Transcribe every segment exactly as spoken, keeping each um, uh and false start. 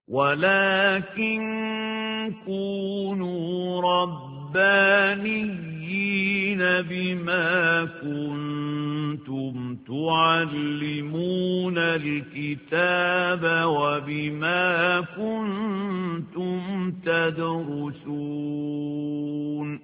ولكن كونوا ربانيين بما كنتم تعلمون الكتاب وبما كنتم تدرسون.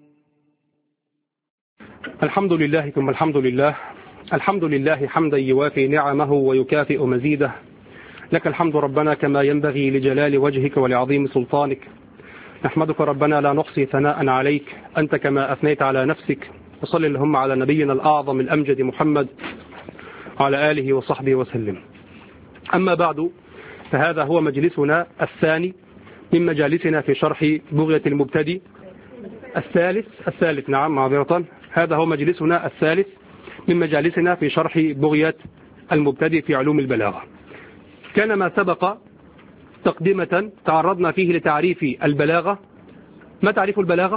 الحمد لله ثم الحمد لله، الحمد لله حمدا يوافي نعمه ويكافئ مزيده. لك الحمد ربنا كما ينبغي لجلال وجهك ولعظيم سلطانك. نحمدك ربنا لا نحصي ثناء عليك، أنت كما أثنيت على نفسك. وصل اللهم على نبينا الأعظم الأمجد محمد وعلى آله وصحبه وسلم. أما بعد، فهذا هو مجلسنا الثاني من مجالسنا في شرح بغية المبتدئ. الثالث الثالث نعم معذرة هذا هو مجلسنا الثالث من مجالسنا في شرح بغية المبتدئ في علوم البلاغة. كان ما سبق تقدمة تعرضنا فيه لتعريف البلاغة. ما تعريف البلاغة؟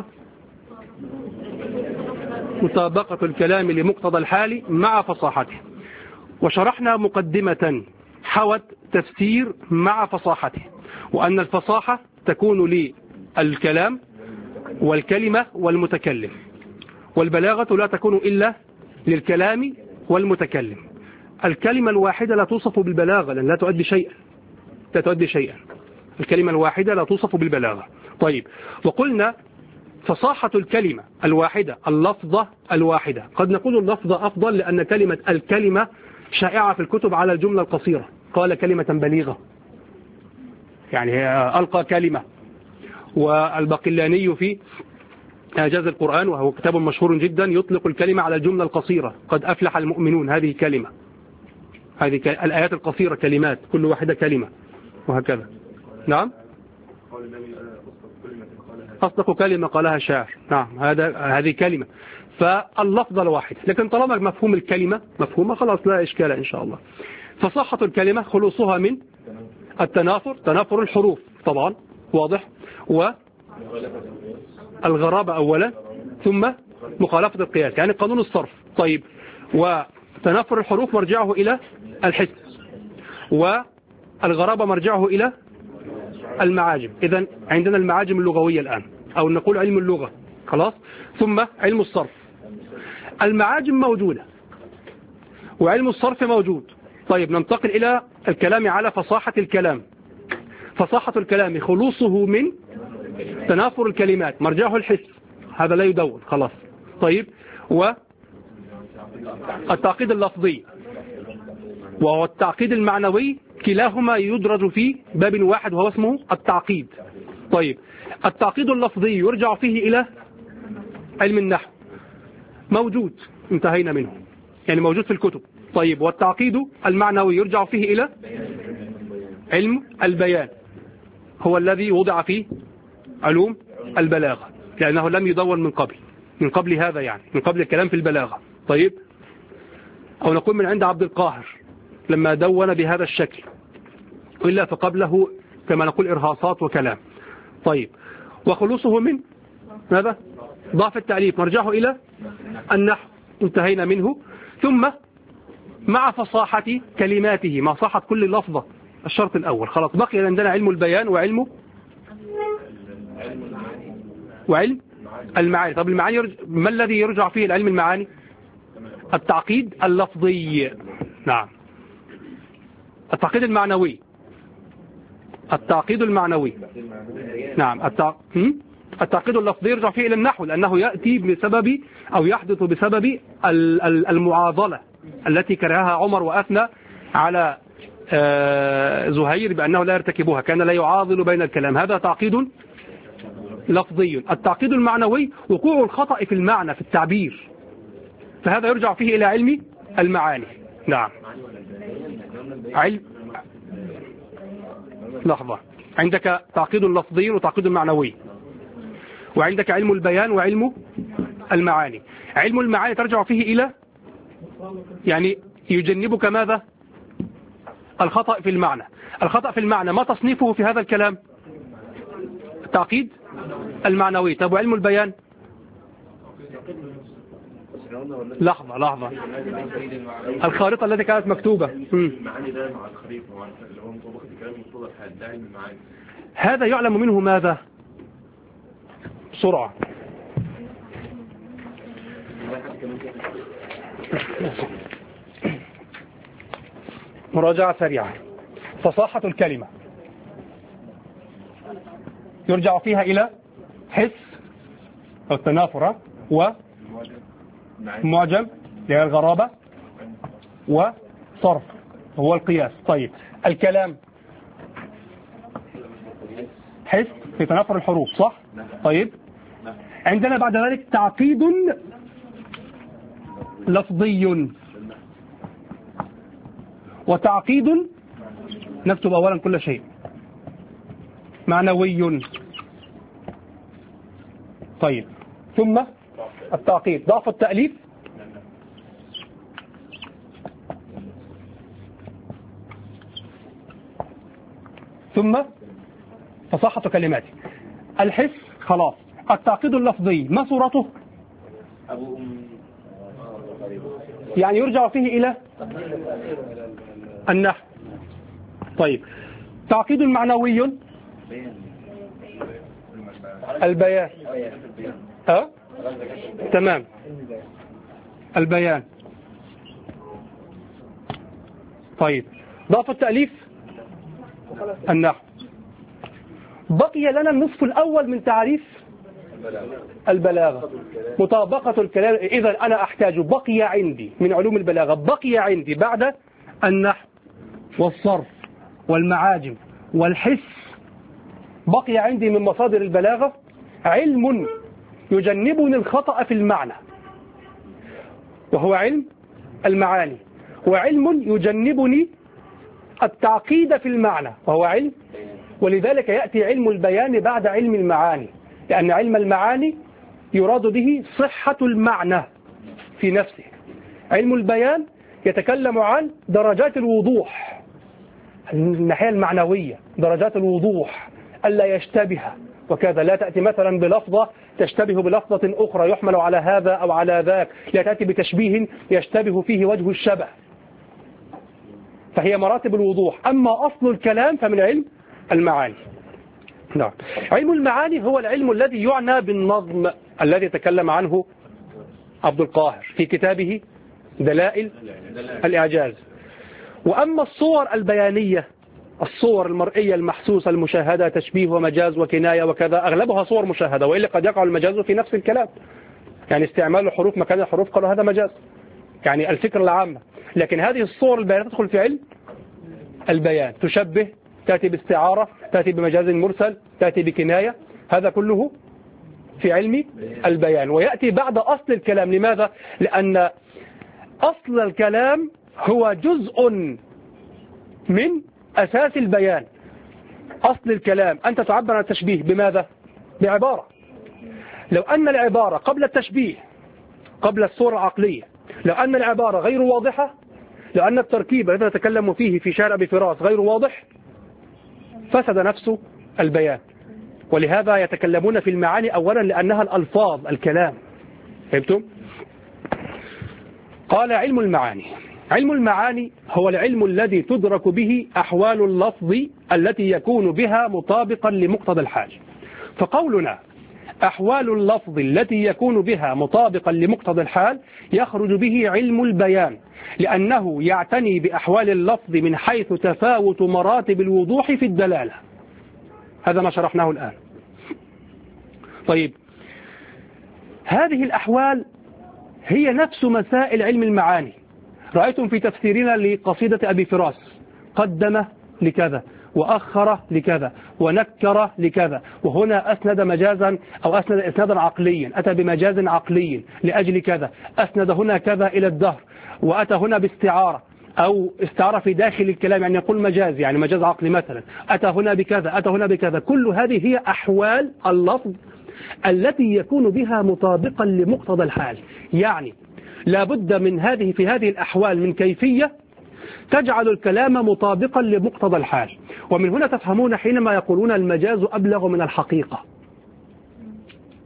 مطابقة الكلام لمقتضى الحال مع فصاحته. وشرحنا مقدمة حوت تفسير مع فصاحته، وأن الفصاحة تكون للكلام والكلمة والمتكلم، والبلاغة لا تكون إلا للكلام والمتكلم. الكلمة الواحدة لا توصف بالبلاغة لأن لا تؤدي شيئا لا تؤدي شيئا الكلمة الواحدة لا توصف بالبلاغة. طيب، وقلنا فصاحة الكلمة الواحدة اللفظة الواحدة. قد نقول اللفظة أفضل لأن كلمة الكلمة شائعة في الكتب على الجملة القصيرة. قال كلمة بليغة، يعني ألقى كلمة. والباقلاني في إعجاز القرآن وهو كتاب مشهور جدا يطلق الكلمة على الجملة القصيرة. قد أفلح المؤمنون، هذه كلمة. هذه الآيات القصيرة كلمات، كل واحدة كلمة، وهكذا. نعم، أصدق كلمة قالها الشاعر. نعم، هذا هذه كلمة. فاللفظ الواحد، لكن طالما مفهوم الكلمة مفهومة خلاص لا إشكال إن شاء الله. فصحة الكلمة خلوصها من التنافر، تنافر الحروف طبعا واضح، والغرابة أولا، ثم مخالفة القياس يعني قانون الصرف. طيب، وتنافر الحروف مرجعه إلى الحس، والغرابة مرجعه إلى المعاجم. إذن عندنا المعاجم اللغوية الآن، أو نقول علم اللغة خلاص، ثم علم الصرف. المعاجم موجودة وعلم الصرف موجود. طيب، ننتقل إلى الكلام على فصاحة الكلام. فصاحة الكلام خلوصه من تنافر الكلمات، مرجعه الحس، هذا لا يدون خلاص. طيب، والتعقيد اللفظي وهو التعقيد المعنوي، كلاهما يدرج في باب واحد وهو اسمه التعقيد. طيب، التعقيد اللفظي يرجع فيه إلى علم النحو، موجود انتهينا منه، يعني موجود في الكتب. طيب، والتعقيد المعنوي يرجع فيه إلى علم البيان، هو الذي وضع فيه علوم البلاغة لأنه لم يدون من قبل من قبل هذا، يعني من قبل الكلام في البلاغة. طيب، أو نقول من عند عبد القاهر لما دون بهذا الشكل، إلا فقبله كما نقول إرهاصات وكلام. طيب، وخلوصه من ماذا؟ ضعف التأليف، مرجعه إلى النحو، انتهينا منه. ثم مع فصاحة كلماته، مع صحة كل لفظة، الشرط الأول خلاص. بقي عندنا علم البيان وعلم وعلم المعاني. طب المعاني يرجع... ما الذي يرجع فيه العلم المعاني؟ التعقيد اللفظي. نعم، التعقيد المعنوي التعقيد المعنوي نعم التع... التعقيد اللفظي يرجع فيه إلى النحو لأنه يأتي بسبب أو يحدث بسبب المعاضلة التي كرهها عمر وأثنى على زهير بأنه لا يرتكبها، كان لا يعاضل بين الكلام. هذا تعقيد لفظي. التعقيد المعنوي وقوع الخطأ في المعنى في التعبير، فهذا يرجع فيه إلى علم المعاني. نعم، علم لحظة، عندك تعقيد لفظي وتعقيد معنوي، وعندك علم البيان وعلم المعاني. علم المعاني ترجع فيه إلى يعني يجنبك ماذا؟ الخطأ في المعنى. الخطأ في المعنى ما تصنيفه في هذا الكلام؟ التعقيد المعنوي. طب وعلم البيان؟ لحظة لحظة الخارطة التي كانت مكتوبة. المعاني ده مع الخريطة اللي هو مطابقة الكلام مقتضى الحال ده علم المعاني. هذا يعلم منه ماذا؟ بسرعة. مراجعة سريعة. فصاحة الكلمة يرجع فيها إلى حس أو التنافر ومعجم اللي هي الغرابة وصرف هو القياس. طيب الكلام حس في تنافر الحروف صح؟ طيب عندنا بعد ذلك تعقيد لفظي وتعقيد، نكتب أولا كل شيء، معنوي. طيب ثم التعقيد ضعف التأليف ثم فصاحة كلماته. الحس خلاص. التعقيد اللفظي ما صورته؟ يعني يرجع فيه إلى النحو. طيب تعقيد معنوي البيان. أه؟ تمام البيان. طيب ضعف التأليف النحو. بقي لنا النصف الأول من تعريف البلاغة مطابقة الكلام. إذا أنا أحتاج بقي عندي من علوم البلاغة، بقي عندي بعد النحو والصرف والمعاجم والحس، بقي عندي من مصادر البلاغة علم يجنبني الخطأ في المعنى وهو علم المعاني، وعلم يجنبني التعقيد في المعنى وهو علم، ولذلك يأتي علم البيان بعد علم المعاني، لأن علم المعاني يراد به صحة المعنى في نفسه. علم البيان يتكلم عن درجات الوضوح، الناحية المعنوية، درجات الوضوح، ألا يشتبه وكذا. لا تأتي مثلا بلفظة تشتبه بلفظة أخرى يحمل على هذا أو على ذاك، لا تأتي بتشبيه يشتبه فيه وجه الشبه، فهي مراتب الوضوح. أما أصل الكلام فمن علم المعاني. نعم. علم المعاني هو العلم الذي يعنى بالنظم الذي تكلم عنه عبد القاهر في كتابه دلائل الإعجاز. وأما الصور البيانية، الصور المرئية المحسوسة المشاهدة، تشبيه ومجاز وكناية وكذا، أغلبها صور مشاهدة، وإلا قد يقع المجاز في نفس الكلام، يعني استعمال الحروف مكان الحروف قالوا هذا مجاز، يعني الفكرة العامة. لكن هذه الصور البيانية تدخل في علم البيان، تشبه، تأتي باستعارة، تأتي بمجاز مرسل، تأتي بكناية، هذا كله في علم البيان، ويأتي بعد أصل الكلام. لماذا؟ لأن أصل الكلام هو جزء من أساس البيان. أصل الكلام أنت تعبر عن التشبيه بماذا؟ بعبارة. لو أن العبارة قبل التشبيه، قبل الصورة العقلية، لو أن العبارة غير واضحة، لو أن التركيب الذي نتكلم فيه في شارع أبي فراس غير واضح، فسد نفس البيان. ولهذا يتكلمون في المعاني أولا لأنها الألفاظ، الكلام. فهمتم؟ قال علم المعاني. علم المعاني هو العلم الذي تدرك به أحوال اللفظ التي يكون بها مطابقا لمقتضى الحال. فقولنا أحوال اللفظ التي يكون بها مطابقا لمقتضى الحال يخرج به علم البيان، لأنه يعتني بأحوال اللفظ من حيث تفاوت مراتب الوضوح في الدلالة. هذا ما شرحناه الآن. طيب هذه الأحوال هي نفس مسائل علم المعاني. رأيتم في تفسيرنا لقصيدة أبي فراس قدم لكذا وأخر لكذا ونكر لكذا، وهنا أسند مجازا أو أسند إسنادا عقليا، أتى بمجاز عقلي لأجل كذا، أسند هنا كذا إلى الدهر، وأتى هنا باستعارة أو استعارة في داخل الكلام، يعني يقول مجاز، يعني مجاز عقلي مثلا، أتى هنا بكذا، أتى هنا بكذا. كل هذه هي أحوال اللفظ التي يكون بها مطابقا لمقتضى الحال. يعني لا بد من هذه في هذه الأحوال من كيفية تجعل الكلام مطابقا لمقتضى الحال. ومن هنا تفهمون حينما يقولون المجاز أبلغ من الحقيقة.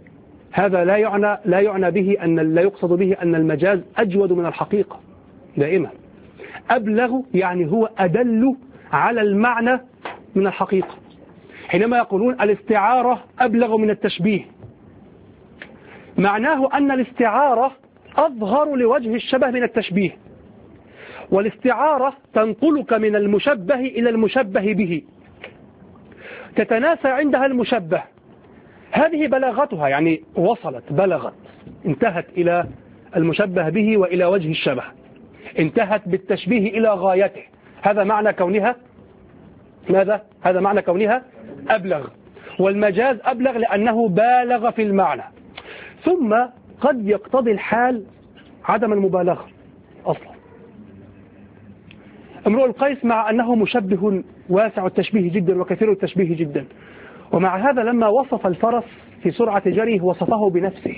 هذا لا يعنى لا يعنى به أن لا يقصد به أن المجاز أجود من الحقيقة دائما. أبلغ يعني هو أدل على المعنى من الحقيقة. حينما يقولون الاستعارة أبلغ من التشبيه، معناه أن الاستعارة أظهر لوجه الشبه من التشبيه، والاستعارة تنقلك من المشبه إلى المشبه به، تتناسى عندها المشبه. هذه بلاغتها، يعني وصلت بلغت انتهت إلى المشبه به وإلى وجه الشبه، انتهت بالتشبيه إلى غايته. هذا معنى كونها ماذا؟ هذا معنى كونها أبلغ. والمجاز أبلغ لأنه بالغ في المعنى. ثم قد يقتضي الحال عدم المبالغة أصلا. امرؤ القيس مع أنه مشبه واسع التشبيه جدا وكثير التشبيه جدا، ومع هذا لما وصف الفرس في سرعة جريه وصفه بنفسه،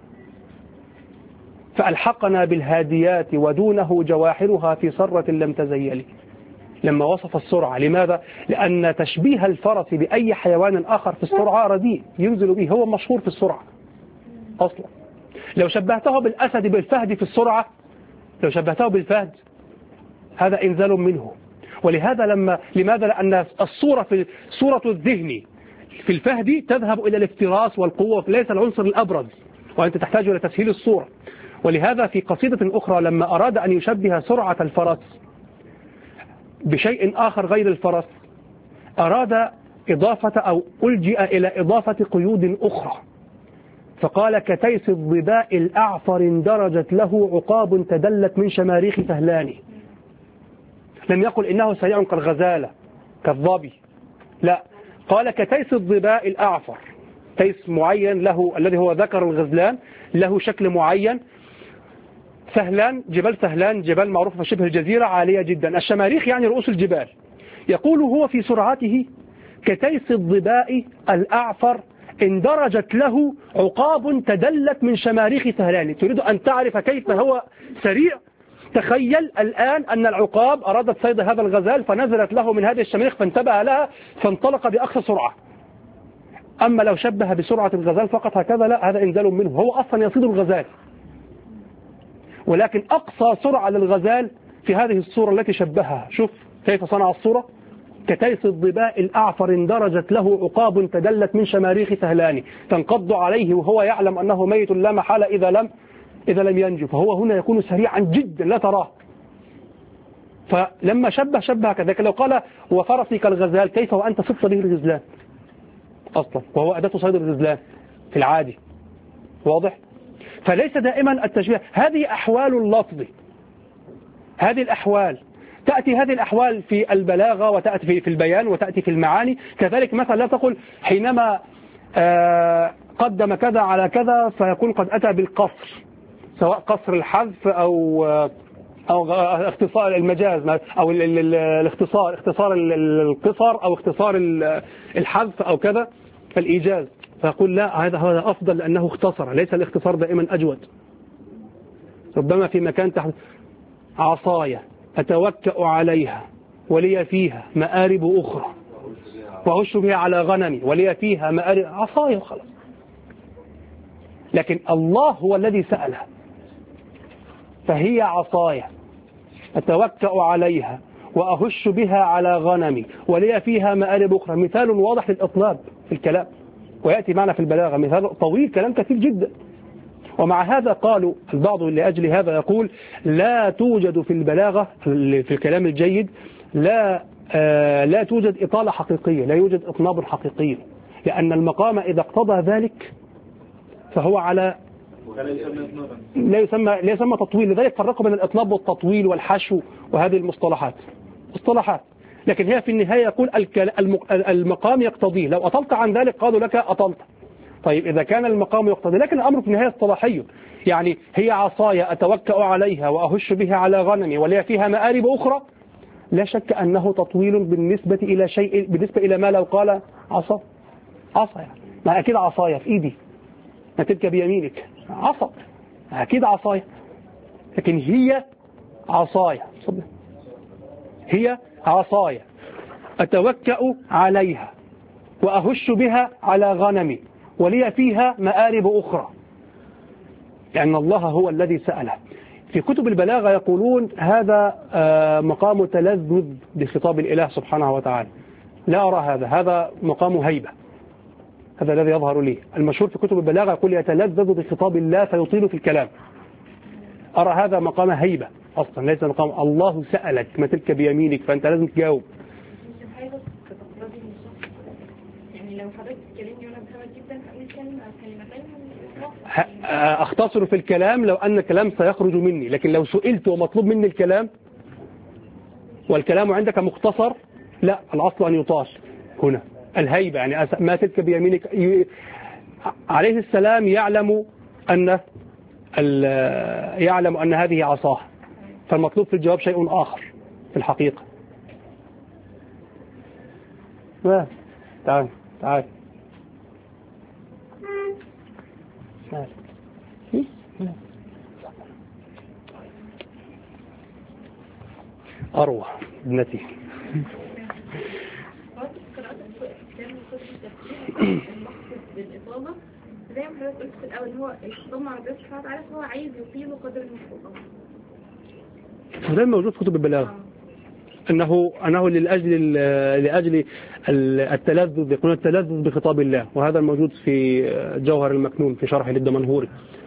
فألحقنا بالهاديات ودونه جواحرها في صرة لم تزيل. لما وصف السرعة، لماذا؟ لأن تشبيه الفرس بأي حيوان آخر في السرعة رديء ينزل به، هو مشهور في السرعة أصلا. لو شبهته بالأسد بالفهد في السرعة، لو شبهته بالفهد هذا إنزال منه. ولهذا لما لماذا؟ لأن الصورة في صورة الذهن في الفهد تذهب إلى الافتراس والقوة، ليس العنصر الأبرز، وأنت تحتاج إلى تسهيل الصورة. ولهذا في قصيدة أخرى لما أراد أن يشبه سرعة الفرس بشيء آخر غير الفرس، أراد إضافة أو ألجئ إلى إضافة قيود أخرى، فقال كتيس الظباء الأعفر اندرجت له عقاب تدلت من شماريخ فهلان. لم يقل إنه سريع كالغزالة كالظبي، لا، قال كتيس الظباء الأعفر، تيس معين له الذي هو ذكر الغزلان، له شكل معين. سهلان، جبال سهلان جبال معروفة في شبه الجزيرة عالية جدا، الشماريخ يعني رؤوس الجبال. يقول هو في سرعته كتيس الظباء الأعفر اندرجت له عقاب تدلت من شماريخ سهلان. تريد أن تعرف كيف هو سريع؟ تخيل الآن أن العقاب أرادت صيد هذا الغزال فنزلت له من هذه الشماريخ فانتبه لها فانطلق بأقصى سرعة. أما لو شبه بسرعة الغزال فقط هكذا لا، هذا إنزال منه، هو أصلا يصيد الغزال، ولكن أقصى سرعة للغزال في هذه الصورة التي شبهها. شوف كيف صنع الصورة. كتيس الظباء الأعفر اندرجت له عقاب تدلت من شماريخ سهلان، تنقض عليه وهو يعلم أنه ميت لا محالة إذا لم إذا لم ينجو، فهو هنا يكون سريعا جدا لا تراه. فلما شبه شبه كذلك. لو قال وفرسي كالغزال، كيف وأنت صدت به الغزلان أصلا، وهو أداة صيد الغزلان في العادي، واضح؟ فليس دائما التشبيه. هذه أحوال اللفظ، هذه الأحوال تأتي هذه الأحوال في البلاغة وتأتي في البيان وتأتي في المعاني. كذلك مثلا لا تقول حينما قدم كذا على كذا فيكون قد أتى بالقصر، سواء قصر الحذف أو أو اختصار المجاز أو الاختصار اختصار القصر أو اختصار الحذف أو كذا الإيجاز، فيقول لا، هذا هذا أفضل لأنه اختصر. ليس الاختصار دائما أجود، ربما في مكان تحت عصايا أتوكأ عليها ولي فيها مآرب أخرى وأهش بها على غنمي ولي فيها مآرب، عصايا وخلاص. لكن الله هو الذي سألها، فهي عصايا أتوكأ عليها وأهش بها على غنمي ولي فيها مآرب أخرى. مثال واضح للإطناب في الكلام، ويأتي معنا في البلاغة مثال طويل كلام كثير جدا. ومع هذا قالوا البعض لأجل هذا يقول لا توجد في البلاغة في الكلام الجيد لا آه لا توجد إطالة حقيقية، لا يوجد إطناب حقيقي، لأن المقام إذا اقتضى ذلك فهو على لا يسمى لا يسمى تطويل. لذلك فرقوا بين الإطناب والتطويل والحشو وهذه المصطلحات مصطلحات، لكن هي في النهاية يقول المقام يقتضيه. لو أطلت عن ذلك قالوا لك أطلت. طيب إذا كان المقام يقتضي، لكن الأمر في النهاية اصطلاحي، يعني هي عصايا أتوكأ عليها وأهش بها على غنمي ولي فيها مآرب أخرى، لا شك أنه تطويل بالنسبة إلى شيء، بالنسبة إلى ما لو قال عصا عصا يعني ما أكيد عصايا في إيدي، ما تلك بيمينك عصا، أكيد عصايا، لكن هي عصايا، هي عصايا أتوكأ عليها وأهش بها على غنمي ولي فيها مآرب أخرى، لأن الله هو الذي سأله. في كتب البلاغة يقولون هذا مقام تلذذ بخطاب الإله سبحانه وتعالى. لا أرى هذا، هذا مقام هيبة، هذا الذي يظهر لي. المشهور في كتب البلاغة يقول يتلذذ بخطاب الله فيطيل في الكلام. أرى هذا مقام هيبة أصلا، ليس مقام الله سألك ما تلك بيمينك فأنت لازم تجاوب. يعني لو حضرتك تكلمني وانا بحاول جدا هقول كلمه او كلمتين أختصر في الكلام لو أن الكلام سيخرج مني، لكن لو سئلت ومطلوب مني الكلام والكلام عندك مختصر، لا، الأصل أن يطال هنا الهيبة. يعني ما تلك بيمينك. عليه السلام يعلم أن يعلم أن هذه عصاه، فالمطلوب في الجواب شيء آخر في الحقيقة. ما تعال تعال تعال أروى ابنتي. بالإطالة زي ما حضرتك قلت في الأول هو الخطاب مع ربنا سبحانه وتعالى هو عايز يطيله قدر المستطاع. ده موجود في كتب البلاغة أنه أنه لأجل لأجل التلذذ، يكون التلذذ بخطاب الله، وهذا الموجود في جوهر المكنون في شرح للدمنهوري.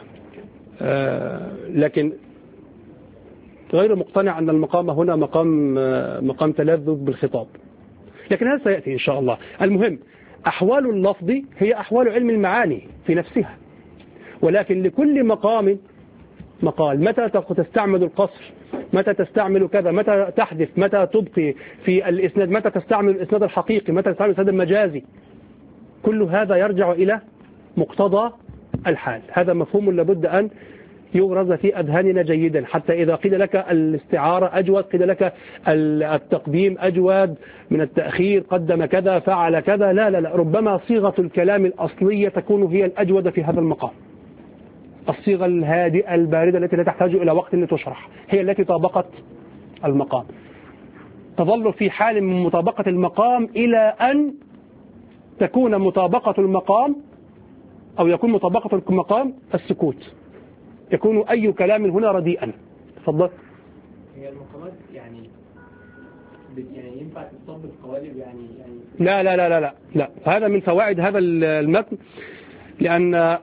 لكن غير مقتنع أن المقام هنا مقام مقام تلذذ بالخطاب، لكن هذا سيأتي إن شاء الله. المهم أحوال اللفظ هي أحوال علم المعاني في نفسها، ولكن لكل مقام مقال. متى تستعمل القصر، متى تستعمل كذا، متى تحذف، متى تبقي في الإسناد، متى تستعمل الإسناد الحقيقي، متى تستعمل الإسناد المجازي، كل هذا يرجع إلى مقتضى الحال. هذا مفهوم لابد أن يغرز في أذهاننا جيدا، حتى إذا قيل لك الاستعارة أجود، قيل لك التقديم أجود من التأخير، قدم كذا فعل كذا، لا لا لا، ربما صيغة الكلام الأصلية تكون هي الأجود في هذا المقام. الصيغة الهادئة الباردة التي لا تحتاج إلى وقت لتشرح هي التي طابقت المقام. تظل في حال من مطابقة المقام إلى أن تكون مطابقة المقام أو يكون مطابقة المقام السكوت، يكون أي كلام هنا رديئا. تفضل. هي المقامات يعني يعني ينفع تتصب بقوالب يعني يعني لا لا لا لا لا لا هذا من فوائد هذا المتن، لأن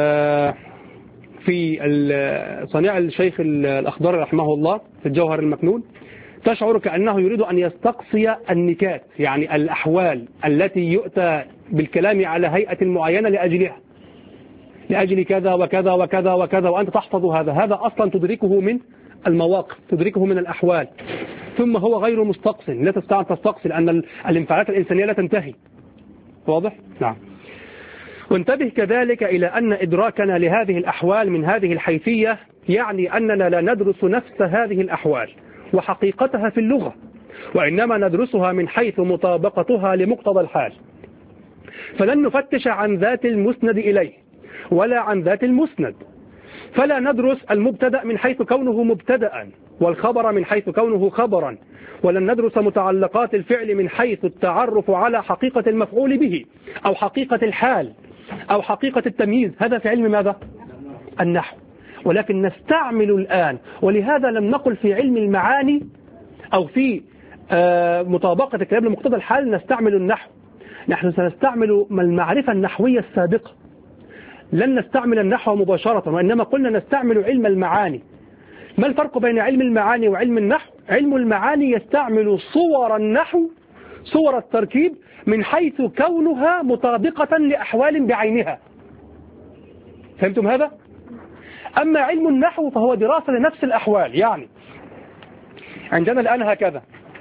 في صنيع الشيخ الأخضر رحمه الله في الجوهر المكنون تشعر كأنه يريد أن يستقصي النكات، يعني الأحوال التي يؤتى بالكلام على هيئة معينة لأجلها، لأجل كذا وكذا وكذا وكذا، وأنت تحفظ هذا. هذا أصلا تدركه من المواقف، تدركه من الأحوال، ثم هو غير مستقص. لا تستطيع أن تستقصي لأن الانفعالات الإنسانية لا تنتهي. واضح؟ نعم. وانتبه كذلك إلى أن إدراكنا لهذه الأحوال من هذه الحيثية يعني أننا لا ندرس نفس هذه الأحوال وحقيقتها في اللغة، وإنما ندرسها من حيث مطابقتها لمقتضى الحال. فلن نفتش عن ذات المسند إليه ولا عن ذات المسند، فلا ندرس المبتدأ من حيث كونه مبتدأ والخبر من حيث كونه خبرا، ولن ندرس متعلقات الفعل من حيث التعرف على حقيقة المفعول به أو حقيقة الحال أو حقيقة التمييز. هذا في علم ماذا؟ النحو. ولكن نستعمل الآن، ولهذا لم نقل في علم المعاني أو في مطابقة الكلام لمقتضى الحال نستعمل النحو. نحن سنستعمل المعرفة النحوية السابقة، لن نستعمل النحو مباشرة، وإنما قلنا نستعمل علم المعاني. ما الفرق بين علم المعاني وعلم النحو؟ علم المعاني يستعمل صور النحو، صور التركيب، من حيث كونها مطابقة لأحوال بعينها. فهمتم هذا؟ أما علم النحو فهو دراسة لنفس الأحوال. يعني عندنا الآن هكذا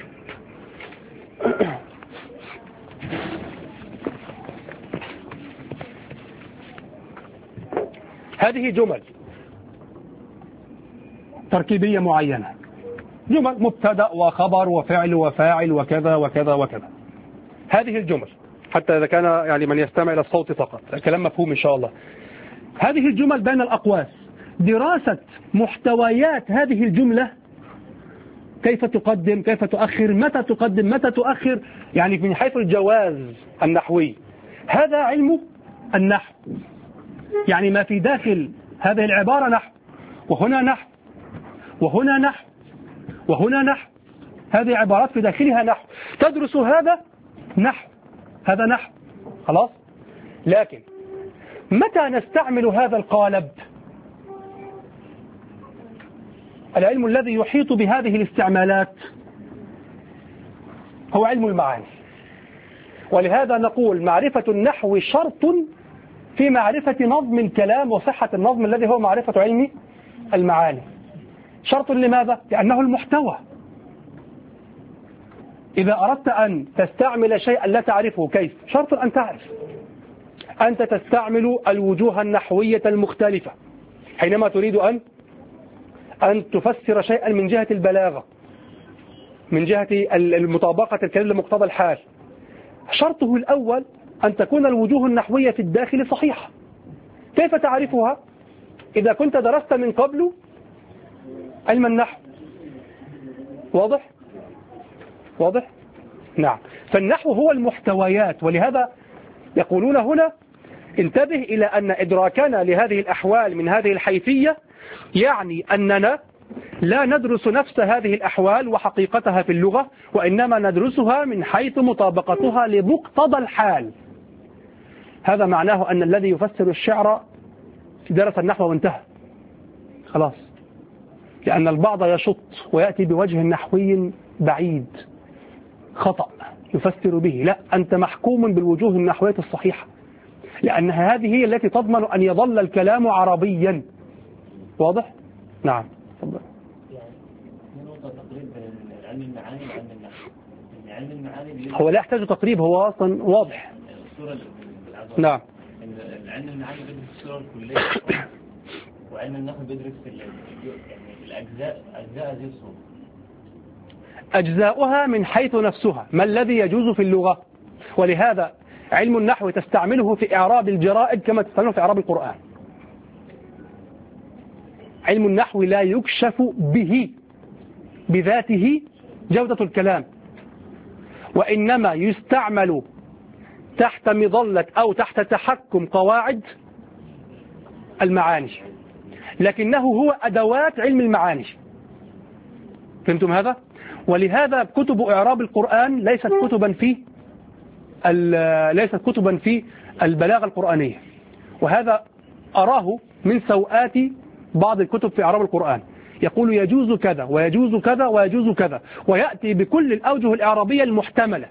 هذه جمل تركيبية معينة، جمل مبتدأ وخبر وفعل وفاعل وكذا وكذا وكذا. هذه الجمل حتى إذا كان يعني من يستمع إلى الصوت فقط الكلام مفهوم إن شاء الله. هذه الجمل بين الأقواس، دراسة محتويات هذه الجملة، كيف تقدم، كيف تؤخر، متى تقدم، متى تؤخر، يعني من حيث الجواز النحوي. هذا علم النحو، يعني ما في داخل هذه العبارة نحو، وهنا نحو، وهنا نحو، وهنا نحو، هذه عبارات في داخلها نحو، تدرس هذا نحو، هذا نحو، خلاص. لكن متى نستعمل هذا القالب؟ العلم الذي يحيط بهذه الاستعمالات هو علم المعاني، ولهذا نقول معرفة النحو شرط في معرفة نظم الكلام وصحة النظم الذي هو معرفة علم المعاني. شرط لماذا؟ لأنه المحتوى. إذا أردت أن تستعمل شيئا لا تعرفه كيف؟ شرط أن تعرف. أنت تستعمل الوجوه النحوية المختلفة حينما تريد أن أن تفسر شيئا من جهة البلاغة، من جهة المطابقة الكلام لمقتضى الحال. شرطه الأول أن تكون الوجوه النحوية في الداخل صحيحة. كيف تعرفها؟ إذا كنت درست من قبل علم النحو. واضح؟ واضح؟ نعم. فالنحو هو المحتويات، ولهذا يقولون هنا انتبه إلى أن إدراكنا لهذه الأحوال من هذه الحيثية يعني أننا لا ندرس نفس هذه الأحوال وحقيقتها في اللغة، وإنما ندرسها من حيث مطابقتها لمقتضى الحال. هذا معناه أن الذي يفسر الشعر درس النحو وانتهى خلاص، لأن البعض يشط ويأتي بوجه نحوي بعيد خطأ يفسر به. لا، أنت محكوم بالوجوه النحوية الصحيحة، لأن هذه هي التي تضمن أن يظل الكلام عربيا. واضح؟ نعم. تفضل. يعني نقطة تقريب بين علم المعاني وعلم النحو. علم المعاني هو لا يحتاج تقريب، هو أصلا واضح. الصورة نعم. علم المعاني بيدرس الصورة الكلية، وعلم النحو بيدرس يعني الأجزاء أجزاء هذه الصورة. أجزاؤها من حيث نفسها، ما الذي يجوز في اللغة. ولهذا علم النحو تستعمله في إعراب الجرائد كما تستعمله في إعراب القرآن. علم النحو لا يكشف به بذاته جودة الكلام، وإنما يستعمل تحت مظلة أو تحت تحكم قواعد المعاني، لكنه هو أدوات علم المعاني. فهمتم هذا؟ ولهذا كتب إعراب القرآن ليست كتبا في ليست كتبا في البلاغة القرآنية، وهذا أراه من سوءات بعض الكتب في إعراب القرآن. يقول يجوز كذا ويجوز كذا ويجوز كذا، ويأتي بكل الأوجه الإعرابية المحتملة،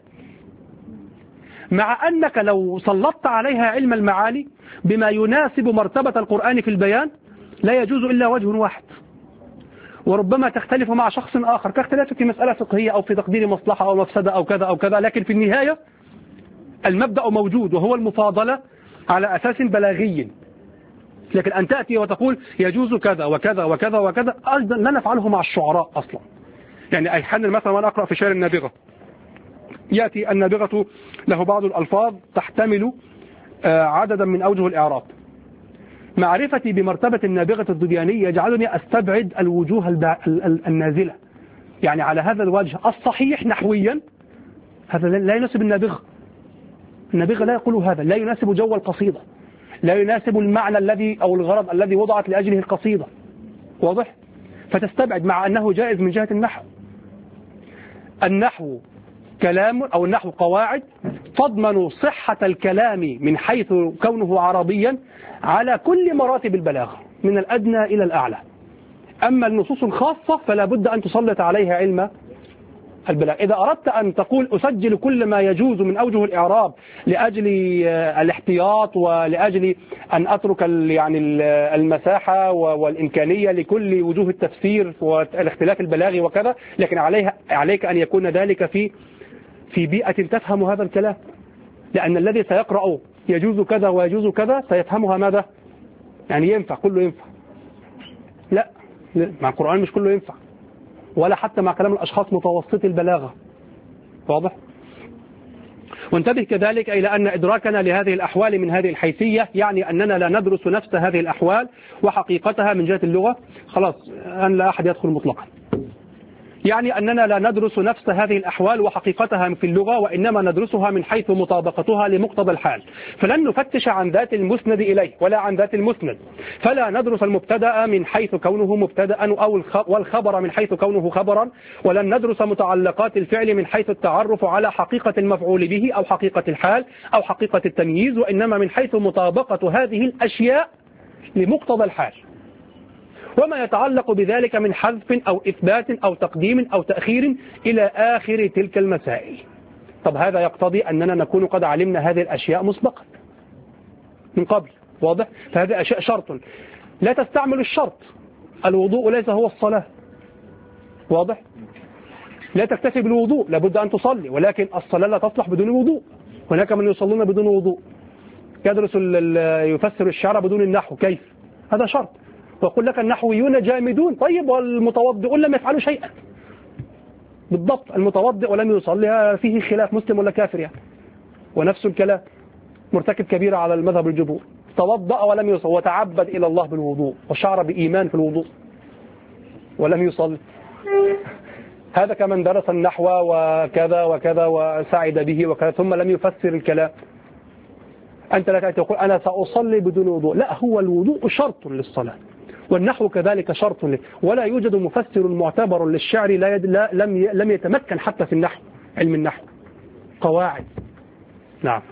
مع أنك لو سلطت عليها علم المعاني بما يناسب مرتبة القرآن في البيان لا يجوز إلا وجه واحد، وربما تختلف مع شخص آخر كاختلافك في مسألة فقهية أو في تقدير مصلحة أو مفسدة أو كذا أو كذا، لكن في النهاية المبدأ موجود وهو المفاضلة على أساس بلاغي. لكن أن تأتي وتقول يجوز كذا وكذا وكذا وكذا، أيضا لا نفعله مع الشعراء أصلا. يعني أحيانا مثلا وأنا أقرأ في شعر النابغة يأتي النابغة له بعض الألفاظ تحتمل عددا من أوجه الإعراب. معرفتي بمرتبة النابغة الضبياني يجعلني أستبعد الوجوه النازلة، يعني على هذا الوجه الصحيح نحويا هذا لا يناسب النابغة. النابغة لا يقول هذا، لا يناسب جو القصيدة، لا يناسب المعنى الذي أو الغرض الذي وضعت لأجله القصيدة. واضح؟ فتستبعد، مع أنه جائز من جهة النحو. النحو كلام أو النحو قواعد تضمن صحة الكلام من حيث كونه عربيا على كل مراتب البلاغة من الأدنى إلى الأعلى. أما النصوص الخاصة فلا بد أن تسلط عليها علم البلاغة. إذا أردت أن تقول أسجل كل ما يجوز من أوجه الإعراب لأجل الاحتياط ولأجل أن أترك يعني المساحة والإمكانية لكل وجوه التفسير والاختلاف البلاغي وكذا، لكن عليها عليك أن يكون ذلك في في بيئة تفهم هذا الكلام، لأن الذي سيقرأ يجوز كذا ويجوز كذا سيفهمها ماذا؟ يعني ينفع كله ينفع. لا، مع القرآن مش كله ينفع، ولا حتى مع كلام الأشخاص متوسط البلاغة. واضح؟ وانتبه كذلك إلى أن إدراكنا لهذه الأحوال من هذه الحيثية يعني أننا لا ندرس نفس هذه الأحوال وحقيقتها من جهة اللغة. خلاص، أن لا أحد يدخل مطلقا. يعني أننا لا ندرس نفس هذه الأحوال وحقيقتها في اللغة، وإنما ندرسها من حيث مطابقتها لمقتضى الحال، فلن نفتش عن ذات المسند إليه ولا عن ذات المسند، فلا ندرس المبتدأ من حيث كونه مبتدأ أو والخبر من حيث كونه خبرا، ولن ندرس متعلقات الفعل من حيث التعرف على حقيقة المفعول به أو حقيقة الحال أو حقيقة التمييز، وإنما من حيث مطابقة هذه الأشياء لمقتضى الحال، وما يتعلق بذلك من حذف أو إثبات أو تقديم أو تأخير إلى آخر تلك المسائل. طب هذا يقتضي أننا نكون قد علمنا هذه الأشياء مسبقا من قبل، واضح؟ فهذه أشياء شرط، لا تستعمل الشرط. الوضوء ليس هو الصلاة، واضح؟ لا تكتفي بالوضوء، لابد أن تصلي، ولكن الصلاة لا تصلح بدون وضوء. هناك من يصلون بدون وضوء، يدرس يفسر الشعر بدون النحو، كيف؟ هذا شرط. ويقول لك النحويون جامدون، طيب والمتوضئون لم يفعلوا شيئا. بالضبط، المتوضئ ولم يصلي فيه خلاف مسلم ولا كافر يعني. ونفس الكلام مرتكب كبيرة على المذهب الجمهور، توضأ ولم يصلي وتعبد إلى الله بالوضوء وشعر بإيمان في الوضوء ولم يصلي، هذا كمن درس النحو وكذا وكذا وسعد به وكذا ثم لم يفسر الكلام. أنت لا تقول أنا سأصلي بدون وضوء، لا، هو الوضوء شرط للصلاة، والنحو كذلك شرط له، ولا يوجد مفسر معتبر للشعر لا يد... لا لم ي... لم يتمكن حتى في النحو، علم النحو قواعد. نعم.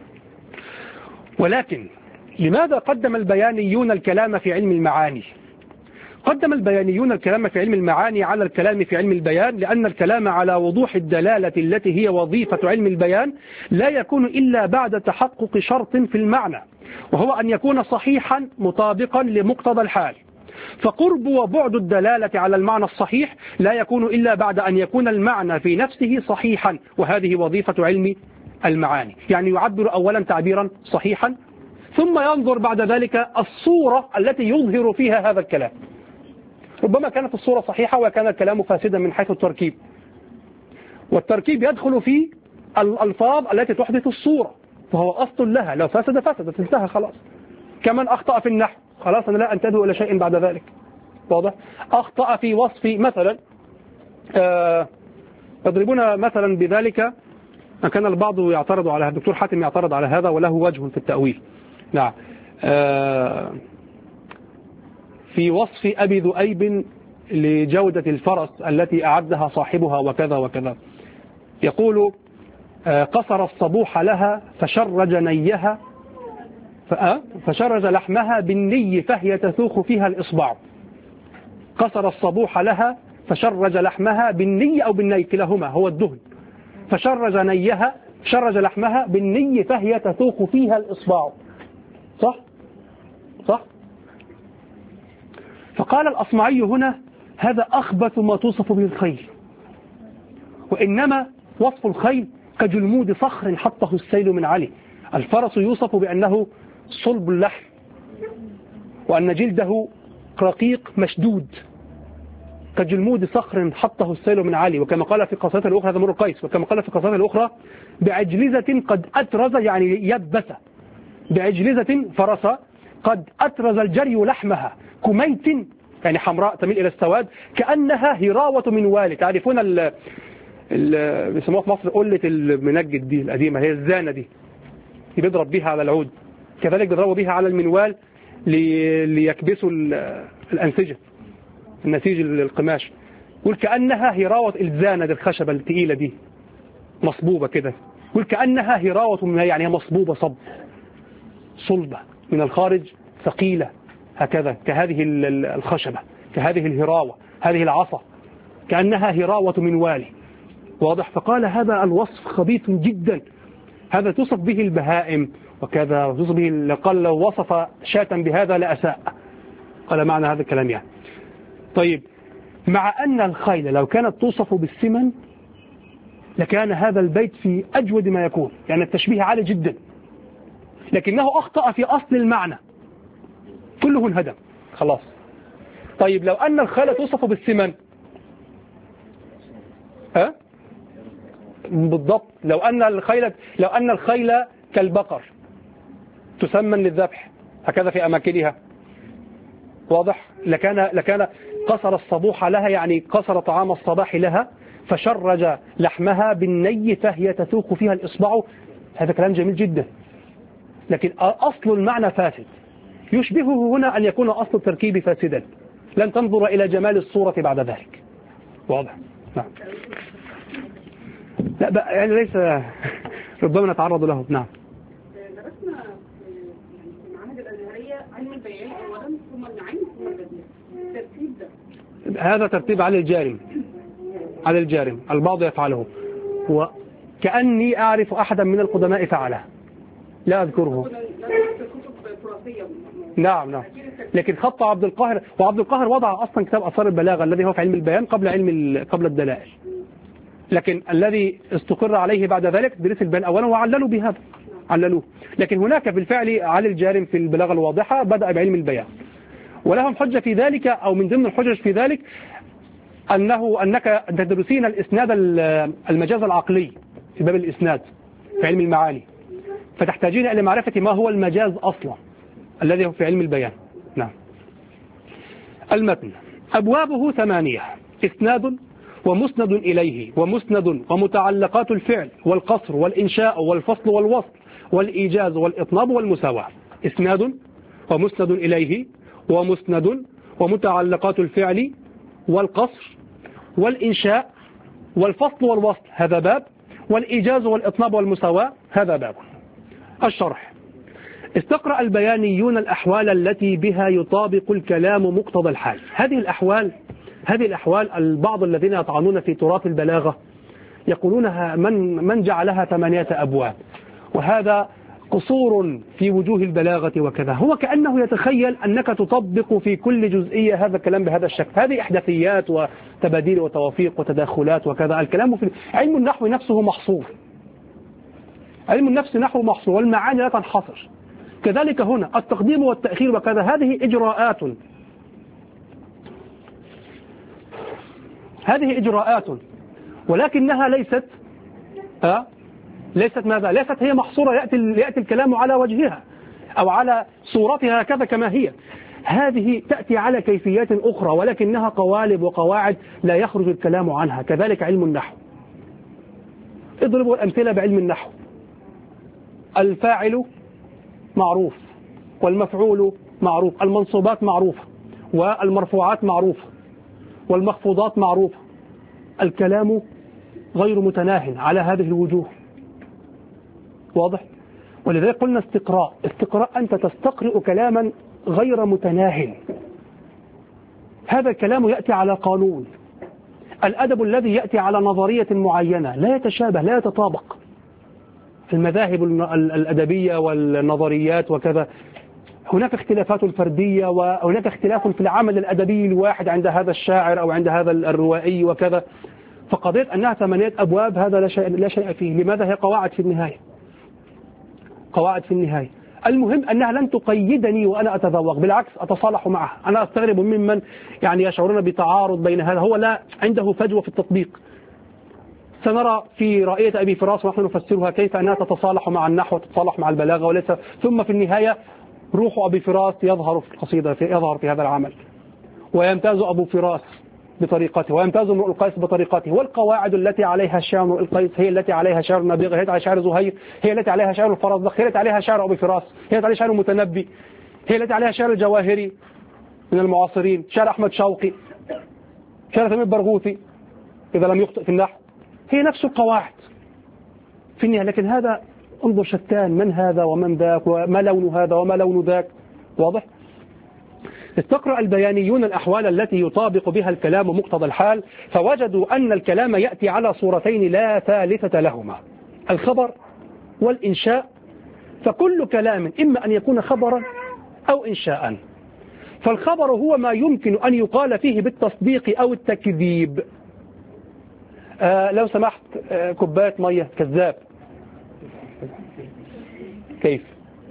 ولكن لماذا قدم البيانيون الكلام في علم المعاني؟ قدم البيانيون الكلام في علم المعاني على الكلام في علم البيان، لأن الكلام على وضوح الدلالة التي هي وظيفة علم البيان لا يكون إلا بعد تحقق شرط في المعنى، وهو أن يكون صحيحا مطابقا لمقتضى الحال. فقرب وبعد الدلالة على المعنى الصحيح لا يكون إلا بعد أن يكون المعنى في نفسه صحيحا، وهذه وظيفة علم المعاني. يعني يعبر أولا تعبيرا صحيحا، ثم ينظر بعد ذلك الصورة التي يظهر فيها هذا الكلام. ربما كانت الصورة صحيحة وكان الكلام فاسدا من حيث التركيب، والتركيب يدخل في الألفاظ التي تحدث الصورة، فهو أصل لها، لو فسد فسدت انتهى خلاص. كمن أخطأ في النحو، خلاص أنا لا أنتبه إلى شيء بعد ذلك، واضح؟ أخطأ في وصف مثلا، آه يضربون مثلا بذلك، كان البعض يعترض على هذا، الدكتور حاتم يعترض على هذا وله وجه في التأويل. نعم. آه في وصف أبي ذؤيب لجودة الفرس التي أعدها صاحبها وكذا وكذا، يقول آه قصر الصبوح لها فشرج نيها فشرج لحمها بالني فهي تثوخ فيها الإصبع. قصر الصبوح لها فشرج لحمها بالني أو بالني، كلاهما هو الدهن. فشرج نيها شرج لحمها بالني فهي تثوخ فيها الإصبع. صح؟ صح؟ فقال الأصمعي هنا هذا أخبث ما توصف به الخيل، وإنما وصف الخيل كجلمود صخر حطه السيل من علي. الفرس يوصف بأنه صلب اللحم، وأن جلده رقيق مشدود كجلمود صخر حطه السيل من علي، وكما قال في قصيدته الأخرى، هذا مر قيس، وكما قال في قصيدته الأخرى بعجلزة قد أترز، يعني يبس، بعجلزة فرس قد أترز الجري لحمها كميت، يعني حمراء تميل إلى السواد، كأنها هراوة من والي. تعرفون ال ال بيسموها في مصر قلة المنجد دي القديمة، هي الزانة دي بيضرب بيها على العود، كذلك بيضربوا بيها على المنوال لي ليكبسوا الأنسجة، النسيج القماش. يقول كأنها هراوة الزانة دي، الخشبة الثقيلة دي مصبوبة كده، يقول كأنها هراوة منها، يعني هي مصبوبة صب صلبة من الخارج ثقيلة هكذا، كهذه الخشبة، كهذه الهراوة، هذه العصا كأنها هراوة من والي، واضح؟ فقال هذا الوصف خبيث جدا، هذا توصف به البهائم وكذا، وتوصف به، قال لو وصف شاة بهذا لأساء، قال معنى هذا الكلام يعني. طيب، مع أن الخيل لو كانت توصف بالسمن لكان هذا البيت في أجود ما يكون، يعني التشبيه عالي جدا، لكنه أخطأ في أصل المعنى، كله انهدم خلاص. طيب لو أن الخيل توصف بالسمن، ها؟ بالضبط، لو أن الخيل لو أن الخيل كالبقر تسمن للذبح هكذا في أماكنها، واضح؟ لكان لكان قصر الصبوح لها يعني قصر طعام الصباح لها فشرج لحمها بالني فهي تثوق فيها الإصبع. هذا كلام جميل جدا، لكن أصل المعنى فاسد. يشبهه هنا أن يكون أصل التركيب فاسدا، لن تنظر إلى جمال الصورة بعد ذلك. واضح؟ نعم. لا بقى يعني ليس ربما نتعرض له. نعم. درسنا في المعاهد الأزهرية علم البيان أولا ثم النعيم ثم البديع. الترتيب ده هذا ترتيب على الجارم، على الجارم البعض يفعله، وكأني أعرف أحدا من القدماء فعله لا أذكره. نعم نعم. لكن خط عبد القاهر، وعبد القاهر وضع أصلا كتاب أثار البلاغة الذي هو في علم البيان قبل علم قبل الدلائل، لكن الذي استقر عليه بعد ذلك تدريس البيان أولا وعللوا بهذا، عللوه. لكن هناك بالفعل علي الجارم في البلاغة الواضحة بدأ بعلم البيان، ولهم حجة في ذلك، أو من ضمن الحجج في ذلك أنه أنك تدرسين الإسناد المجاز العقلي في باب الإسناد في علم المعاني، فتحتاجين إلى معرفة ما هو المجاز أصلا الذي هو في علم البيان. نعم. المتن أبوابه ثمانية: إسناد ومسند إليه ومسند ومتعلقات الفعل والقصر والإنشاء والفصل والوصل والإيجاز والإطناب والمساواة. إسناد ومسند إليه ومسند ومتعلقات الفعل والقصر والإنشاء والفصل والوصل هذا باب، والإيجاز والإطناب والمساواة هذا باب. الشرح: استقرأ البيانيون الأحوال التي بها يطابق الكلام مقتضى الحال. هذه الأحوال هذه الأحوال البعض الذين يطعنون في تراث البلاغة يقولونها من من جعلها ثمانية أبواب، وهذا قصور في وجوه البلاغة وكذا. هو كأنه يتخيل أنك تطبق في كل جزئية هذا الكلام بهذا الشكل. هذه إحداثيات وتباديل وتوافيق وتداخلات وكذا. الكلام في علم النحو نفسه محصور، علم النفس نحو محصور، والمعاني لا تنحصر. كذلك هنا التقديم والتأخير وكذا، هذه إجراءات هذه إجراءات ولكنها ليست أه؟ ليست ماذا؟ ليست هي محصورة يأتي, يأتي الكلام على وجهها أو على صورتها هكذا كما هي. هذه تأتي على كيفيات أخرى ولكنها قوالب وقواعد لا يخرج الكلام عنها. كذلك علم النحو. اضربوا الأمثلة بعلم النحو. الفاعل معروف والمفعول معروف، المنصوبات معروفة والمرفوعات معروفة والمخفوضات معروفة. الكلام غير متناهٍ على هذه الوجوه. واضح؟ ولذلك قلنا استقراء. استقراء أنت تستقرئ كلاما غير متناهٍ. هذا الكلام يأتي على قانون. الأدب الذي يأتي على نظرية معينة لا يتشابه لا يتطابق. المذاهب الأدبية والنظريات وكذا هناك اختلافات فردية، وهناك اختلاف في العمل الأدبي الواحد عند هذا الشاعر أو عند هذا الروائي وكذا. فقضية أنها ثمانية أبواب هذا لا شيء, لا شيء فيه. لماذا؟ هي قواعد في النهاية، قواعد في النهاية. المهم أنها لن تقيدني وأنا أتذوق، بالعكس أتصالح معها. أنا أستغرب ممن يعني يشعرون بتعارض بين هذا، هو لا عنده فجوة في التطبيق. سنرى في رأية أبي فراس ونحن نفسرها كيف أنها تتصالح مع النحو وتتصالح مع البلاغة وليس، ثم في النهاية روح أبي فراس يظهر في القصيدة، في يظهر في هذا العمل، ويمتاز أبو فراس بطريقته ويمتاز امرؤ القيس بطريقته. والقواعد التي عليها شعر امرؤ القيس هي التي عليها شعر النبيغ، هي التي عليها شعر زهير، هي التي عليها شعر الفرزدق، هي التي عليها شعر أبي فراس، هي التي عليها شعر المتنبي، هي التي عليها شعر الجواهري من المعاصرين، شعر أحمد شوقي، شعر تميم برغوثي إذا لم يخطئ في النحو. هي نفس القواعد في النهاية. لكن هذا انظر شتان، من هذا ومن ذاك، وما لون هذا وما لون ذاك. واضح؟ استقرأ البيانيون الأحوال التي يطابق بها الكلام مقتضى الحال، فوجدوا أن الكلام يأتي على صورتين لا ثالثة لهما: الخبر والإنشاء. فكل كلام إما أن يكون خبرا أو إنشاء. فالخبر هو ما يمكن أن يقال فيه بالتصديق أو التكذيب. آه لو سمحت آه كوباية مية. كذاب. كيف؟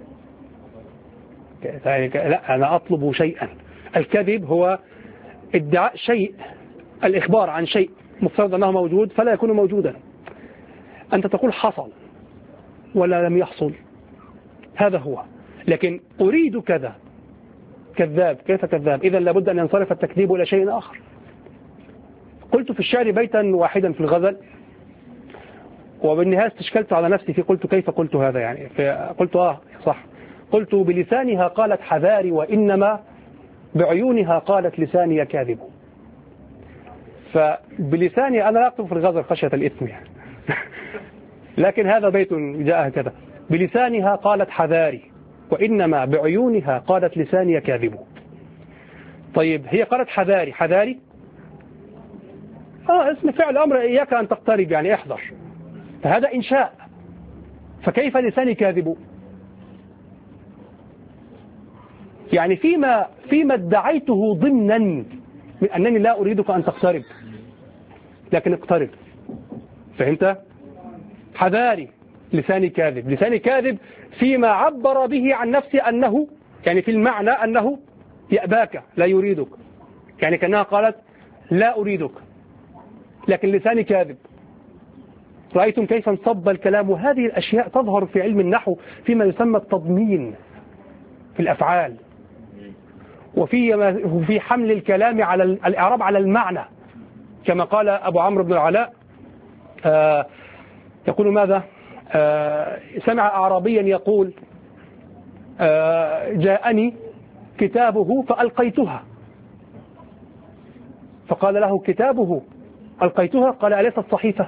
لا، أنا أطلب شيئا. الكذب هو ادعاء شيء، الإخبار عن شيء مفترض أنه موجود فلا يكون موجودا. أنت تقول حصل ولا لم يحصل، هذا هو. لكن أريد كذا كذاب. كيف كذاب؟ إذا لابد أن ينصرف التكذيب إلى شيء آخر. قلت في الشعر بيتا واحدا في الغزل، وبالنهاية استشكلت على نفسي في قلت كيف قلت هذا يعني، قلت آه صح. قلت بلسانها قالت حذاري وإنما بعيونها قالت لساني كاذب. فبلساني أنا لا أكتب في الغزل خشية الإثم يعني. لكن هذا بيت جاء هكذا: بلسانها قالت حذاري وإنما بعيونها قالت لساني كاذب. طيب هي قالت حذاري، حذاري آه اسم فعل أمر، إياك أن تقترب يعني احذر، فهذا إنشاء، فكيف لساني كاذب؟ يعني فيما فيما ادعيته ضمنا من أنني لا أريدك أن تقترب لكن اقترب. فهمت؟ حذاري لساني كاذب، لساني كاذب فيما عبر به عن نفسي أنه يعني في المعنى أنه يأباك لا يريدك، يعني كأنها قالت لا أريدك لكن لساني كاذب. رأيتم كيف انصب الكلام؟ وهذه الأشياء تظهر في علم النحو فيما يسمى التضمين في الأفعال، وفي وفي حمل الكلام على الإعراب على المعنى، كما قال أبو عمرو بن العلاء آه يقول ماذا؟ آه سمع أعرابيا يقول آه جاءني كتابه فألقيتها، فقال له كتابه ألقيتها؟ قال أليست صحيفة؟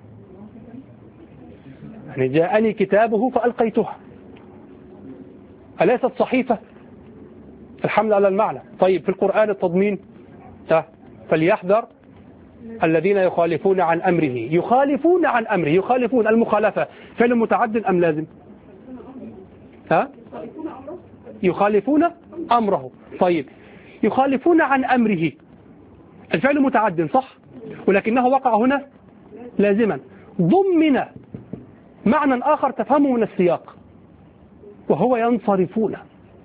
يعني جاءني كتابه فألقيتها أليست صحيفة؟ الحمل على المعنى. طيب في القرآن التضمين فليحذر الذين يخالفون عن أمره، يخالفون عن أمره، يخالفون المخالفة فعل متعد أم لازم؟ ها؟ يخالفون أمره. طيب يخالفون عن أمره الفعل متعد صح، ولكنه وقع هنا لازما، ضمن معنى آخر تفهمه من السياق وهو ينصرفون.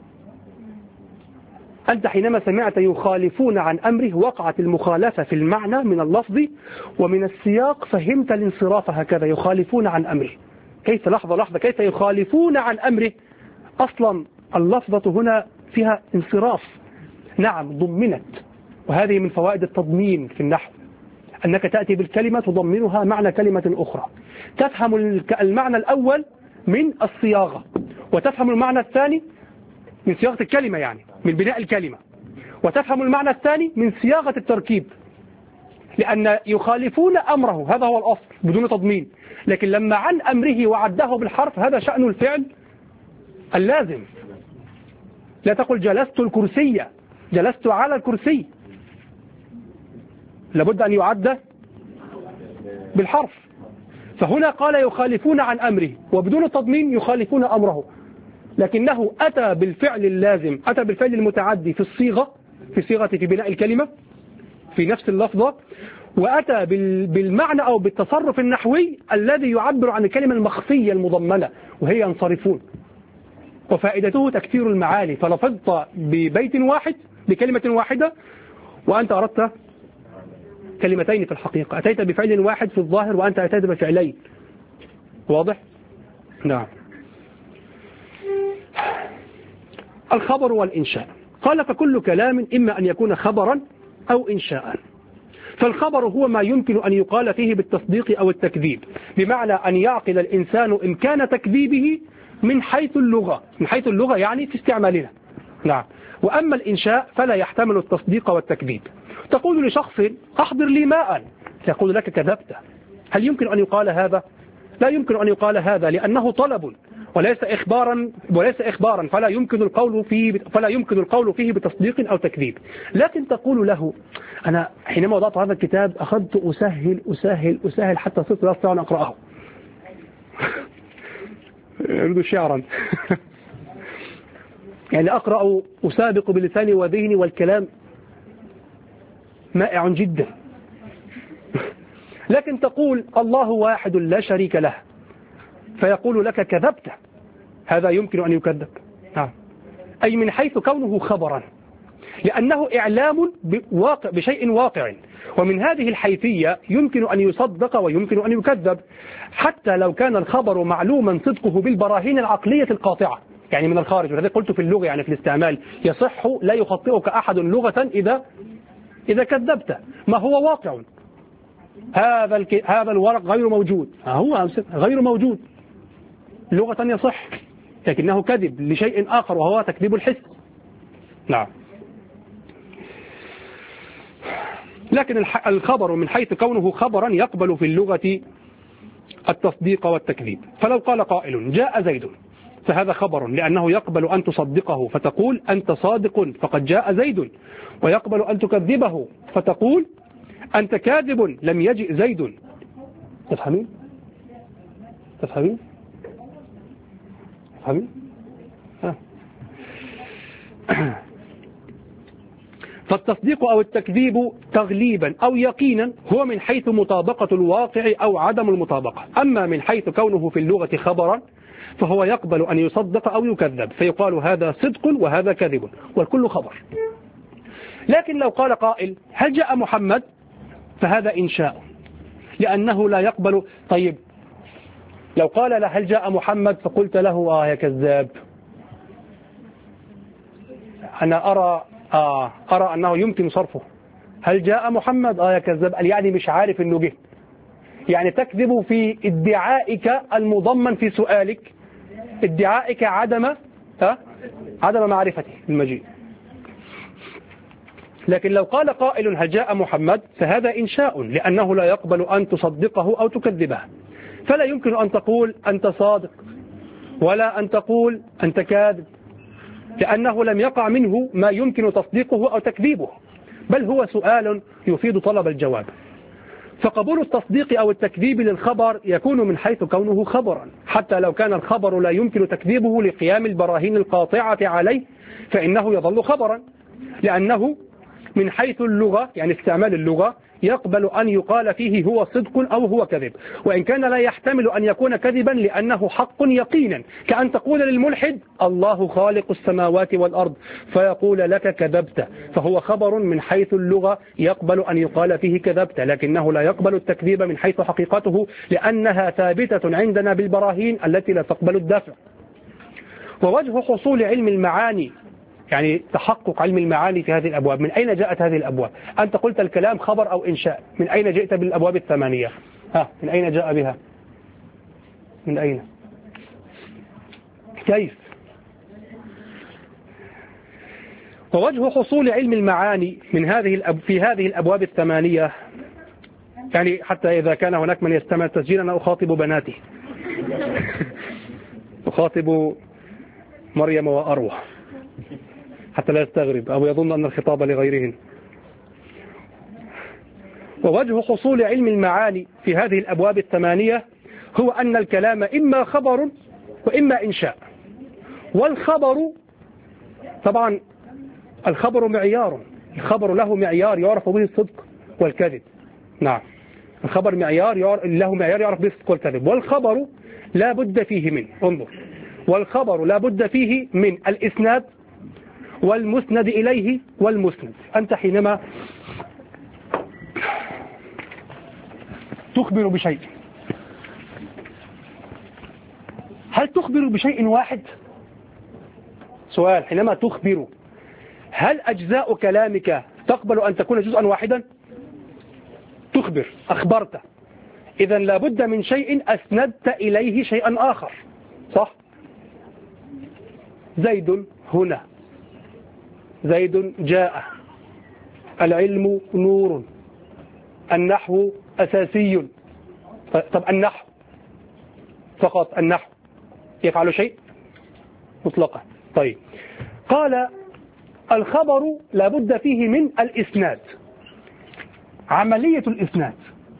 أنت حينما سمعت يخالفون عن أمره وقعت المخالفة في المعنى من اللفظ، ومن السياق فهمت الانصراف هكذا يخالفون عن أمره. كيف؟ لحظة لحظة، كيف يخالفون عن أمره؟ أصلا اللفظة هنا فيها انصراف. نعم ضمنت، وهذه من فوائد التضمين في النحو، أنك تأتي بالكلمة تضمنها معنى كلمة أخرى، تفهم المعنى الأول من الصياغة وتفهم المعنى الثاني من صياغة الكلمة يعني من بناء الكلمة، وتفهم المعنى الثاني من صياغة التركيب، لأن يخالفون أمره هذا هو الأصل بدون تضمين، لكن لما عن أمره وعده بالحرف هذا شأن الفعل اللازم. لا تقل جلست الكرسية، جلست على الكرسي، لابد أن يعد بالحرف. فهنا قال يخالفون عن أمره، وبدون التضمين يخالفون أمره، لكنه أتى بالفعل اللازم، أتى بالفعل المتعدي في الصيغة، في صيغة في بناء الكلمة في نفس اللفظة، وأتى بالمعنى أو بالتصرف النحوي الذي يعبر عن الكلمة المخفية المضمنة وهي ينصرفون. وفائدته تكثير المعاني، فلفظت ببيت واحد بكلمة واحدة وأنت أردت كلمتين في الحقيقة، أتيت بفعل واحد في الظاهر وأنت أتيت بفعلين. واضح؟ نعم. الخبر والإنشاء. قال فكل كلام إما أن يكون خبرا أو إنشاء. فالخبر هو ما يمكن أن يقال فيه بالتصديق أو التكذيب، بمعنى أن يعقل الإنسان إمكان تكذيبه من حيث اللغة، من حيث اللغة يعني في استعمالنا. نعم. وأما الإنشاء فلا يحتمل التصديق والتكذيب. تقول لشخص أحضر لي ماء، يقول لك كذبت. هل يمكن أن يقال هذا؟ لا يمكن أن يقال هذا، لأنه طلب وليس إخبارا، وليس إخبارا فلا يمكن القول فيه فلا يمكن القول فيه بتصديق أو تكذيب. لكن تقول له أنا حينما وضعت هذا الكتاب أخذت أسهل أسهل أسهل حتى صرت لا أستطيع أن أقرأه. يريد شعرا. يعني أقرأ أسابق بلساني وذهني والكلام مائع جدا. لكن تقول الله واحد لا شريك له، فيقول لك كذبت. هذا يمكن أن يكذب. نعم. أي من حيث كونه خبرا، لأنه إعلام بواقع بشيء واقع، ومن هذه الحيثية يمكن أن يصدق ويمكن أن يكذب، حتى لو كان الخبر معلوما صدقه بالبراهين العقلية القاطعة. يعني من الخارج. ولذلك قلت في اللغة يعني في الاستعمال يصح لا يخطئك أحد لغة إذا إذا كذبت ما هو واقع. هذا الك... هذا الورق غير موجود، هو غير موجود لغة يصح، لكنه كذب لشيء آخر وهو تكذيب الحس. نعم. لكن الخبر من حيث كونه خبرا يقبل في اللغة التصديق والتكذيب. فلو قال قائل جاء زيد فهذا خبر لأنه يقبل أن تصدقه فتقول أنت صادق فقد جاء زيد، ويقبل أن تكذبه فتقول أنت كاذب لم يجئ زيد. تفهمين؟ تفهمين؟ تفهمين؟ ها. فالتصديق أو التكذيب تغليبا أو يقينا هو من حيث مطابقة الواقع أو عدم المطابقة. أما من حيث كونه في اللغة خبرا فهو يقبل أن يصدق أو يكذب، فيقال هذا صدق وهذا كذب والكل خبر. لكن لو قال قائل هل جاء محمد فهذا إنشاء لأنه لا يقبل. طيب لو قال له هل جاء محمد فقلت له آه يا كذاب، أنا أرى آه أرى أنه يمكن صرفه. هل جاء محمد آه يا كذاب يعني مش عارف أنه جه، يعني تكذب في ادعائك المضمن في سؤالك، ادعائك عدم آه عدم معرفته المجيء. لكن لو قال قائل هل جاء محمد فهذا إنشاء لأنه لا يقبل أن تصدقه أو تكذبه، فلا يمكن أن تقول أنت صادق ولا أن تقول أنت كاذب، لأنه لم يقع منه ما يمكن تصديقه أو تكذيبه، بل هو سؤال يفيد طلب الجواب. فقبول التصديق أو التكذيب للخبر يكون من حيث كونه خبرا، حتى لو كان الخبر لا يمكن تكذيبه لقيام البراهين القاطعة عليه فإنه يظل خبرا، لأنه من حيث اللغة يعني استعمال اللغة يقبل أن يقال فيه هو صدق أو هو كذب، وإن كان لا يحتمل أن يكون كذبا لأنه حق يقينا، كأن تقول للملحد الله خالق السماوات والأرض فيقول لك كذبت، فهو خبر من حيث اللغة يقبل أن يقال فيه كذبت، لكنه لا يقبل التكذيب من حيث حقيقته لأنها ثابتة عندنا بالبراهين التي لا تقبل الدافع. ووجه حصول علم المعاني يعني تحقق علم المعاني في هذه الأبواب، من أين جاءت هذه الأبواب؟ أنت قلت الكلام خبر أو إنشاء، من أين جئت بالأبواب الثمانية؟ ها من أين جاء بها؟ من أين؟ كيف؟ ووجه حصول علم المعاني من هذه الأب في هذه الأبواب الثمانية، يعني حتى إذا كان هناك من يستمع تسجيل أنا أخاطب بناتي أخاطب مريم وأروى حتى لا يستغرب أو يظن أن الخطاب لغيرهن. ووجه حصول علم المعاني في هذه الأبواب الثمانية هو أن الكلام إما خبر وإما إنشاء. والخبر طبعا الخبر معيار، الخبر له معيار يعرف به الصدق والكذب. نعم الخبر معيار له معيار يعرف به الصدق والكذب، والخبر لا بد فيه من انظر والخبر لا بد فيه من الإسناد والمسند إليه والمسند. أنت حينما تخبر بشيء هل تخبر بشيء واحد؟ سؤال، حينما تخبر هل أجزاء كلامك تقبل أن تكون جزءا واحدا؟ تخبر أخبرت، إذن لابد من شيء أسندت إليه شيئا آخر، صح؟ زيد هنا، زيد جاء، العلم نور، النحو أساسي. طب النحو فقط النحو يفعل شيء مطلقا. طيب قال الخبر لابد فيه من الإسناد، عملية الإسناد.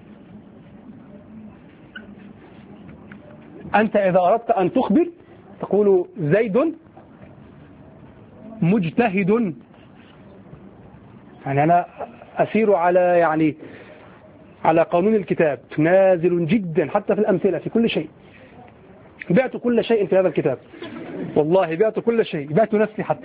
أنت إذا أردت أن تخبر تقول زيد مجتهد، يعني أنا أسير على يعني على قانون الكتاب، نازل جدا حتى في الأمثلة في كل شيء، بعت كل شيء في هذا الكتاب، والله بعت كل شيء، بعت نفسي حتى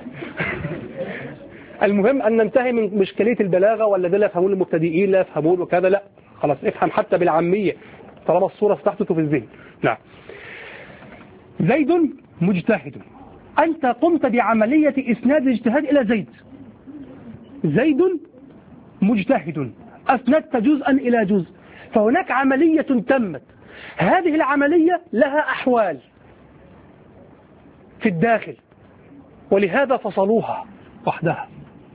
المهم أن ننتهي من مشكلة البلاغة والذين لا يفهمون المبتدئين لا يفهمون وكذا، لا خلاص افهم حتى بالعامية طالما الصورة ستحدث في الذهن. نعم زيد مجتهد، أنت قمت بعملية إسناد الاجتهاد إلى زيد. زيد مجتهد، أسندت جزءا إلى جزء، فهناك عملية تمت. هذه العملية لها أحوال في الداخل، ولهذا فصلوها وحدها.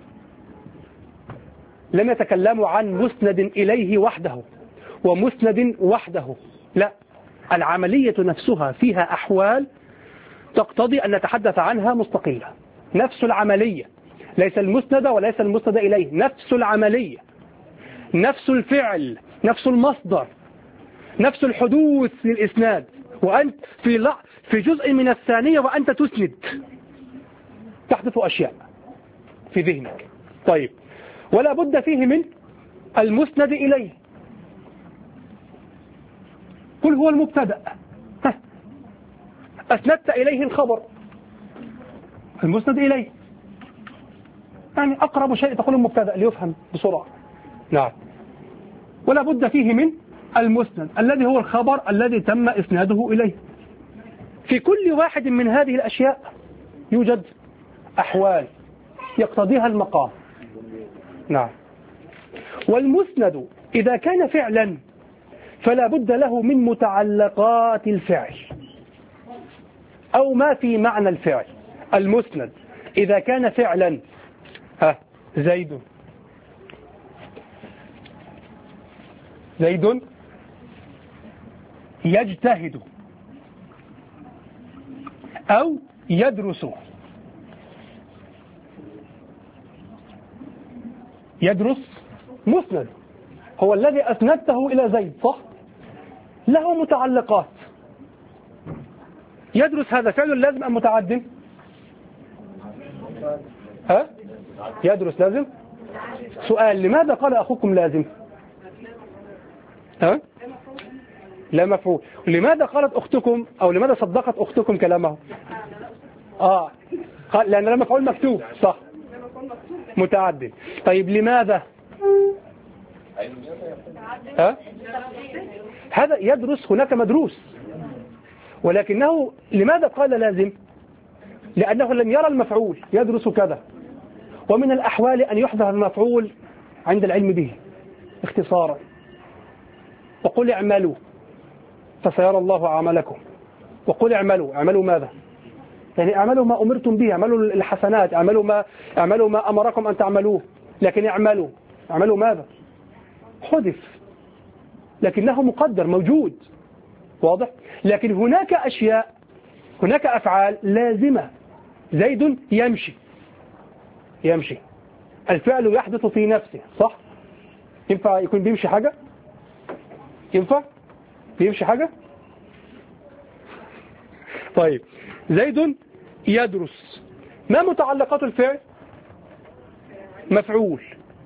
لم يتكلموا عن مسند إليه وحده ومسند وحده، لا، العملية نفسها فيها أحوال تقتضي أن نتحدث عنها مستقلة. نفس العملية، ليس المسند وليس المسند إليه، نفس العملية، نفس الفعل، نفس المصدر، نفس الحدوث للإسناد، وأنت في لع... في جزء من الثانية وأنت تسند تحدث أشياء في ذهنك. طيب، ولا بد فيه من المسند إليه. قل هو المبتدأ، أسندت إليه الخبر، المسند إليه، يعني أقرب شيء تقول المبتدأ ليفهم بسرعة. نعم. ولا بد فيه من المسند الذي هو الخبر الذي تم إسناده إليه. في كل واحد من هذه الأشياء يوجد أحوال يقتضيها المقام. نعم. والمسند إذا كان فعلا فلا بد له من متعلقات الفعل أو ما في معنى الفعل. المسند إذا كان فعلا، ها زيد زيد يجتهد أو يدرس. يدرس مسند، هو الذي أسندته إلى زيد، صح؟ له متعلقات. يدرس هذا فعل لازم أم متعد؟ ها؟ يدرس لازم؟ سؤال: لماذا قال أخوكم لازم؟ ها؟ لا مفعول. لماذا قالت أختكم أو لماذا صدقت أختكم كلامه؟ آه قال لأن لا مفعول مكتوب، صح، متعدد. طيب لماذا؟ ها؟ هذا يدرس، هناك مدروس، ولكنه لماذا قال لازم؟ لأنه لم يرى المفعول، يدرس كذا. ومن الأحوال أن يحذف المفعول عند العلم به اختصارا. وقل اعملوا فسيرى الله عملكم. وقل اعملوا، اعملوا ماذا؟ يعني اعملوا ما أمرتم به، اعملوا الحسنات، اعملوا ما اعملوا ما أمركم أن تعملوه. لكن اعملوا، اعملوا ماذا؟ حذف، لكنه مقدر موجود، واضح؟ لكن هناك أشياء، هناك أفعال لازمة. زيد يمشي، يمشي الفعل يحدث في نفسه، صح؟ ينفع يكون بيمشي حاجة؟ ينفع بيمشي حاجة؟ طيب، زيد يدرس، ما متعلقات الفعل؟ مفعول،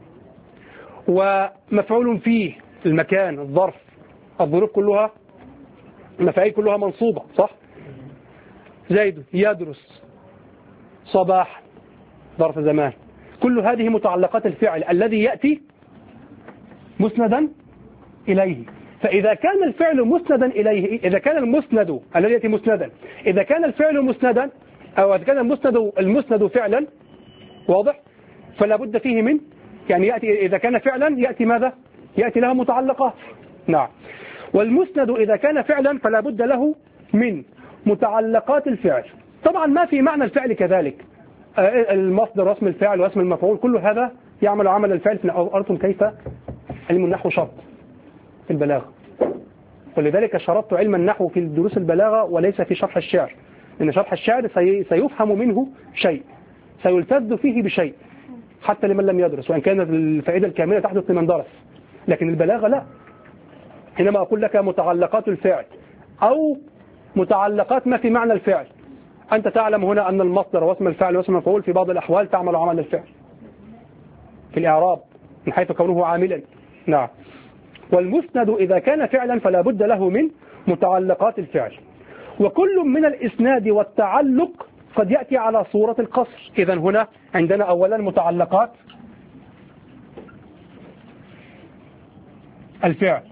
ومفعول فيه، المكان، الظرف، الظروف كلها، المفاعيل كلها منصوبة، صح؟ زيد يدرس صباح، ظرف زمان. كل هذه متعلقات الفعل الذي يأتي مسندا إليه. فإذا كان الفعل مسندا إليه، إذا كان المسند الذي يأتي مسندا، إذا كان الفعل مسندا أو إذا كان المسند المسند فعلا، واضح؟ فلا بد فيه من، يعني يأتي إذا كان فعلا يأتي ماذا؟ يأتي له متعلقات. نعم. والمسند إذا كان فعلا فلا بد له من متعلقات الفعل. طبعا ما في معنى الفعل كذلك، المصدر واسم الفعل واسم المفعول، كل هذا يعمل عمل الفعل. في أرتم كيف علم النحو شرط في البلاغة، ولذلك شرطت علم النحو في دروس البلاغة وليس في شرح الشعر، لأن شرح الشعر سيفهم منه شيء، سيلتذ فيه بشيء حتى لمن لم يدرس، وإن كانت الفائدة الكاملة تحدث لمن درس. لكن البلاغة لا، حينما أقول لك متعلقات الفعل أو متعلقات ما في معنى الفعل، أنت تعلم هنا أن المصدر واسم الفعل واسم المفعول في بعض الأحوال تعمل عمل الفعل في الإعراب من حيث كونه عاملا. نعم. والمسند إذا كان فعلا فلا بد له من متعلقات الفعل. وكل من الإسناد والتعلق قد يأتي على صورة القصر. إذن هنا عندنا أولا متعلقات الفعل.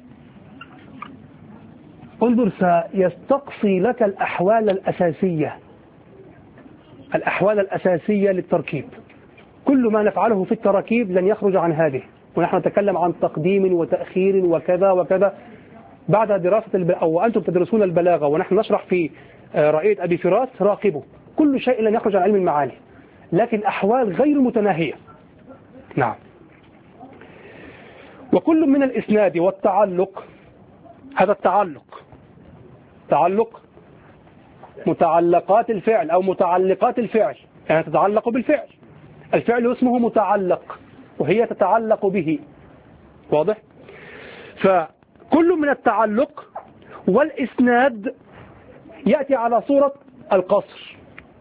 انظر، سيستقصي لك الأحوال الأساسية الأحوال الأساسية للتركيب. كل ما نفعله في التراكيب لن يخرج عن هذه، ونحن نتكلم عن تقديم وتأخير وكذا وكذا بعد دراسة الب... أو أنتم تدرسون البلاغة ونحن نشرح في رأية أبي فراس راقبوا، كل شيء لن يخرج عن علم المعاني، لكن أحوال غير متناهية. نعم. وكل من الإسناد والتعلق، هذا التعلق تعلق متعلقات الفعل أو متعلقات الفعل، يعني تتعلق بالفعل، الفعل اسمه متعلق وهي تتعلق به، واضح؟ فكل من التعلق والإسناد يأتي على صورة القصر.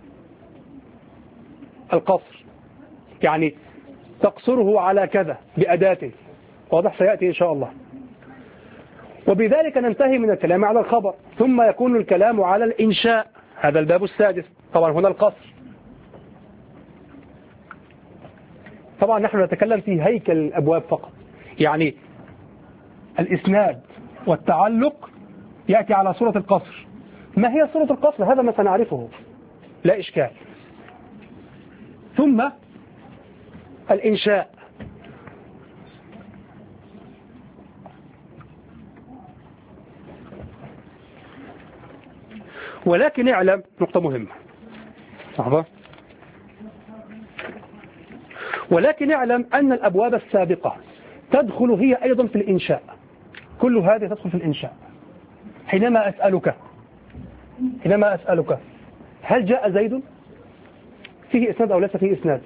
القصر يعني تقصره على كذا بأداة، واضح؟ سيأتي إن شاء الله. وبذلك ننتهي من الكلام على الخبر، ثم يكون الكلام على الإنشاء، هذا الباب السادس. طبعا هنا القصر. طبعا نحن نتكلم في هيكل الأبواب فقط، يعني الإسناد والتعلق يأتي على صورة القصر. ما هي صورة القصر؟ هذا ما سنعرفه لا إشكال. ثم الإنشاء، ولكن اعلم نقطة مهمة، صحبة. ولكن اعلم أن الأبواب السابقة تدخل هي أيضا في الإنشاء، كل هذه تدخل في الإنشاء. حينما أسألك حينما أسألك هل جاء زيد؟ فيه إسناد أو ليس فيه إسناد؟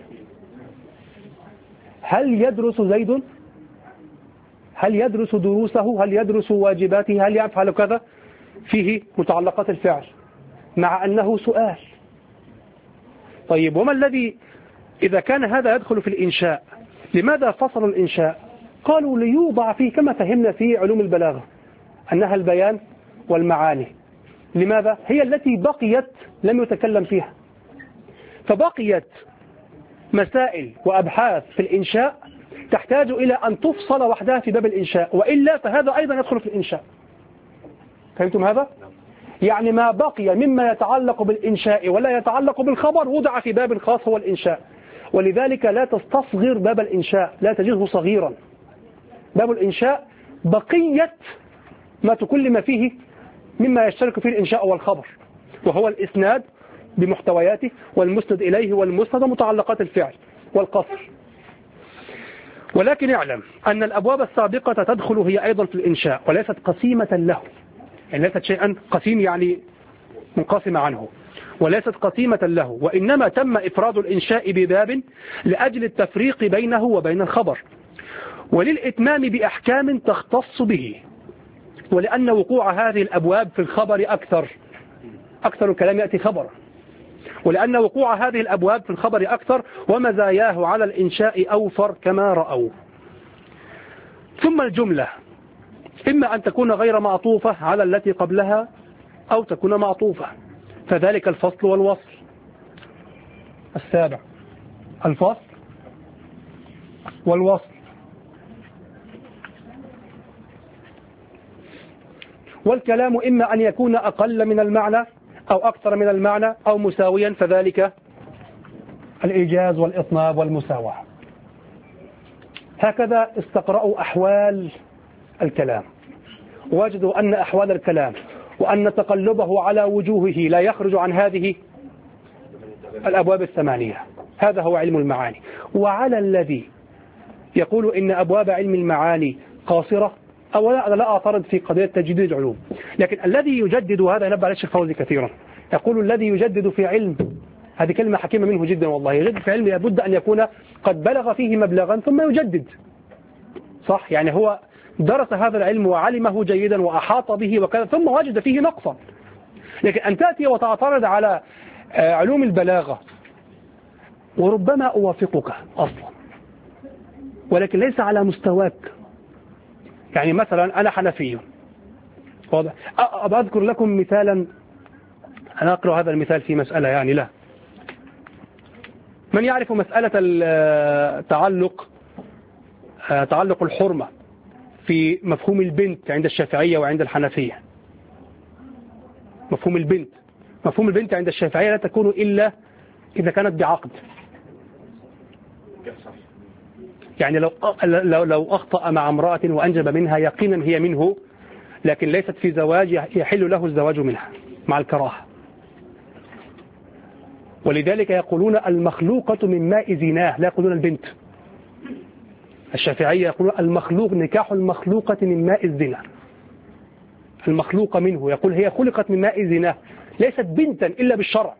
هل يدرس زيد؟ هل يدرس دروسه؟ هل يدرس واجباته؟ هل يفعل كذا؟ فيه متعلقات الفعل مع أنه سؤال. طيب وما الذي إذا كان هذا يدخل في الإنشاء لماذا فصلوا الإنشاء؟ قالوا ليوضع فيه كما فهمنا في علوم البلاغة أنها البيان والمعاني. لماذا؟ هي التي بقيت لم يتكلم فيها، فبقيت مسائل وأبحاث في الإنشاء تحتاج إلى أن تفصل وحدها في باب الإنشاء، وإلا فهذا أيضا يدخل في الإنشاء. فهمتم هذا؟ يعني ما بقي مما يتعلق بالإنشاء ولا يتعلق بالخبر وضع في باب خاص هو الإنشاء. ولذلك لا تستصغر باب الإنشاء، لا تجده صغيرا. باب الإنشاء بقية ما تكلم فيه مما يشترك فيه الإنشاء والخبر، وهو الإسناد بمحتوياته والمسند إليه والمسند ومتعلقات الفعل والقصر. ولكن اعلم أن الأبواب السابقة تدخل هي أيضا في الإنشاء وليست قسيمة له، يعني ليست شيئا قسيم يعني منقسم عنه، وليست قسيمة له، وإنما تم إفراد الإنشاء بباب لأجل التفريق بينه وبين الخبر، وللإتمام بأحكام تختص به، ولأن وقوع هذه الأبواب في الخبر أكثر أكثر الكلام يأتي خبر، ولأن وقوع هذه الأبواب في الخبر أكثر ومزاياه على الإنشاء أوفر كما رأوا. ثم الجملة إما أن تكون غير معطوفة على التي قبلها أو تكون معطوفة، فذلك الفصل والوصل. السابع الفصل والوصل. والكلام إما أن يكون أقل من المعنى أو أكثر من المعنى أو مساويا، فذلك الإيجاز والإطناب والمساواة. هكذا استقرأوا أحوال الكلام، وجدوا أن أحوال الكلام وأن تقلبه على وجوهه لا يخرج عن هذه الأبواب الثمانية. هذا هو علم المعاني. وعلى الذي يقول إن أبواب علم المعاني قاصرة، أولا أنا لا أعترض في قضية تجديد العلوم، لكن الذي يجدد، هذا ينبه عليه الشيخ فوزي كثيرا، يقول الذي يجدد في علم، هذه كلمة حكيمة منه جدا والله، يجدد في علم لابد أن يكون قد بلغ فيه مبلغا ثم يجدد. صح؟ يعني هو درس هذا العلم وعلمه جيدا وأحاط به وكذا ثم وجد فيه نقصا، لكن أن تأتي وتعترض على علوم البلاغة، وربما أوافقك أصلا ولكن ليس على مستواك. يعني مثلا أنا حنفي، واضح؟ أبى أذكر لكم مثالا، أنا أقرأ هذا المثال في مسألة يعني لا من يعرف مسألة التعلق تعلق الحرمة في مفهوم البنت عند الشافعية وعند الحنفية. مفهوم البنت مفهوم البنت عند الشافعية لا تكون إلا إذا كانت بعقد. يعني لو لو لو أخطأ مع امرأة وأنجب منها يقينا هي منه، لكن ليست في زواج، يحل له الزواج منها مع الكراهة. ولذلك يقولون المخلوقة من ماء زناه، لا يقولون البنت. الشافعية يقولون المخلوق، نكاح المخلوقة من ماء الزنا، المخلوقة منه، يقول هي خلقت من ماء زناه، ليست بنتا إلا بالشرع.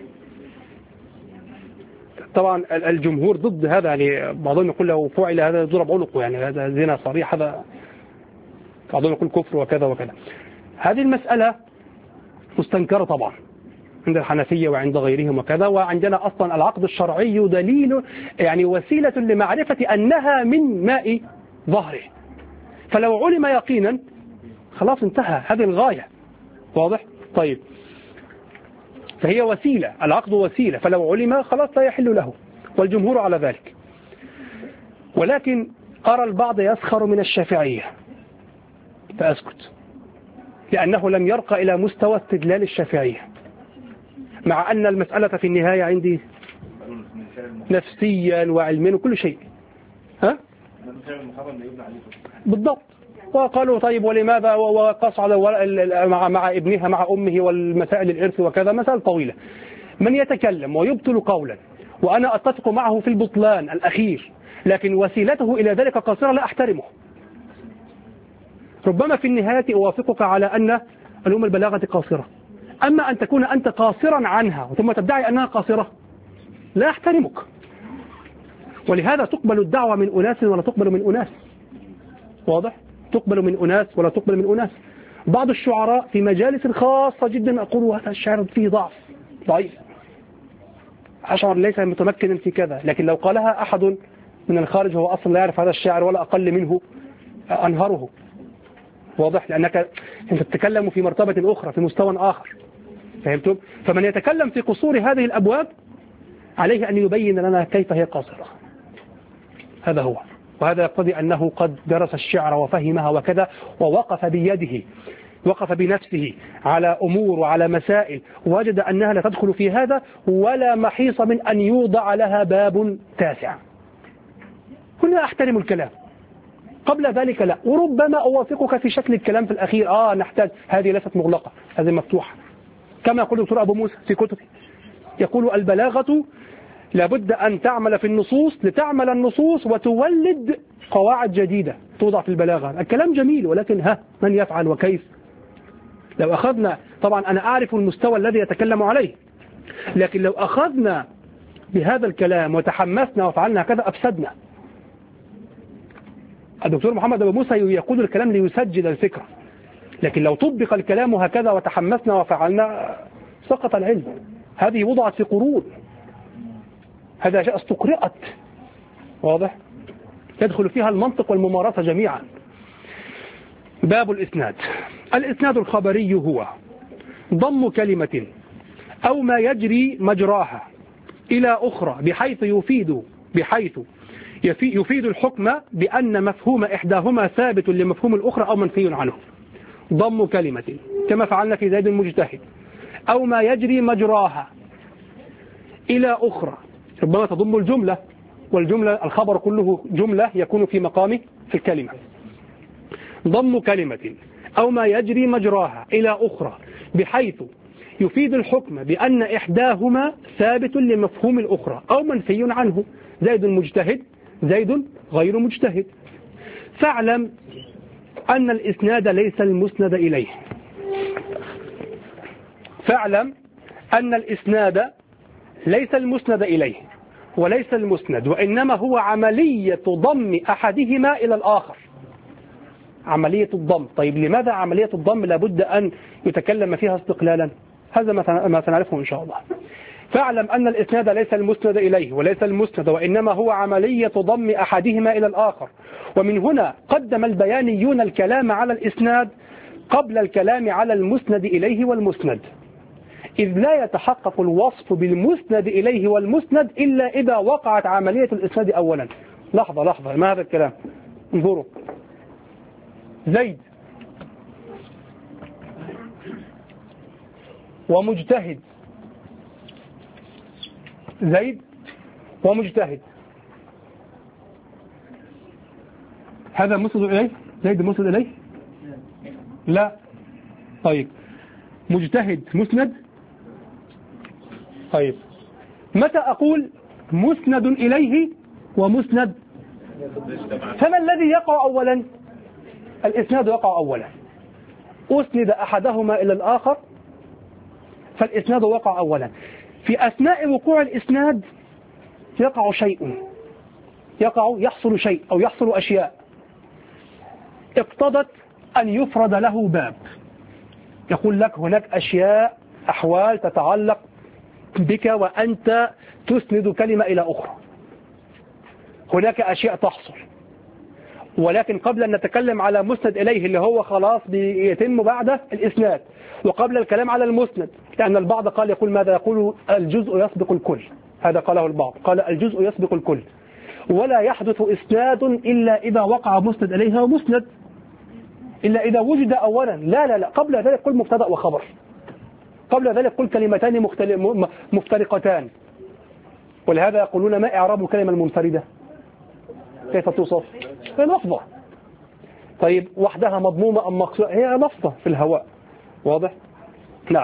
طبعا الجمهور ضد هذا، يعني بعضهم يقول لو فعل هذا يضرب عنقه، يعني هذا زنا صريح، هذا بعضهم يقول كفر وكذا وكذا. هذه المسألة مستنكرة طبعا عند الحنفية وعند غيرهم وكذا. وعندنا أصلا العقد الشرعي دليل، يعني وسيلة لمعرفة أنها من ماء ظهره، فلو علم يقينا خلاص انتهى، هذه الغاية. واضح؟ طيب، فهي وسيلة، العقد وسيلة، فلو علم خلاص لا يحل له، والجمهور على ذلك. ولكن أرى البعض يسخر من الشافعية فأسكت، لأنه لم يرقى إلى مستوى استدلال الشافعية، مع أن المسألة في النهاية عندي نفسيا وعلميا وكل شيء. ها؟ بالضبط. وقالوا طيب ولماذا وقص على مع مع ابنها مع أمه والمسائل الإرث وكذا، مسائل طويلة. من يتكلم ويبطل قولا وأنا أتفق معه في البطلان الأخير، لكن وسيلته إلى ذلك قاصرة، لا أحترمه. ربما في النهاية أوافقك على أن علوم البلاغة قاصرة، أما أن تكون أنت قاصرا عنها ثم تدعي أنها قاصرة، لا أحترمك. ولهذا تقبل الدعوة من أناس ولا تقبل من أناس. واضح؟ تقبل من أناس ولا تقبل من أناس. بعض الشعراء في مجالس خاصة جدا أقول هذا الشعر فيه ضعف، ضعيف، أشعر ليس متمكنا في كذا، لكن لو قالها أحد من الخارج هو أصلا لا يعرف هذا الشعر ولا أقل منه أنهره. واضح؟ لأنك أنت تتكلم في مرتبة أخرى، في مستوى آخر. فهمتم؟ فمن يتكلم في قصور هذه الأبواب عليه أن يبين لنا كيف هي قاصرة. هذا هو، وهذا يقتضي أنه قد درس الشعر وفهمها وكذا، ووقف بيده، وقف بنفسه على أمور وعلى مسائل، وجد أنها لا تدخل في هذا، ولا محيص من أن يوضع لها باب تاسع. كنا أحترم الكلام، قبل ذلك لا. وربما أوافقك في شكل الكلام في الأخير، آه نحتاج، هذه ليست مغلقة، هذه مفتوحة، كما يقول دكتور أبو موسى في كتبه، يقول البلاغة لابد أن تعمل في النصوص لتعمل النصوص وتولد قواعد جديدة توضع في البلاغة. الكلام جميل، ولكن ها من يفعل وكيف؟ لو أخذنا، طبعا أنا أعرف المستوى الذي يتكلم عليه، لكن لو أخذنا بهذا الكلام وتحمسنا وفعلنا كذا أفسدنا. الدكتور محمد أبو موسى يقول الكلام ليسجل الفكرة، لكن لو طبق الكلام هكذا وتحمسنا وفعلنا سقط العلم. هذه وضعت في قرون، هذا أشياء استقرأت. واضح؟ يدخل فيها المنطق والممارسة جميعا. باب الإسناد. الإسناد الخبري هو ضم كلمة أو ما يجري مجراها إلى أخرى بحيث يفيد بحيث يفيد الحكم بأن مفهوم إحداهما ثابت لمفهوم الأخرى أو منفي عنه. ضم كلمة كما فعلنا في زيد المجتهد، أو ما يجري مجراها إلى أخرى، ربما تضم الجملة، والجملة الخبر كله جملة يكون في مقام الكلمة. ضم كلمة أو ما يجري مجراها إلى أخرى بحيث يفيد الحكم بأن إحداهما ثابت لمفهوم الأخرى أو منفي عنه. زيد مجتهد، زيد غير مجتهد. فاعلم أن الإسناد ليس المسند إليه. فاعلم أن الإسناد ليس المسند إليه وليس المسند، وإنما هو عملية ضم أحدهما إلى الآخر. عملية الضم. طيب لماذا عملية الضم لابد أن يتكلم فيها استقلالا؟ هذا ما سنعرفه إن شاء الله. فاعلم أن الإسناد ليس المسند إليه وليس المسند، وإنما هو عملية ضم أحدهما إلى الآخر. ومن هنا قدم البيانيون الكلام على الإسناد قبل الكلام على المسند إليه والمسند، إذ لا يتحقق الوصف بالمسند إليه والمسند إلا إذا وقعت عملية الإسناد أولا. لحظة لحظة، ما هذا الكلام؟ انظروا، زيد ومجتهد زيد ومجتهد، هذا مسند إليه؟ زيد مسند إليه؟ لا. طيب مجتهد مسند؟ طيب متى أقول مسند إليه ومسند؟ فما الذي يقع أولا؟ الإسناد يقع أولا. أسند أحدهما إلى الآخر فالإسناد وقع أولا. في أثناء وقوع الإسناد يقع شيء، يقع يحصل شيء أو يحصل أشياء اقتضت أن يفرد له باب. يقول لك هناك أشياء أحوال تتعلق بك وأنت تسند كلمة إلى أخرى، هناك أشياء تحصل. ولكن قبل أن نتكلم على مسند إليه اللي هو خلاص بيتم بعده الإسناد، وقبل الكلام على المسند، لأن البعض قال يقول ماذا يقول الجزء يسبق الكل، هذا قاله البعض، قال الجزء يسبق الكل ولا يحدث إسناد إلا إذا وقع مسند إليها ومسند، إلا إذا وجد أولا. لا لا لا قبل ذلك قل مبتدأ وخبر، قبل ذلك قل كلمتان مفترقتان. ولهذا يقولون ما إعراب الكلمة المنفردة؟ كيف توصف؟ هي لفظة. طيب وحدها مضمومة أم مقصودة؟ هي لفظة في الهواء. واضح؟ نعم.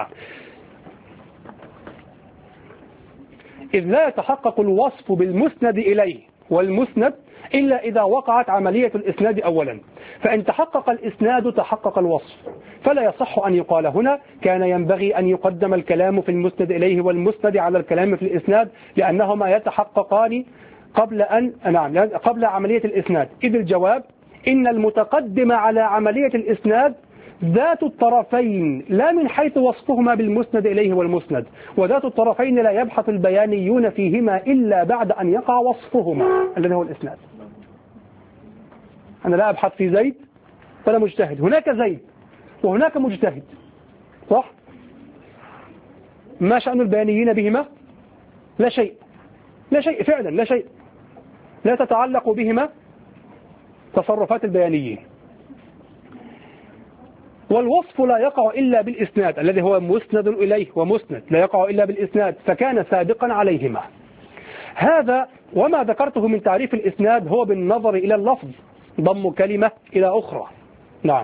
إذ لا يتحقق الوصف بالمسند إليه والمسند إلا إذا وقعت عملية الإسناد أولا، فإن تحقق الإسناد تحقق الوصف، فلا يصح أن يقال هنا كان ينبغي أن يقدم الكلام في المسند إليه والمسند على الكلام في الإسناد، لأنهما يتحققان قبل أن نعم قبل عملية الإسناد. إذ الجواب إن المتقدم على عملية الإسناد ذات الطرفين لا من حيث وصفهما بالمسند إليه والمسند، وذات الطرفين لا يبحث البيانيون فيهما إلا بعد أن يقع وصفهما الذي هو الإسناد. أنا لا أبحث في زيد ولا مجتهد، هناك زيد وهناك مجتهد، صح؟ ما شأن البيانيين بهما؟ لا شيء، لا شيء فعلا، لا شيء، لا تتعلق بهما تصرفات البيانيين. والوصف لا يقع إلا بالإسناد الذي هو مسند إليه ومسند، لا يقع إلا بالإسناد، فكان سابقا عليهما. هذا وما ذكرته من تعريف الإسناد هو بالنظر إلى اللفظ، ضم كلمة إلى أخرى. نعم.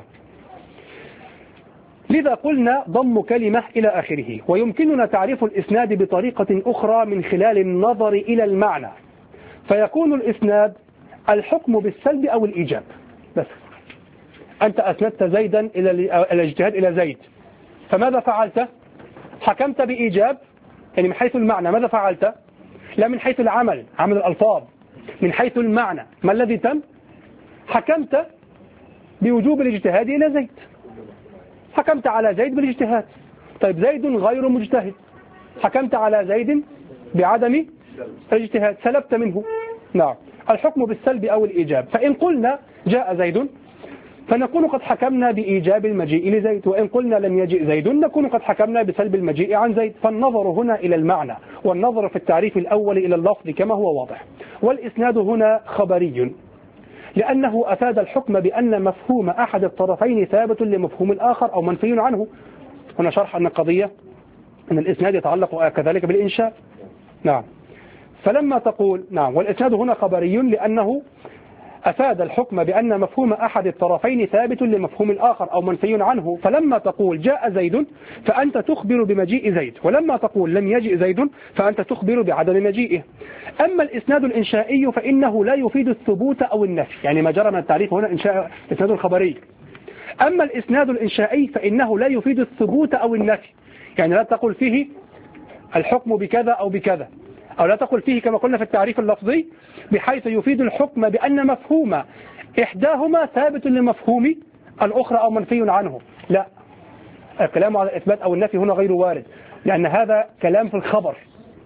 لذا قلنا ضم كلمة إلى آخره. ويمكننا تعريف الإسناد بطريقة أخرى من خلال النظر إلى المعنى، فيكون الإسناد الحكم بالسلب أو الإيجاب. بس أنت أسندت زيدا إلى الاجتهاد إلى زيد، فماذا فعلت؟ حكمت بإيجاب، يعني من حيث المعنى ماذا فعلت؟ لا من حيث العمل، عمل الألفاظ، من حيث المعنى ما الذي تم؟ حكمت بوجوب الاجتهاد إلى زيد، حكمت على زيد بالاجتهاد. طيب زيد غير مجتهد، حكمت على زيد بعدم الاجتهاد، سلبت منه. نعم. الحكم بالسلب أو الإيجاب. فإن قلنا جاء زيد فنكون قد حكمنا بإيجاب المجيء لزيد، وإن قلنا لم يجئ زيد نكون قد حكمنا بسلب المجيء عن زيد. فالنظر هنا إلى المعنى، والنظر في التعريف الأول إلى اللفظ كما هو واضح. والإسناد هنا خبري لأنه أفاد الحكم بأن مفهوم أحد الطرفين ثابت لمفهوم الآخر أو منفي عنه. هنا شرح أن القضية أن الإسناد يتعلق كذلك بالإنشاء. نعم. فلما تقول نعم والإسناد هنا خبري لأنه أفاد الحكم بأن مفهوم أحد الطرفين ثابت لمفهوم الآخر أو منفي عنه. فلما تقول جاء زيد فأنت تخبر بمجيء زيد، ولما تقول لم يجئ زيد فأنت تخبر بعدم مجيئه. أما الإسناد الإنشائي فإنه لا يفيد الثبوت أو النفي، يعني ما جرى من التعريف هنا إنشاء إسناد الخبري. أما الإسناد الإنشائي فإنه لا يفيد الثبوت أو النفي، يعني لا تقول فيه الحكم بكذا أو بكذا، أو لا تقول فيه كما قلنا في التعريف اللفظي بحيث يفيد الحكم بأن مفهوم إحداهما ثابت لمفهوم الأخرى أو منفي عنه. لا، الكلام على الإثبات أو النفي هنا غير وارد، لأن هذا كلام في الخبر.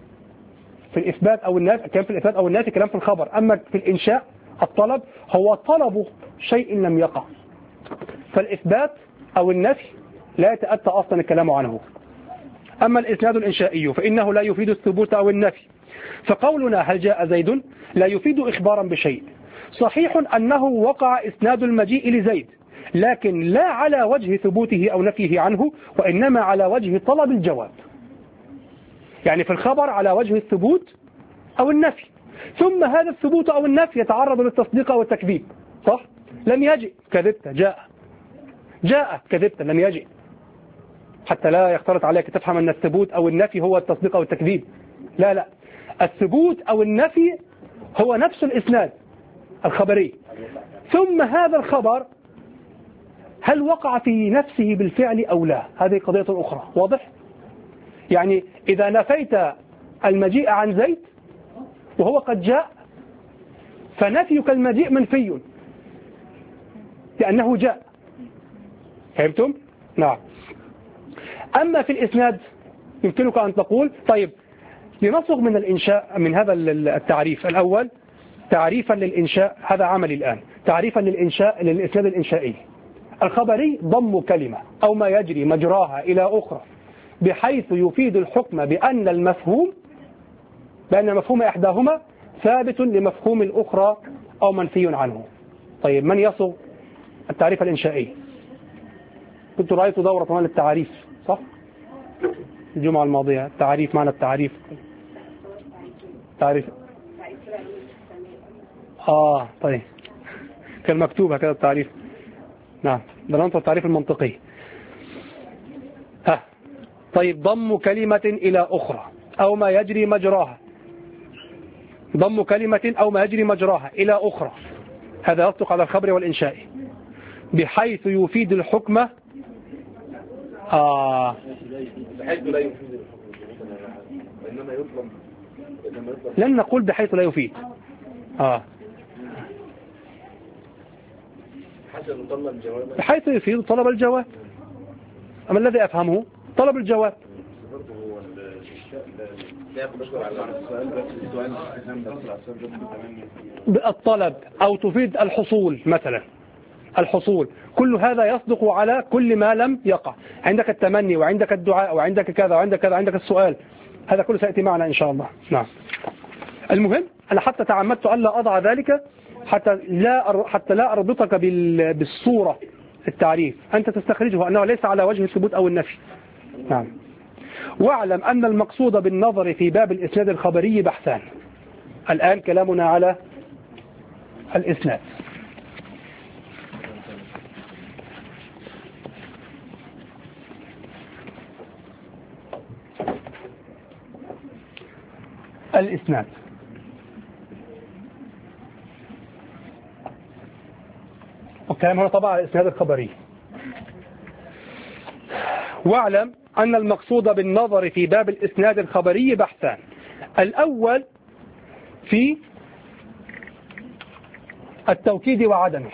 في الإثبات أو النفي كلام في الإثبات أو النفي كلام في الخبر. أما في الإنشاء الطلب هو طلب شيء لم يقع، فالإثبات أو النفي لا يتأتى أصلا الكلام عنه. أما الإسناد الإنشائي فإنه لا يفيد الثبوت أو النفي. فقولنا هل جاء زيد لا يفيد إخبارا بشيء. صحيح أنه وقع إسناد المجيء لزيد، لكن لا على وجه ثبوته أو نفيه عنه، وإنما على وجه طلب الجواب. يعني في الخبر على وجه الثبوت أو النفي، ثم هذا الثبوت أو النفي يتعرض للتصديق أو التكذيب. صح؟ لم يجئ كذبت، جاء جاء كذبت لم يجئ، حتى لا يختلط عليك تفهم أن الثبوت أو النفي هو التصديق أو التكذيب. لا لا، الثبوت أو النفي هو نفس الإسناد الخبري، ثم هذا الخبر هل وقع في نفسه بالفعل أو لا، هذه قضية أخرى. واضح؟ يعني إذا نفيت المجيء عن زيد وهو قد جاء فنفيك المجيء منفي لأنه جاء. فهمتم؟ نعم. أما في الإسناد يمكنك أن تقول طيب لنصغ من الإنشاء من هذا التعريف الأول، تعريفا للإنشاء، هذا عملي الآن، تعريفا للإنشاء للإسناد الإنشائي. الخبري ضم كلمة أو ما يجري مجراها إلى أخرى بحيث يفيد الحكم بأن المفهوم بأن مفهوم إحداهما ثابت لمفهوم الأخرى أو منفي عنه. طيب من يصغ التعريف الإنشائي؟ كنت رأيت دورة مال التعريف صح؟ الجمعة الماضية التعريف، معنى التعريف تعريف آه طيب كان مكتوب هكذا التعريف. نعم ده ننظر التعريف المنطقي. ها طيب ضم كلمة إلى أخرى أو ما يجري مجراها، ضم كلمة أو ما يجري مجراها إلى أخرى، هذا يصدق على الخبر والإنشاء بحيث يفيد الحكم آه بحيث لا يفيد إنما يطلب لن نقول بحيث لا يفيد آه بحيث يفيد طلب الجواب. أما الذي أفهمه طلب الجواب. الطلب أو تفيد الحصول مثلا، الحصول كل هذا يصدق على كل ما لم يقع. عندك التمني وعندك الدعاء وعندك كذا وعندك كذا وعندك السؤال، هذا كله سيأتي معنا إن شاء الله. نعم. المهم أنا حتى تعمدت ألا أضع ذلك حتى لا حتى لا أربطك بالصورة التعريف، أنت تستخرجه أنه ليس على وجه الثبوت أو النفي. نعم. واعلم أن المقصود بالنظر في باب الإسناد الخبري بحثان. الآن كلامنا على الإسناد. الإسناد والكلام هنا طبعا على الإسناد الخبري. واعلم أن المقصود بالنظر في باب الإسناد الخبري بحثان. الأول في التوكيد وعدمه،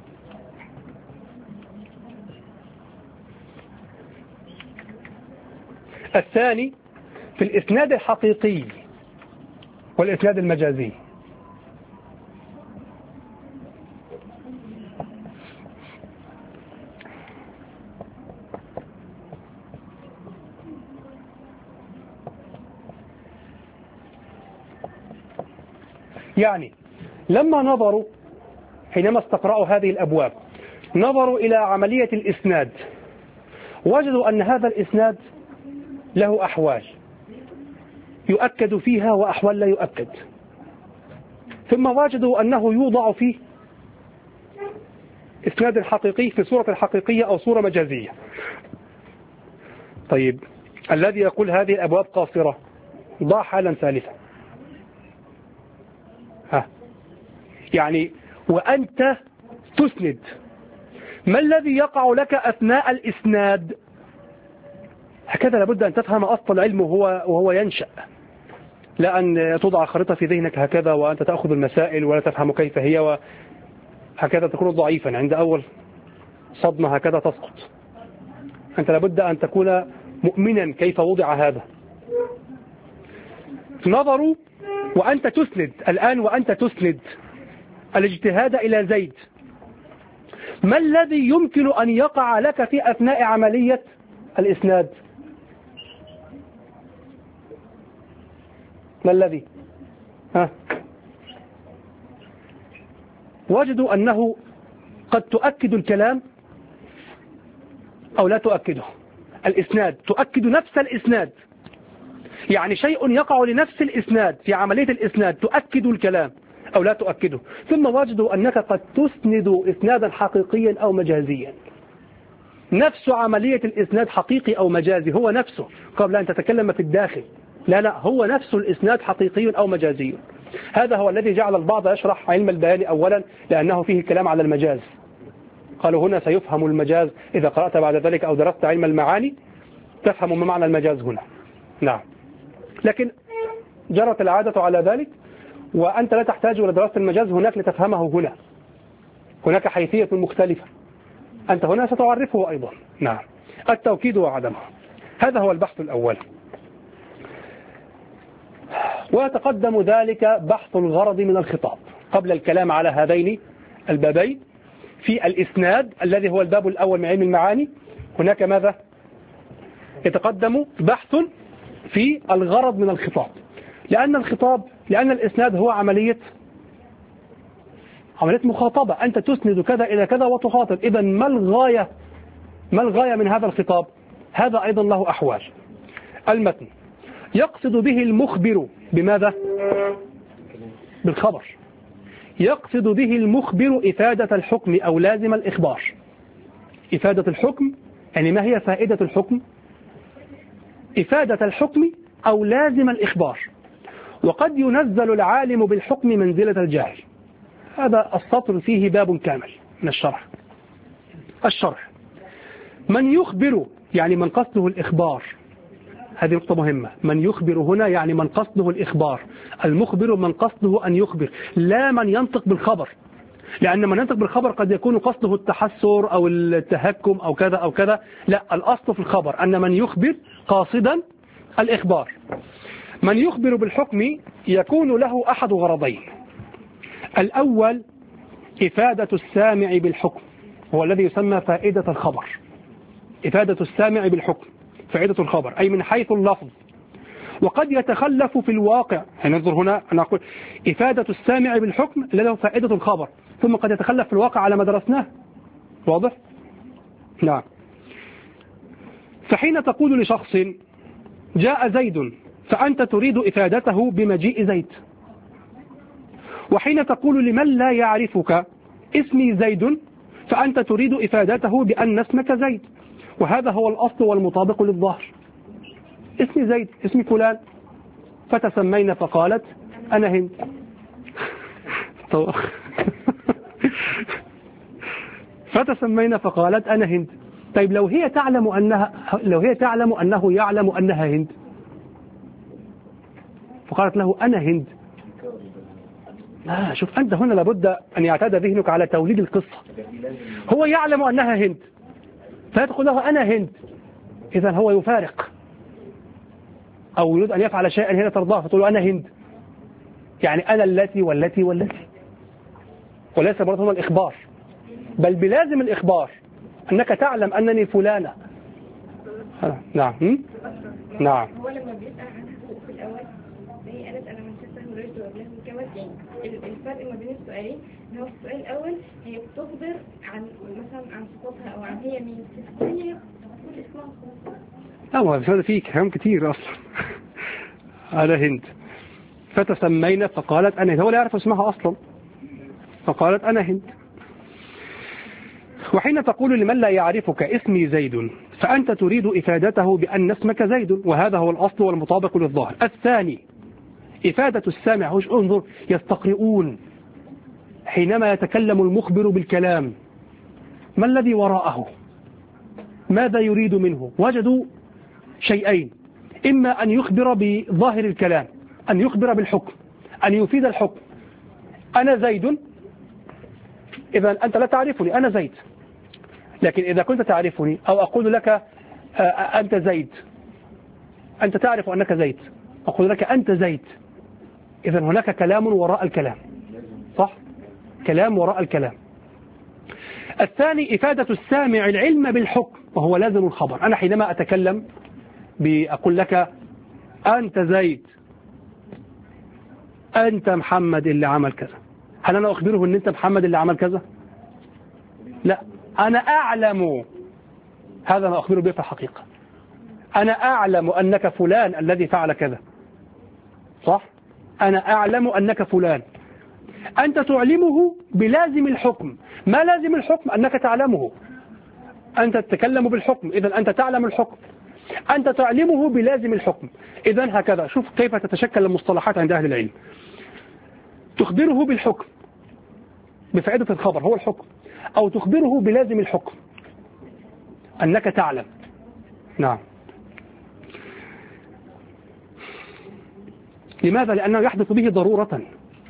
الثاني في الإسناد الحقيقي والإسناد المجازي. يعني لما نظروا حينما استقرأوا هذه الأبواب نظروا إلى عملية الإسناد، وجدوا أن هذا الإسناد له أحوال يؤكد فيها وأحوال لا يؤكد، ثم وجدوا أنه يوضع فيه إسناد حقيقي في صورة حقيقية أو صورة مجازية. طيب الذي يقول هذه الأبواب قاصرة ضع حالا ثالثا. ها يعني وأنت تسند، ما الذي يقع لك أثناء الإسناد؟ هكذا لابد أن تفهم أصل العلم وهو, وهو ينشأ، لا أن توضع خريطة في ذهنك هكذا وأنت تأخذ المسائل ولا تفهم كيف هي، وهكذا تكون ضعيفا عند أول صدمة هكذا تسقط. أنت لابد أن تكون مؤمنا كيف وضع هذا. نظروا وأنت تسند الآن، وأنت تسند الاجتهاد إلى زيد، ما الذي يمكن أن يقع لك في أثناء عملية الإسناد؟ ما الذي؟ ها؟ وجدوا أنه قد تؤكد الكلام أو لا تؤكده. الإسناد تؤكد نفس الإسناد، يعني شيء يقع لنفس الإسناد في عملية الإسناد تؤكد الكلام أو لا تؤكده، ثم وجدوا أنك قد تسند إسنادا حقيقيا أو مجازيا. نفس عملية الإسناد حقيقي أو مجازي هو نفسه قبل أن تتكلم في الداخل، لا لا هو نفس الإسناد حقيقي أو مجازي. هذا هو الذي جعل البعض يشرح علم البيان أولا لأنه فيه الكلام على المجاز. قالوا هنا سيفهم المجاز، إذا قرأت بعد ذلك أو درست علم المعاني تفهم ما معنى المجاز هنا. نعم، لكن جرت العادة على ذلك، وأنت لا تحتاج إلى دراسة المجاز هناك لتفهمه هنا. هناك حيثية مختلفة أنت هنا ستعرفه أيضا. نعم، التوكيد وعدمه، هذا هو البحث الأول. ويتقدم ذلك بحث الغرض من الخطاب قبل الكلام على هذين البابين. في الإسناد الذي هو الباب الأول من علم المعاني هناك ماذا؟ يتقدم بحث في الغرض من الخطاب، لأن الخطاب لأن الإسناد هو عملية عملية مخاطبة، أنت تسند كذا إلى كذا وتخاطب. إذا ما الغاية ما الغاية من هذا الخطاب؟ هذا أيضا له أحوال. المتن يقصد به المخبر بماذا؟ بالخبر. يقصد به المخبر إفادة الحكم أو لازم الإخبار. إفادة الحكم يعني ما هي فائدة الحكم؟ إفادة الحكم أو لازم الإخبار. وقد ينزل العالم بالحكم منزلة الجاهل. هذا السطر فيه باب كامل من الشرح. الشرح من يخبر يعني من قصده الإخبار. هذه نقطة مهمة. من يخبر هنا يعني من قصده الإخبار. المخبر من قصده أن يخبر، لا من ينطق بالخبر، لأن من ينطق بالخبر قد يكون قصده التحسر أو التهكم أو كذا أو كذا. لا، الأصل في الخبر أن من يخبر قاصدا الإخبار. من يخبر بالحكم يكون له أحد غرضين. الأول إفادة السامع بالحكم، هو الذي يسمى فائدة الخبر. إفادة السامع بالحكم فائدة الخبر أي من حيث اللفظ. وقد يتخلف في الواقع، هننظر هنا أنا أقول إفادة السامع بالحكم الذي هو فائدة الخبر، ثم قد يتخلف في الواقع على ما درسناه. واضح؟ نعم. فحين تقول لشخص جاء زيد فأنت تريد إفادته بمجيء زيد، وحين تقول لمن لا يعرفك اسمي زيد فأنت تريد إفادته بأن اسمك زيد، وهذا هو الأصل والمطابق للظاهر. اسمي زيد، اسمي فلان، فتسمينا فقالت أنا هند. فتسمينا فقالت أنا هند. طيب لو هي تعلم أنها لو هي تعلم أنه يعلم أنها هند فقالت له أنا هند. آه شوف أنت هنا لابد أن يعتاد ذهنك على توليد القصة. هو يعلم أنها هند فتقول له أنا هند، إذا هو يفارق أو يريد أن يفعل شيئا هنا ترضاه فتقول له أنا هند، يعني أنا التي والتي والتي، وليس برضه هنا الإخبار، بل بلازم الإخبار أنك تعلم أنني فلانة. نعم. نعم. هو لما بيسأل عنها في الأول هي قالت أنا من شفته ورجل وابنه متجوز، يعني الفرق ما بين السؤالين إن هو في السؤال الأول هي بتخبر عن مثلا عن صفاتها أو عن هي مين، في الثانية بتقول اسمها. لا، هذا فيه كلام كتير أصلا. أنا هند فتسمينا فقالت أنا هند، هو لا يعرف اسمها أصلا فقالت أنا هند. وحين تقول لمن لا يعرفك اسمي زيد فأنت تريد إفادته بأن اسمك زيد، وهذا هو الأصل والمطابق للظاهر. الثاني إفادة السامع. انظر يستقرؤون حينما يتكلم المخبر بالكلام ما الذي وراءه، ماذا يريد منه. وجدوا شيئين، إما أن يخبر بظاهر الكلام، أن يخبر بالحكم، أن يفيد الحكم. أنا زيد، إذا أنت لا تعرفني، أنا زيد. لكن إذا كنت تعرفني أو أقول لك أنت زيد، أنت تعرف أنك زيد، أقول لك أنت زيد، إذا هناك كلام وراء الكلام، صح؟ كلام وراء الكلام. الثاني إفادة السامع العلم بالحكم وهو لازم الخبر. أنا حينما أتكلم بأقول لك أنت زيد، أنت محمد اللي عمل كذا، هل أنا أخبره أن أنت محمد اللي عمل كذا؟ لا، أنا أعلم، هذا ما أخبره به في الحقيقة. أنا أعلم أنك فلان الذي فعل كذا، صح؟ أنا أعلم أنك فلان. أنت تعلمه بلازم الحكم. ما لازم الحكم؟ أنك تعلمه. أنت تتكلم بالحكم، إذا أنت تعلم الحكم. أنت تعلمه بلازم الحكم، إذا هكذا. شوف كيف تتشكل المصطلحات عند أهل العلم. تخبره بالحكم بفائدة الخبر هو الحكم، أو تخبره بلازم الحكم أنك تعلم. نعم. لماذا؟ لأنه يحدث به ضرورة.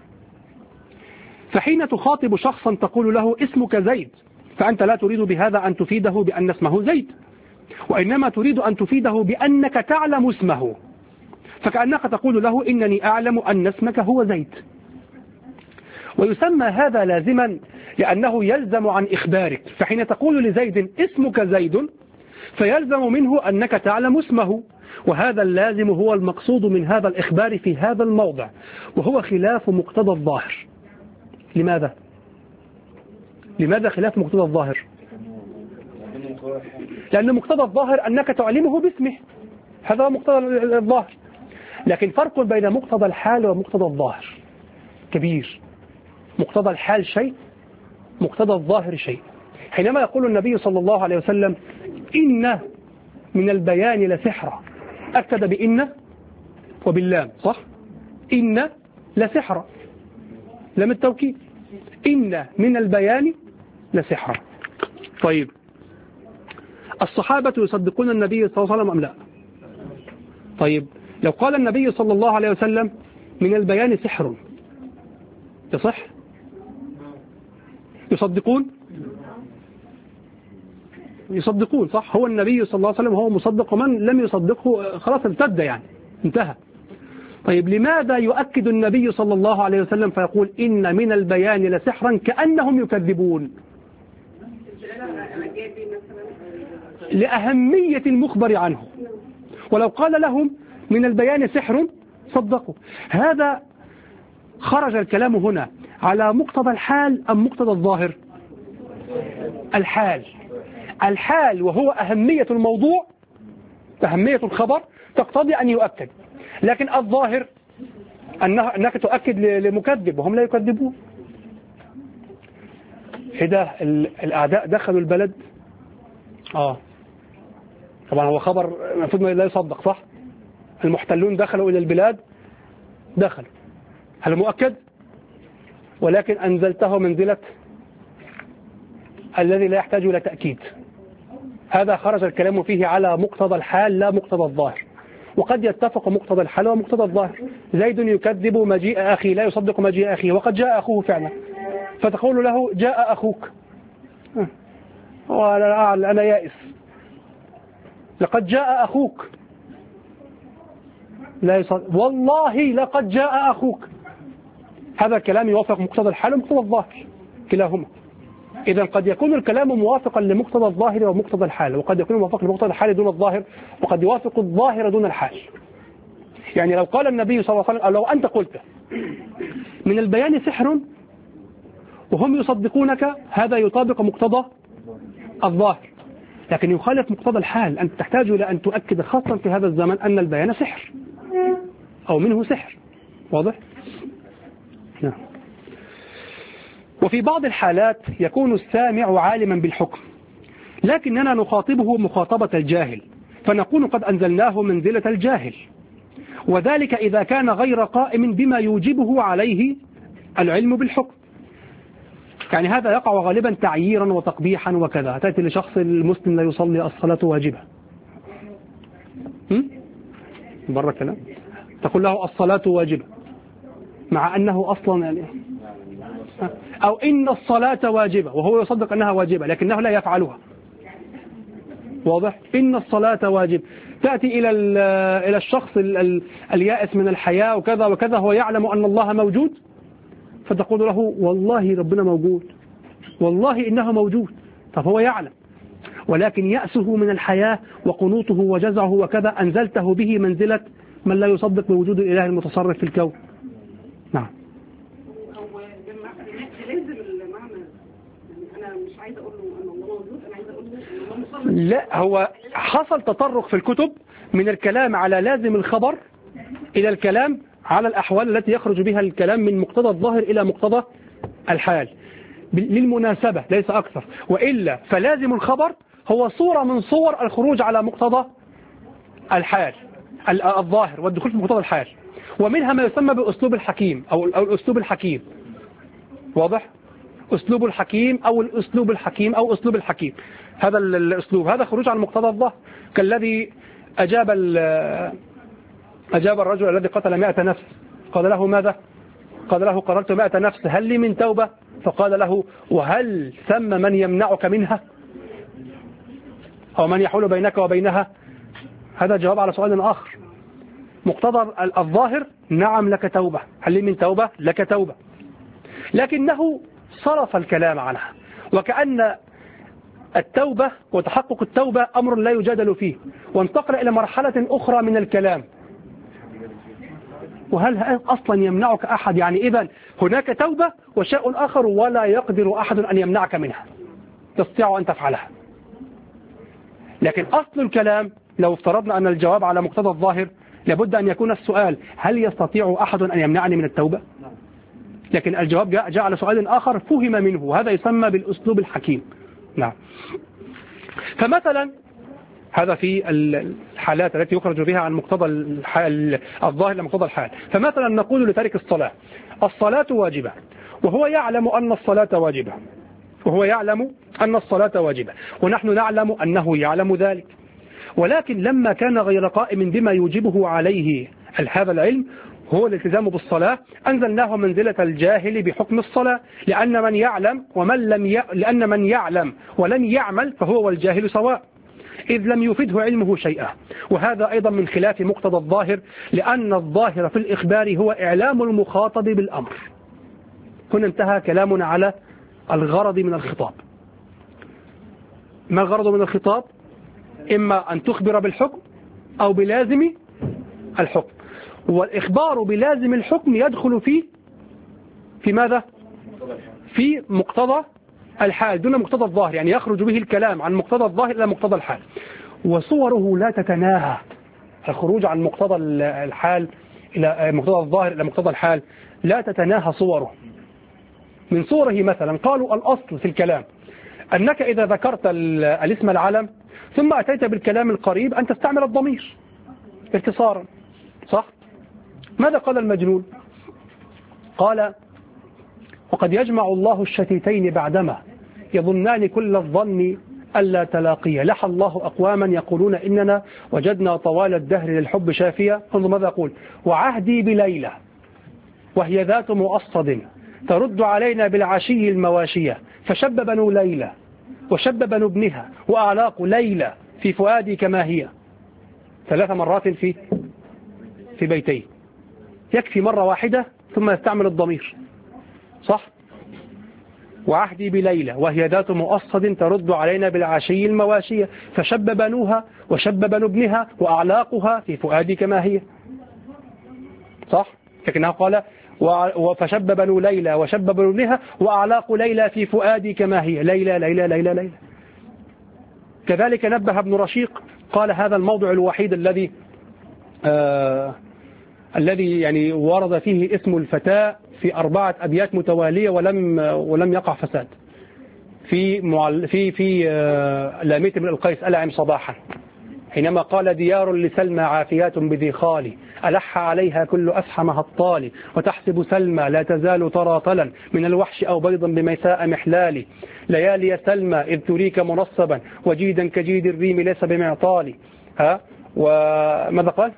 فحين تخاطب شخصا تقول له اسمك زيد، فأنت لا تريد بهذا أن تفيده بأن اسمه زيد، وإنما تريد أن تفيده بأنك تعلم اسمه، فكأنك تقول له إنني أعلم أن اسمك هو زيد. ويسمى هذا لازما لأنه يلزم عن إخبارك. فحين تقول لزيد اسمك زيد فيلزم منه أنك تعلم اسمه، وهذا اللازم هو المقصود من هذا الإخبار في هذا الموضع، وهو خلاف مقتضى الظاهر. لماذا؟ لماذا خلاف مقتضى الظاهر؟ لأن مقتضى الظاهر أنك تعلمه باسمه، هذا هو مقتضى الظاهر. لكن فرق بين مقتضى الحال ومقتضى الظاهر كبير. مقتضى الحال شيء، مقتضى الظاهر شيء. حينما يقول النبي صلى الله عليه وسلم إن من البيان لسحرا، أكد بإن وباللام، صح؟ إن لسحرا، لام التوكيد. إن من البيان لسحرا. طيب، الصحابة يصدقون النبي صلى الله عليه وسلم أم لا؟ طيب، لو قال النبي صلى الله عليه وسلم من البيان سحر، يصح؟ يصدقون؟ يصدقون، صح؟ هو النبي صلى الله عليه وسلم هو مصدق، ومن لم يصدقه خلاص ارتد، يعني انتهى. طيب، لماذا يؤكد النبي صلى الله عليه وسلم فيقول إن من البيان لسحرا كأنهم يكذبون؟ لأهمية المخبر عنه. ولو قال لهم من البيان سحر صدقوا. هذا خرج الكلام هنا على مقتضى الحال أم مقتضى الظاهر؟ الحال. الحال وهو أهمية الموضوع، أهمية الخبر تقتضي أن يؤكد. لكن الظاهر أنك تؤكد لمكذب وهم لا يكذبون. إذا الأعداء دخلوا البلد، آه طبعا هو خبر المفروض لا يصدق، صح؟ المحتلون دخلوا إلى البلاد، دخلوا، هل مؤكد؟ ولكن أنزلته منزلة الذي لا يحتاج إلى تأكيد. هذا خرج الكلام فيه على مقتضى الحال لا مقتضى الظاهر. وقد يتفق مقتضى الحال ومقتضى الظاهر. زيد يكذب مجيء أخي، لا يصدق مجيء أخيه، وقد جاء أخوه فعلا، فتقول له جاء أخوك، وأنا أنا يائس، لقد جاء أخوك، لا يصدق، والله لقد جاء أخوك. هذا الكلام يوافق مقتضى الحال ومقتضى الظاهر كلاهما. إذا قد يكون الكلام موافقا لمقتضى الظاهر ومقتضى الحال، وقد يكون موافقا لمقتضى الحال دون الظاهر، وقد يوافق الظاهر دون الحال. يعني لو قال النبي صلى الله عليه وسلم، أو لو أنت قلت من البيان سحر وهم يصدقونك، هذا يطابق مقتضى الظاهر، لكن يخالف مقتضى الحال. أنت تحتاج إلى أن تؤكد خاصة في هذا الزمن أن البيان سحر أو منه سحر. واضح؟ نعم. وفي بعض الحالات يكون السامع عالما بالحكم، لكننا نخاطبه مخاطبة الجاهل، فنقول قد أنزلناه منزلة الجاهل، وذلك إذا كان غير قائم بما يوجبه عليه العلم بالحكم. يعني هذا يقع غالبا تعييرا وتقبيحا وكذا. تأتي لشخص المسلم لا يصلي الصلاة واجبة، برا كلام، تقول له الصلاة واجبة، مع أنه أصلا يعني، أو إن الصلاة واجبة وهو يصدق أنها واجبة لكنه لا يفعلها. واضح؟ إن الصلاة واجب. تأتي إلى إلى الشخص اليائس من الحياة وكذا وكذا، هو يعلم أن الله موجود، فتقول له والله ربنا موجود، والله إنه موجود. طب هو يعلم، ولكن يأسه من الحياة وقنوطه وجزعه وكذا أنزلته به منزلة من لا يصدق بوجود الإله المتصرف في الكون. نعم. هو لازم المعنى، يعني أنا مش عايزة أقول له أن الله موجود، أنا عايزة أقول له أن الله لا، هو حصل تطرق في الكتب من الكلام على لازم الخبر إلى الكلام على الأحوال التي يخرج بها الكلام من مقتضى الظاهر إلى مقتضى الحال للمناسبة ليس أكثر، وإلا فلازم الخبر هو صورة من صور الخروج على مقتضى الحال الظاهر والدخول في مقتضى الحال، ومنها ما يسمى بأسلوب الحكيم أو الأسلوب الحكيم. واضح؟ أسلوب الحكيم أو الأسلوب الحكيم أو أسلوب الحكيم، هذا الأسلوب هذا خروج عن مقتضى الظاهر، كالذي أجاب أجاب الرجل الذي قتل مئة نفس، قال له ماذا؟ قال له قتلت مئة نفس هل لي من توبة؟ فقال له وهل ثم من يمنعك منها أو من يحول بينك وبينها؟ هذا جواب على سؤال آخر. مقتضى الظاهر نعم لك توبة، هل لي من توبة؟ لك توبة، لكنه صرف الكلام عنها وكأن التوبة وتحقق التوبة أمر لا يجادل فيه، وانتقل إلى مرحلة أخرى من الكلام. وهل أصلا يمنعك أحد؟ يعني إذن هناك توبة وشيء آخر ولا يقدر أحد أن يمنعك منها، تستطيع أن تفعلها. لكن أصل الكلام لو افترضنا أن الجواب على مقتضى الظاهر لابد أن يكون السؤال هل يستطيع أحد أن يمنعني من التوبة؟ لكن الجواب جاء, جاء على سؤال آخر فهم منه، هذا يسمى بالأسلوب الحكيم. نعم. فمثلا هذا في الحالات التي يخرج بها عن مقتضى الحال الظاهر لمقتضى الحال. فمثلا نقول لتارك الصلاة الصلاة واجبة، وهو يعلم أن الصلاة واجبة وهو يعلم أن الصلاة واجبة ونحن نعلم أنه يعلم ذلك، ولكن لما كان غير قائم بما يوجبه عليه هذا العلم هو الالتزام بالصلاة أنزلناه منزلة الجاهل بحكم الصلاة، لأن من يعلم ومن لم ي... لأن من يعلم ولم يعمل فهو والجاهل سواء، إذ لم يفده علمه شيئا. وهذا أيضا من خلاف مقتضى الظاهر، لأن الظاهر في الإخبار هو إعلام المخاطب بالأمر. هنا انتهى كلامنا على الغرض من الخطاب. ما الغرض من الخطاب؟ إما أن تخبر بالحكم أو بلازم الحكم، والإخبار بلازم الحكم يدخل في في ماذا؟ في مقتضى الحال دون مقتضى الظاهر، يعني يخرج به الكلام عن مقتضى الظاهر إلى مقتضى الحال، وصوره لا تتناهى. الخروج عن مقتضى الحال إلى مقتضى الظاهر إلى مقتضى الحال لا تتناهى صوره. من صوره مثلا قالوا الأصل في الكلام أنك إذا ذكرت الاسم العلم ثم أتيت بالكلام القريب أن تستعمل الضمير اختصارا، صح؟ ماذا قال المجنون؟ قال وقد يجمع الله الشتيتين بعدما يظنان كل الظن ألا تلاقيا، لحى الله أقواما يقولون إننا وجدنا طوال الدهر للحب شافية. انظر ماذا يقول: وعهدي بليلى وهي ذات مؤصد ترد علينا بالعشي المواشية، فشب بنو ليلى وشب بنو ابنها وأعلاق ليلى في فؤادي كما هي. ثلاث مرات في في بيتين، يكفي مرة واحدة ثم يستعمل الضمير، صح؟ وعهدي بليلى وهي ذات مؤصد ترد علينا بالعشي المواشية، فشب بنوها وشب بنو ابنها وأعلاقها في فؤادي كما هي، صح؟ لكنه قال فشب بنو ليلى وشب بنو ابنها وأعلاق ليلى في فؤادي كما هي، ليلى ليلى ليلى ليلى. كذلك نبه ابن رشيق قال هذا الموضع الوحيد الذي آه الذي يعني ورد فيه اسم الفتاة في أربعة أبيات متوالية ولم ولم يقع فساد. في معل في في آه لاميت بن القيس ألعم صباحا حينما قال ديار لسلمى عافيات بذي خالي، ألح عليها كل أفحمها الطالي، وتحسب سلمى لا تزال ترى طلا من الوحش أو بيضا بميساء محلالي، ليالي سلمى إذ تريك منصبا وجيدا كجيد الريم ليس بمعطالي. ها وماذا قال؟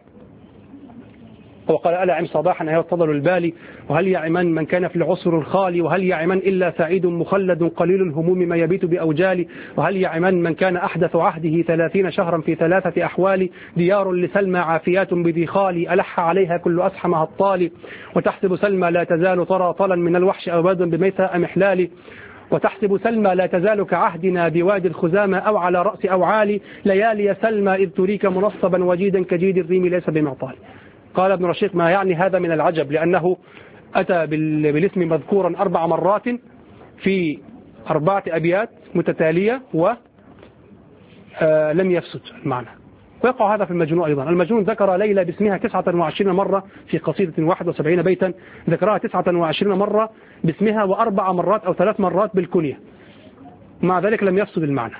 وقال ألعم صباحا أيها الفضل البالي، وهل يعمن من كان في العسر الخالي، وهل يعمن إلا سعيد مخلد قليل الهموم ما يبيت بأوجالي، وهل يعمن من كان أحدث عهده ثلاثين شهرا في ثلاثة أحوال، ديار لسلمى عافيات بذي خالي، ألح عليها كل أسحمها الطالي، وتحسب سلمى لا تزال ترى طلا من الوحش أو بيضا بميساء محلالي، وتحسب سلمى لا تزال كعهدنا بوادي الخزامى أو على رأس أوعالي، ليالي سلمى إذ تريك منصبا وجيدا كجيد الريم ليس بمعطالي. قال ابن رشيق ما يعني هذا من العجب، لأنه أتى بالاسم مذكورا أربع مرات في أربعة أبيات متتالية، و آه لم يفسد المعنى. ويقع هذا في المجنون أيضا. المجنون ذكر ليلى باسمها تسعة وعشرين مرة في قصيدة واحد وسبعين بيتا، ذكرها تسعة وعشرين مرة باسمها وأربع مرات أو ثلاث مرات بالكنية، مع ذلك لم يفسد المعنى،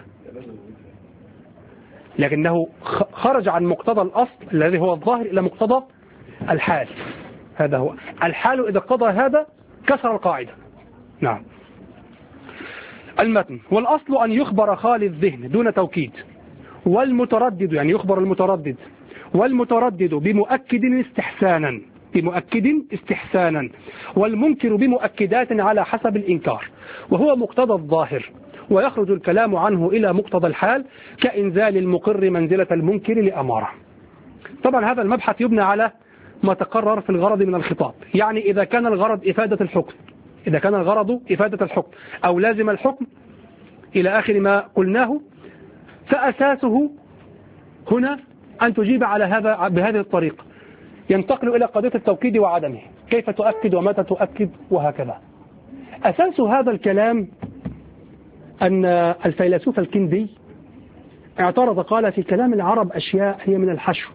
لكنه خرج عن مقتضى الأصل الذي هو الظاهر إلى مقتضى الحال. هذا هو الحال، إذا اقتضى هذا كسر القاعدة. نعم. المتن: والأصل أن يخبر خالي الذهن دون توكيد، والمتردد يعني يخبر المتردد، والمتردد بمؤكد استحسانا بمؤكد استحسانا والمنكر بمؤكدات على حسب الإنكار، وهو مقتضى الظاهر، ويخرج الكلام عنه إلى مقتضى الحال كإنزال المقر منزلة المنكر لأمارة. طبعا هذا المبحث يبنى على ما تقرر في الغرض من الخطاب. يعني إذا كان الغرض إفادة الحكم إذا كان الغرض إفادة الحكم أو لازم الحكم إلى آخر ما قلناه، فأساسه هنا أن تجيب على هذا بهذه الطريقة. ينتقل إلى قضية التوكيد وعدمه، كيف تؤكد ومتى تؤكد وهكذا. أساس هذا الكلام أن الفيلسوف الكندي اعترض، قال: في كلام العرب أشياء هي من الحشو.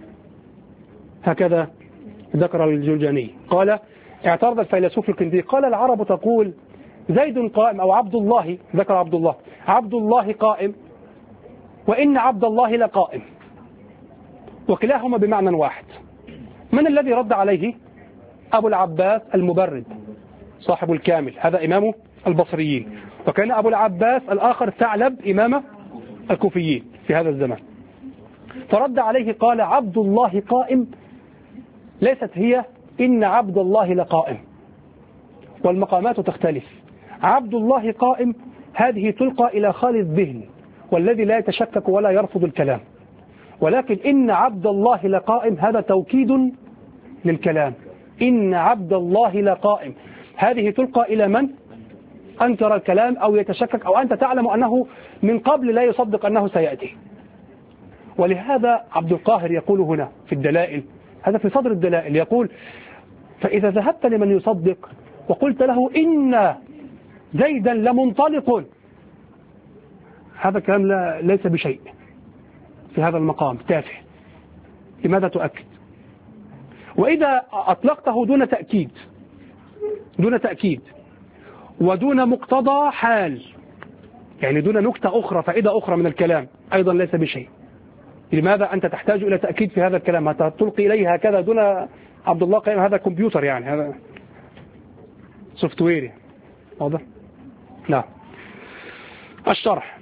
هكذا ذكر الجرجاني. قال اعترض الفيلسوف الكندي، قال: العرب تقول زيد قائم، أو عبد الله، ذكر عبد الله، عبد الله قائم، وإن عبد الله لقائم، وكلاهما بمعنى واحد. من الذي رد عليه؟ أبو العباس المبرد صاحب الكامل، هذا إمام البصريين، وكان أبو العباس الآخر ثعلب إمام الكوفيين في هذا الزمان. فرد عليه قال: عبد الله قائم ليست هي إن عبد الله لقائم، والمقامات تختلف. عبد الله قائم هذه تلقى إلى خالي الذهن والذي لا يتشكك ولا يرفض الكلام، ولكن إن عبد الله لقائم هذا توكيد للكلام. إن عبد الله لقائم هذه تلقى إلى من أنكر الكلام أو يتشكك، أو أنت تعلم أنه من قبل لا يصدق أنه سيأتي. ولهذا عبد القاهر يقول هنا في الدلائل، هذا في صدر الدلائل، يقول: فإذا ذهبت لمن يصدق وقلت له إن زيدا لمنطلق، هذا الكلام لا ليس بشيء في هذا المقام، تافه. لماذا تؤكد؟ وإذا أطلقته دون تأكيد دون تأكيد ودون مقتضى حال، يعني دون نكتة أخرى، فائدة أخرى من الكلام، أيضا ليس بشيء. لماذا أنت تحتاج إلى تأكيد في هذا الكلام؟ حتى تلقي إليه هكذا دون عبد الله قائم، هذا كمبيوتر، يعني هذا سوفت وير، واضح؟ لا. الشرح: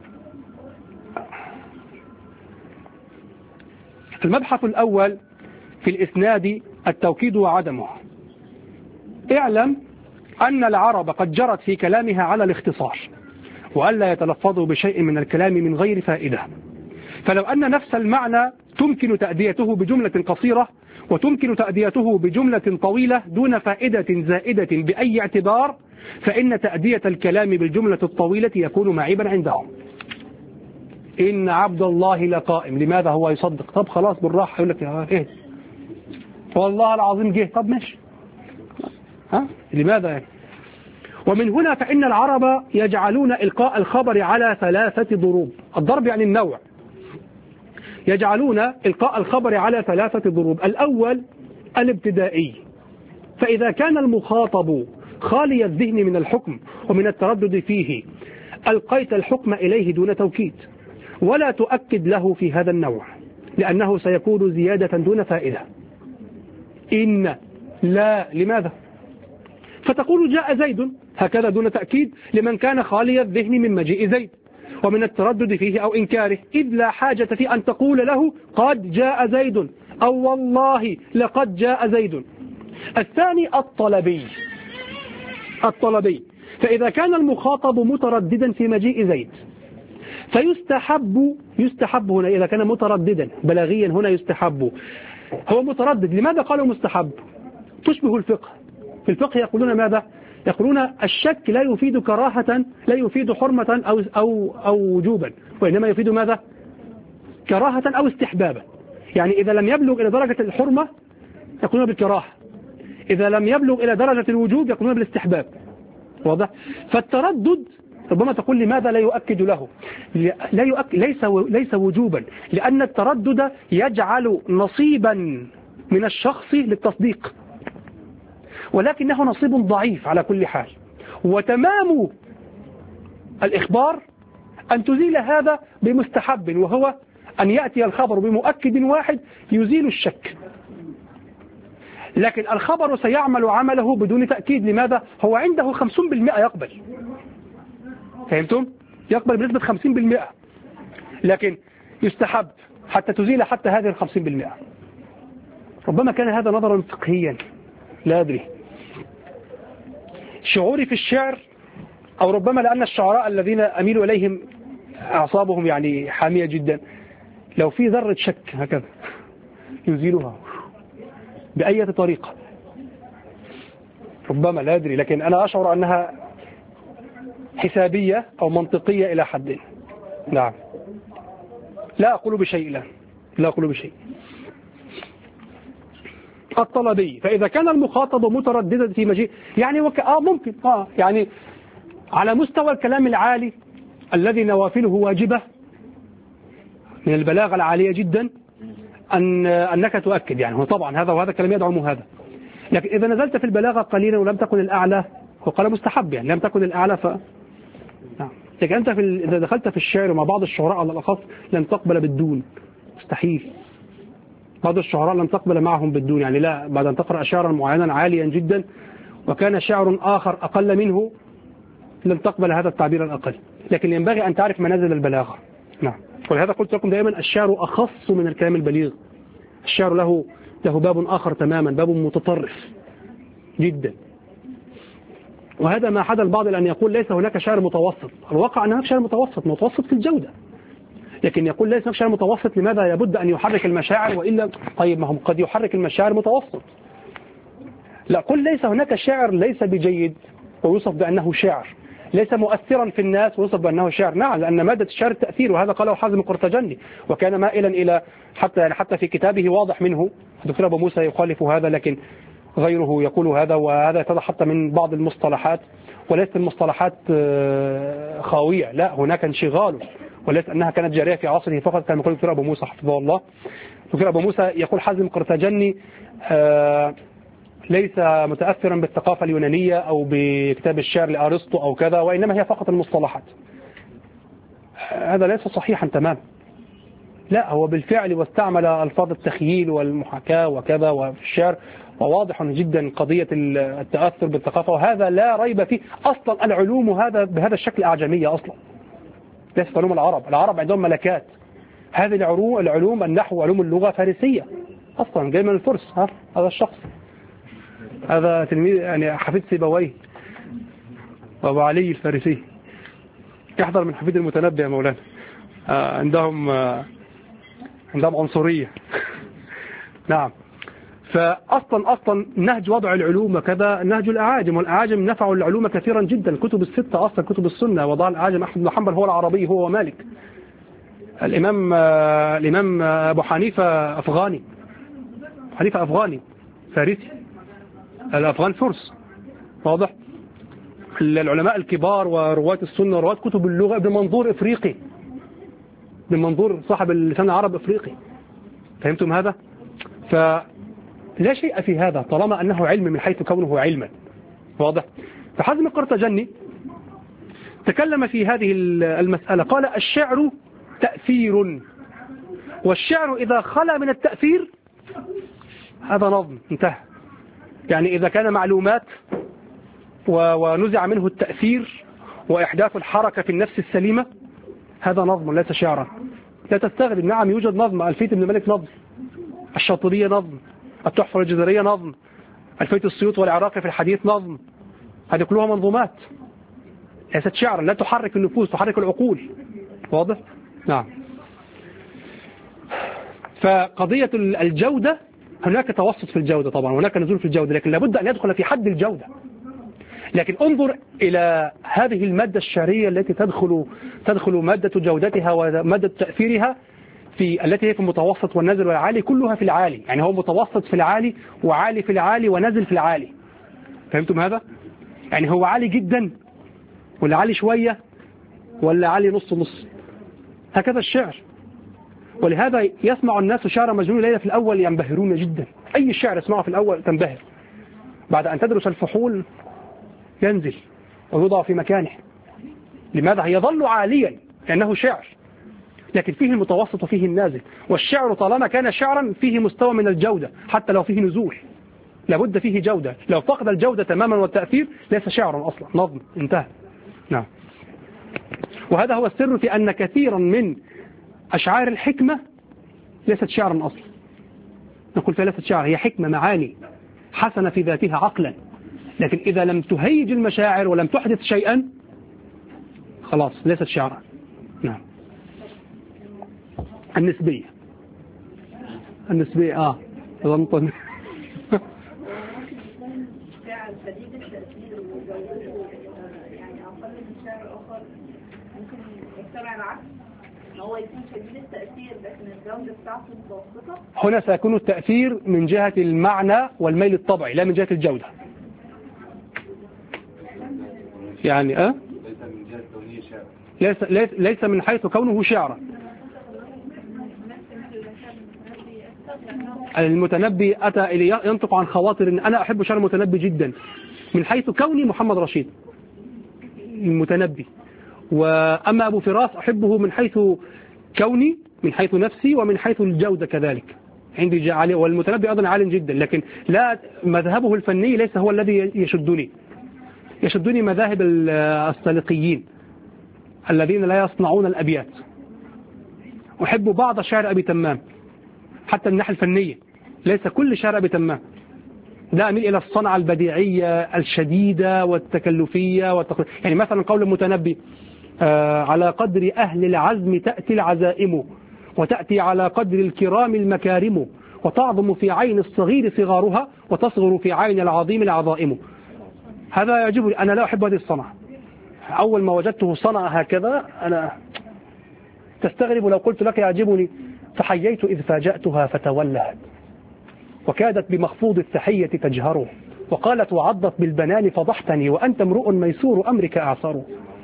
المبحث الأول في الإسناد التوكيد وعدمه. اعلم أن العرب قد جرت في كلامها على الاختصار، وألا يتلفظوا بشيء من الكلام من غير فائدة. فلو أن نفس المعنى تمكن تأديته بجملة قصيرة وتمكن تأديته بجملة طويلة دون فائدة زائدة بأي اعتبار، فإن تأدية الكلام بالجملة الطويلة يكون معيبا عندهم. إن عبد الله لقائم، لماذا هو يصدق؟ طب خلاص بالراحة، يقول لك إيه والله العظيم جه، طب ماشي، ها لماذا يعني؟ ومن هنا فإن العرب يجعلون إلقاء الخبر على ثلاثة ضروب. الضرب يعني النوع. يجعلون إلقاء الخبر على ثلاثة ضروب. الأول الابتدائي، فإذا كان المخاطب خالي الذهن من الحكم ومن التردد فيه ألقيت الحكم إليه دون توكيد، ولا تؤكد له في هذا النوع، لأنه سيكون زيادة دون فائدة. إن لا، لماذا؟ فتقول جاء زيد هكذا دون تأكيد لمن كان خالي الذهن من مجيء زيد ومن التردد فيه أو إنكاره، إذ لا حاجة في أن تقول له قد جاء زيد أو والله لقد جاء زيد. الثاني الطلبي الطلبي فإذا كان المخاطب مترددا في مجيء زيد فيستحب يستحب هنا إذا كان مترددا بلاغيا، هنا يستحب، هو متردد. لماذا قالوا مستحب؟ تشبه الفقه. في الفقه يقولون ماذا؟ يقولون الشك لا يفيد كراهة، لا يفيد حرمة أو, أو, أو وجوبا، وإنما يفيد ماذا؟ كراهة أو استحبابا. يعني إذا لم يبلغ إلى درجة الحرمة يقولون بالكراهة، إذا لم يبلغ إلى درجة الوجوب يقولون بالاستحباب. واضح؟ فالتردد ربما تقول لماذا لا يؤكد له؟ لا يؤكد ليس ليس وجوبا، لأن التردد يجعل نصيبا من الشخص للتصديق، ولكنه نصيب ضعيف على كل حال. وتمام الإخبار أن تزيل هذا بمستحب، وهو أن يأتي الخبر بمؤكد واحد يزيل الشك. لكن الخبر سيعمل عمله بدون تأكيد. لماذا؟ هو عنده خمسين بالمئة يقبل، فهمتم؟ يقبل بنسبة خمسين بالمئة، لكن يستحب حتى تزيل حتى هذه الخمسين بالمئة. ربما كان هذا نظرا فقهيا، لا أدري. شعوري في الشعر، أو ربما لأن الشعراء الذين أميل إليهم أعصابهم يعني حامية جدا، لو في ذرة شك هكذا يزيلها بأي طريقة، ربما لا أدري، لكن أنا أشعر أنها حسابية أو منطقية إلى حد. نعم، لا أقول بشيء، لا لا أقول بشيء. الطلبي، فإذا كان المخاطب مترددا في مجيء يعني وك... آه ممكن آه يعني على مستوى الكلام العالي الذي نوافله واجبة من البلاغة العالية جدا أن أنك تؤكد، يعني هو طبعا هذا وهذا الكلام يدعم هذا. لكن إذا نزلت في البلاغة قليلا ولم تكن الأعلى، وقال مستحب يعني لم تكن الأعلى، ف نعم. لكن أنت في ال... إذا دخلت في الشعر مع بعض الشعراء على الأخص لن تقبل بالدون، مستحيل. بعض الشعراء لن تقبل معهم بالدون، يعني لا، بعد أن تقرأ شعرا معينا عاليا جدا وكان شعر آخر أقل منه لن تقبل هذا التعبير الأقل. لكن ينبغي أن تعرف منازل البلاغة. نعم، ولهذا قلت لكم دائما الشعر أخص من الكلام البليغ. الشعر له له باب آخر تماما، باب متطرف جدا. وهذا ما حدى البعض لأن يقول ليس هناك شعر متوسط. الواقع أن هناك شعر متوسط، متوسط في الجودة، لكن يقول ليس هناك شعر متوسط. لماذا؟ لابد أن يحرك المشاعر، وإلا طيب ما هم قد يحرك المشاعر متوسط. لا، قل ليس هناك شعر ليس بجيد ويوصف بأنه شعر، ليس مؤثرا في الناس ويوصف بأنه شعر. نعم، لأن مادة الشعر التأثير، وهذا قاله حازم القرطاجني، وكان مائلا إلى حتى حتى في كتابه واضح منه. الدكتور أبو موسى يخالف هذا، لكن غيره يقول هذا، وهذا يتضح حتى من بعض المصطلحات، وليست المصطلحات خاوية، لا، هناك انشغال، وليس أنها كانت جارية في عصره فقط كما يقول الدكتور أبو موسى حفظه الله. الدكتور أبو موسى يقول حازم القرطاجني ليس متأثرا بالثقافة اليونانية أو بكتاب الشعر لأرسطو أو كذا، وإنما هي فقط المصطلحات. هذا ليس صحيحا تماما. لا، هو بالفعل واستعمل ألفاظ التخييل والمحاكاة وكذا وفي الشعر، وواضح جدا قضية التأثر بالثقافة، وهذا لا ريب فيه. أصلا العلوم هذا بهذا الشكل أعجمية أصلا، ليست علوم العرب. العرب عندهم ملكات. هذه العلوم العلوم النحو وعلوم اللغة فارسية أصلا، جاي من الفرس. ها، هذا الشخص هذا تلميذ يعني حفيد سيبويه وأبو علي الفارسي، يحضر من حفيد المتنبي يا مولانا. آه عندهم آه عندهم عنصرية. نعم. فأصلا أصلا نهج وضع العلوم وكذا نهج الأعاجم، والأعاجم نفعوا العلوم كثيرا جدا. الكتب الستة أصلا كتب السنة وضع الأعاجم. أحمد بن حنبل هو العربي، هو ومالك. الإمام آه الإمام أبو حنيفة أفغاني، حنيفة أفغاني فارسي، الأفغان فرس، واضح. العلماء الكبار ورواة السنة ورواة كتب اللغة بمنظور إفريقي، بمنظور صاحب اللسان العربي إفريقي. فهمتم هذا؟ فلا شيء في هذا طالما أنه علم من حيث كونه علما، واضح. فحازم القرطاجني تكلم في هذه المسألة، قال الشعر تأثير، والشعر إذا خلا من التأثير هذا نظم، انتهى. يعني إذا كان معلومات ونزع منه التأثير وإحداث الحركة في النفس السليمة، هذا نظم ليس شعرا. لا تستغرب، نعم يوجد نظم. ألفية ابن مالك نظم، الشاطبية نظم، التحفة الجزرية نظم، ألفية السيوط والعراقي في الحديث نظم. هذه كلها منظومات ليست شعرا، لا تحرك النفوس، تحرك العقول، واضح. نعم. فقضية الجودة، هناك توسط في الجودة طبعا، هناك نزول في الجودة، لكن لابد أن يدخل في حد الجودة. لكن انظر إلى هذه المادة الشعرية التي تدخل تدخل مادة جودتها ومادة تأثيرها في التي هي في المتوسط والنازل والعالي، كلها في العالي. يعني هو متوسط في العالي وعالي في العالي ونازل في العالي. فهمتم هذا؟ يعني هو عالي جدا ولا عالي شوية ولا علي نص نص. هكذا الشعر. ولهذا يسمع الناس شعر مجنون ليلى في الأول ينبهرون جدا. أي شعر يسمعه في الأول تنبهر، بعد أن تدرس الفحول ينزل ويوضع في مكانه. لماذا؟ يظل عاليا لأنه شعر، لكن فيه المتوسط وفيه النازل. والشعر طالما كان شعرا فيه مستوى من الجودة حتى لو فيه نزول، لابد فيه جودة. لو فقد الجودة تماما والتأثير ليس شعرا أصلا، نظم انتهى. نعم. وهذا هو السر في أن كثيرا من أشعار الحكمة ليست شعرا أصلا. نقول فيها ليست شعر، هي حكمة، معاني حسنة في ذاتها عقلا، لكن إذا لم تهيج المشاعر ولم تحدث شيئا خلاص ليست شعرا. نعم. النسبية النسبية آه ضمطن شاعر شديد التأثير وجودته يعني أقل من شاعر آخر، ممكن يجتمع العكس، إن هو يكون شديد التأثير لكن الجودة بتاعته متوسطة. هنا سيكون التأثير من جهة المعنى والميل الطبعي لا من جهة الجودة. يعني أه؟ ليس ليس ليس من حيث كونه شعرا. المتنبي أتى إلي ينطق عن خواطر. أنا أحب شعر المتنبي جدا من حيث كوني محمد رشيد المتنبي، وأما أبو فراس أحبه من حيث كوني، من حيث نفسي، ومن حيث الجودة كذلك عندي عالي. والمتنبي أيضا عالٍ جدا، لكن لا مذهبه الفني ليس هو الذي يشدني. يشدني مذاهب السلقيين الذين لا يصنعون الأبيات. أحب بعض شعر أبي تمام حتى الناحية الفنية، ليس كل شعر أبي تمام. لا أميل إلى الصنعة البديعية الشديدة والتكلفية والتقل... يعني مثلا قول المتنبي آه على قدر أهل العزم تأتي العزائم، وتأتي على قدر الكرام المكارم، وتعظم في عين الصغير صغارها، وتصغر في عين العظيم العظائم. هذا يعجبني. أنا لا أحب هذه الصنعة. أول ما وجدته صنع هكذا أنا تستغرب لو قلت لك يعجبني. فحييت إذ فاجأتها فتولهت، وكادت بمخفوض التحية تجهره، وقالت وعضت بالبنان فضحتني، وأنت امرؤ ميسور أمرك أعصر.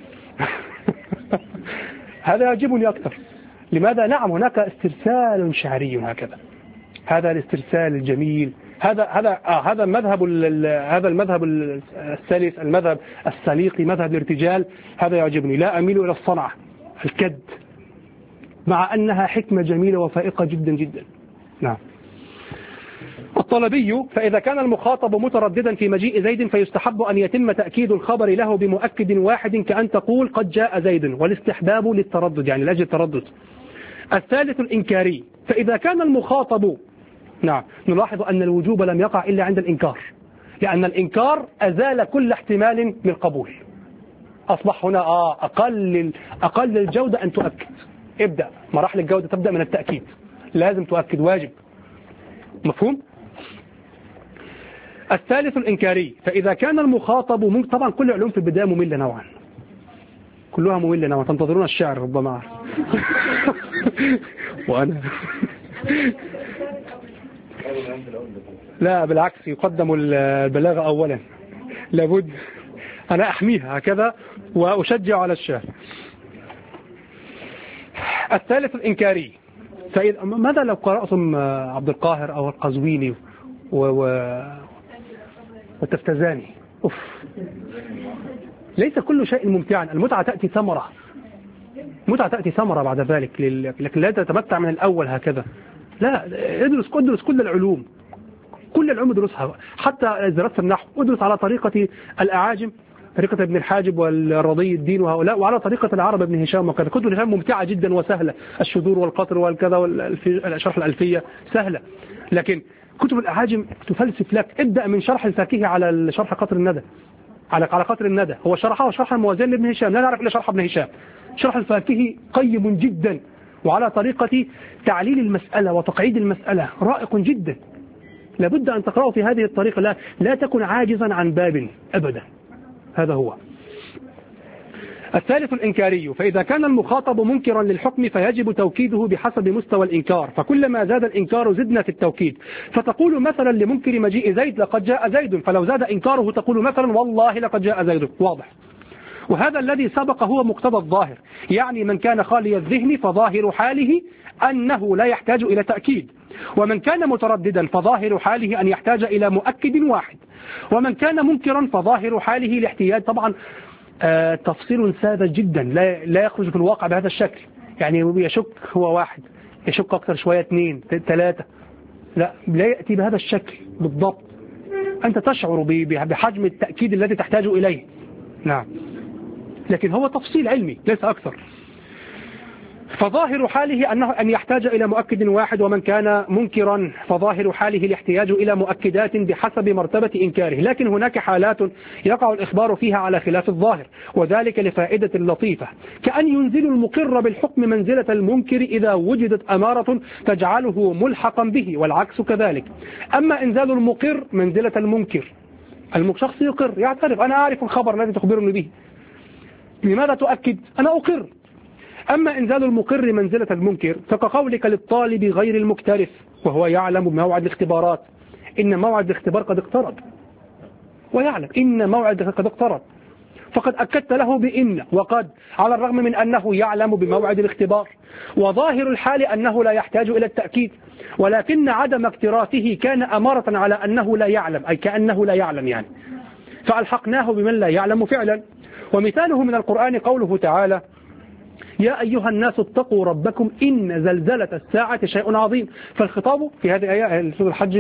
هذا يعجبني أكثر. لماذا؟ نعم هناك استرسال شعري هكذا، هذا الاسترسال الجميل. هذا هذا آه هذا مذهب هذا المذهب الثالث، المذهب السليقي، مذهب الارتجال. هذا يعجبني. لا أميل إلى الصنعة الكد، مع أنها حكمة جميلة وفائقة جدا جدا. نعم. الطلبي فإذا كان المخاطب مترددا في مجيء زيد فيستحب أن يتم تأكيد الخبر له بمؤكد واحد كأن تقول قد جاء زيد، والاستحباب للتردد يعني لأجل التردد. الثالث الإنكاري فإذا كان المخاطب، نعم نلاحظ أن الوجوب لم يقع إلا عند الإنكار، لأن الإنكار أزال كل احتمال من قبول. أصبح هنا آه أقل أقل الجودة أن تؤكد. ابدأ مراحل الجودة تبدأ من التأكيد، لازم تؤكد، واجب. مفهوم؟ الثالث الإنكاري فإذا كان المخاطب مم... طبعا كل علوم في البداية مملة نوعا، كلها مملة نوعا. تنتظرون الشعر ربما. وأنا لا بالعكس، يقدم البلاغة أولا، لابد أنا أحميها هكذا وأشجع على الشعر. الثالث الإنكاري فإذا ماذا لو قرأتم عبد القاهر أو القزويني و... و... والتفتزاني؟ أوف. ليس كل شيء ممتعا، المتعة تأتي ثمرة، المتعة تأتي ثمرة بعد ذلك، لكن لا تتمتع من الأول هكذا. لا، ادرس ادرس كل العلوم، كل العلوم ادرسها، حتى دراسة النحو ادرس على طريقة الأعاجم، طريقة ابن الحاجب والرضي الدين وهؤلاء، وعلى طريقة العرب ابن هشام وكذا. كتب ابن هشام ممتعة جدا وسهلة، الشذور والقطر والكذا والشرح الألفية سهلة، لكن كتب الأعاجم تفلسف لك. ابدأ من شرح الفاكهة على شرح قطر الندى، على على قطر الندى، هو شرحه وشرح الموازين لابن هشام، لا نعرف إلا شرح ابن هشام. شرح الفاكهة قيم جدا، وعلى طريقة تعليل المسألة وتقعيد المسألة رائق جدا. لابد أن تقرأه في هذه الطريقة، لا, لا تكن عاجزا عن باب أبدا. هذا هو. الثالث الإنكاري فإذا كان المخاطب منكرا للحكم فيجب توكيده بحسب مستوى الإنكار، فكلما زاد الإنكار زدنا في التوكيد. فتقول مثلا لمنكر مجيء زيد لقد جاء زيد، فلو زاد إنكاره تقول مثلا والله لقد جاء زيد. واضح. وهذا الذي سبق هو مقتضى الظاهر، يعني من كان خالي الذهن فظاهر حاله أنه لا يحتاج إلى تأكيد، ومن كان مترددا فظاهر حاله أن يحتاج إلى مؤكد واحد، ومن كان منكرا فظاهر حاله الاحتياج. طبعا آه تفصيل ساذج جدا لا, لا يخرج في الواقع بهذا الشكل، يعني يشك هو واحد، يشك أكثر شوية اثنين ثلاثة، لا لا يأتي بهذا الشكل بالضبط. أنت تشعر بحجم التأكيد الذي تحتاج إليه. نعم، لكن هو تفصيل علمي ليس أكثر. فظاهر حاله أنه أن يحتاج إلى مؤكد واحد، ومن كان منكرا فظاهر حاله الاحتياج إلى مؤكدات بحسب مرتبة إنكاره. لكن هناك حالات يقع الإخبار فيها على خلاف الظاهر، وذلك لفائدة لطيفة، كأن ينزل المقر بالحكم منزلة المنكر إذا وجدت أمارة تجعله ملحقا به، والعكس كذلك. أما إنزال المقر منزلة المنكر، الشخص يقر يعترف أنا أعرف الخبر الذي تخبرني به، لماذا تؤكد؟ أنا أقر. أما إنزال المقر منزلة المنكر فكقولك للطالب غير المكترث وهو يعلم بموعد الاختبارات إن موعد الاختبار قد اقترب، ويعلم إن موعد قد اقترب، فقد أكدت له بإن وقد، على الرغم من أنه يعلم بموعد الاختبار، وظاهر الحال أنه لا يحتاج إلى التأكيد، ولكن عدم اكتراثه كان أمارة على أنه لا يعلم، أي كأنه لا يعلم يعني، فألحقناه بمن لا يعلم فعلا. ومثاله من القرآن قوله تعالى يا أيها الناس اتقوا ربكم إن زلزلة الساعة شيء عظيم. فالخطاب في هذه الآية سورة الحج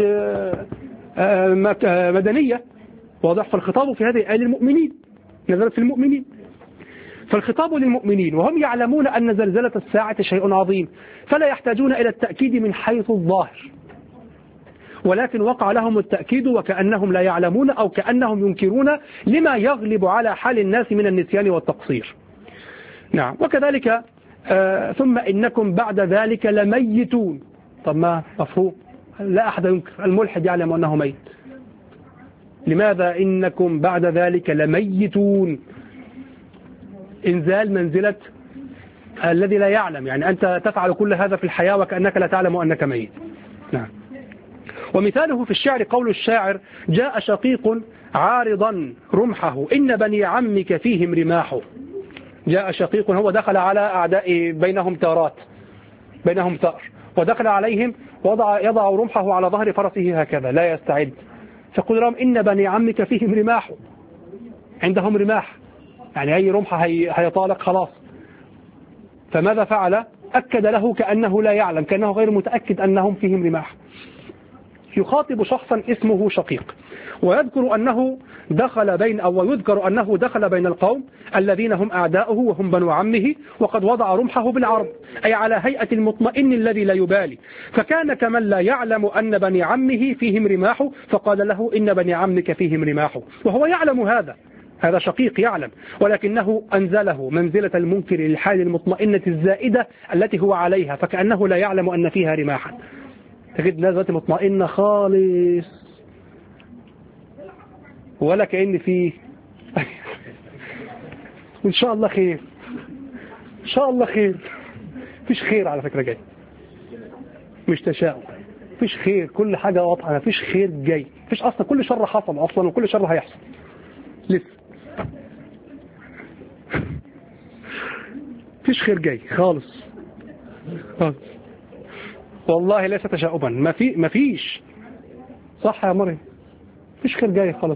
مدنية واضح، فالخطاب في هذه الآية للمؤمنين، نزلت في المؤمنين، فالخطاب للمؤمنين وهم يعلمون أن زلزلة الساعة شيء عظيم، فلا يحتاجون إلى التأكيد من حيث الظاهر، ولكن وقع لهم التأكيد وكأنهم لا يعلمون أو كأنهم ينكرون لما يغلب على حال الناس من النسيان والتقصير. نعم، وكذلك آه ثم إنكم بعد ذلك لميتون. طب ما مفهوم، لا أحد ينكر، الملحد يعلم أنه ميت. لماذا إنكم بعد ذلك لميتون؟ إنزال منزلة الذي لا يعلم، يعني أنت تفعل كل هذا في الحياة وكأنك لا تعلم أنك ميت. نعم. ومثاله في الشعر قول الشاعر جاء شقيق عارضا رمحه إن بني عمك فيهم رماح. جاء شقيق هو دخل على أعداء بينهم تارات، بينهم ثأر، ودخل عليهم وضع يضع رمحه على ظهر فرسه هكذا لا يستعد، فقل لهم إن بني عمك فيهم رماح، عندهم رماح، يعني أي رمح هيطالق خلاص. فماذا فعل؟ أكد له كأنه لا يعلم، كأنه غير متأكد أنهم فيهم رماح. يخاطب شخصا اسمه شقيق، ويذكر أنه دخل بين أو يذكر أنه دخل بين القوم الذين هم أعداؤه وهم بنو عمه، وقد وضع رمحه بالعرض، أي على هيئة المطمئن الذي لا يبالي، فكان كمن لا يعلم أن بني عمه فيهم رماح، فقال له إن بني عمك فيهم رماح، وهو يعلم هذا، هذا شقيق يعلم، ولكنه أنزله منزلة المنكر للحال المطمئنة الزائدة التي هو عليها، فكأنه لا يعلم أن فيها رماحا. تجد نزلة مطمئنة خالص ولا كأن فيه وإن شاء الله خير، إن شاء الله خير، فيش خير على فكرة جاي، مش تشاؤم، فيش خير، كل حاجة واضحة، فيش خير جاي، فيش أصلا، كل شر حصل أصلا وكل شر هيحصل لسه، فيش خير جاي خالص خالص. والله ليس تشاؤما، ما في ما فيش، صح يا مريم، فيش خير جاي خالص.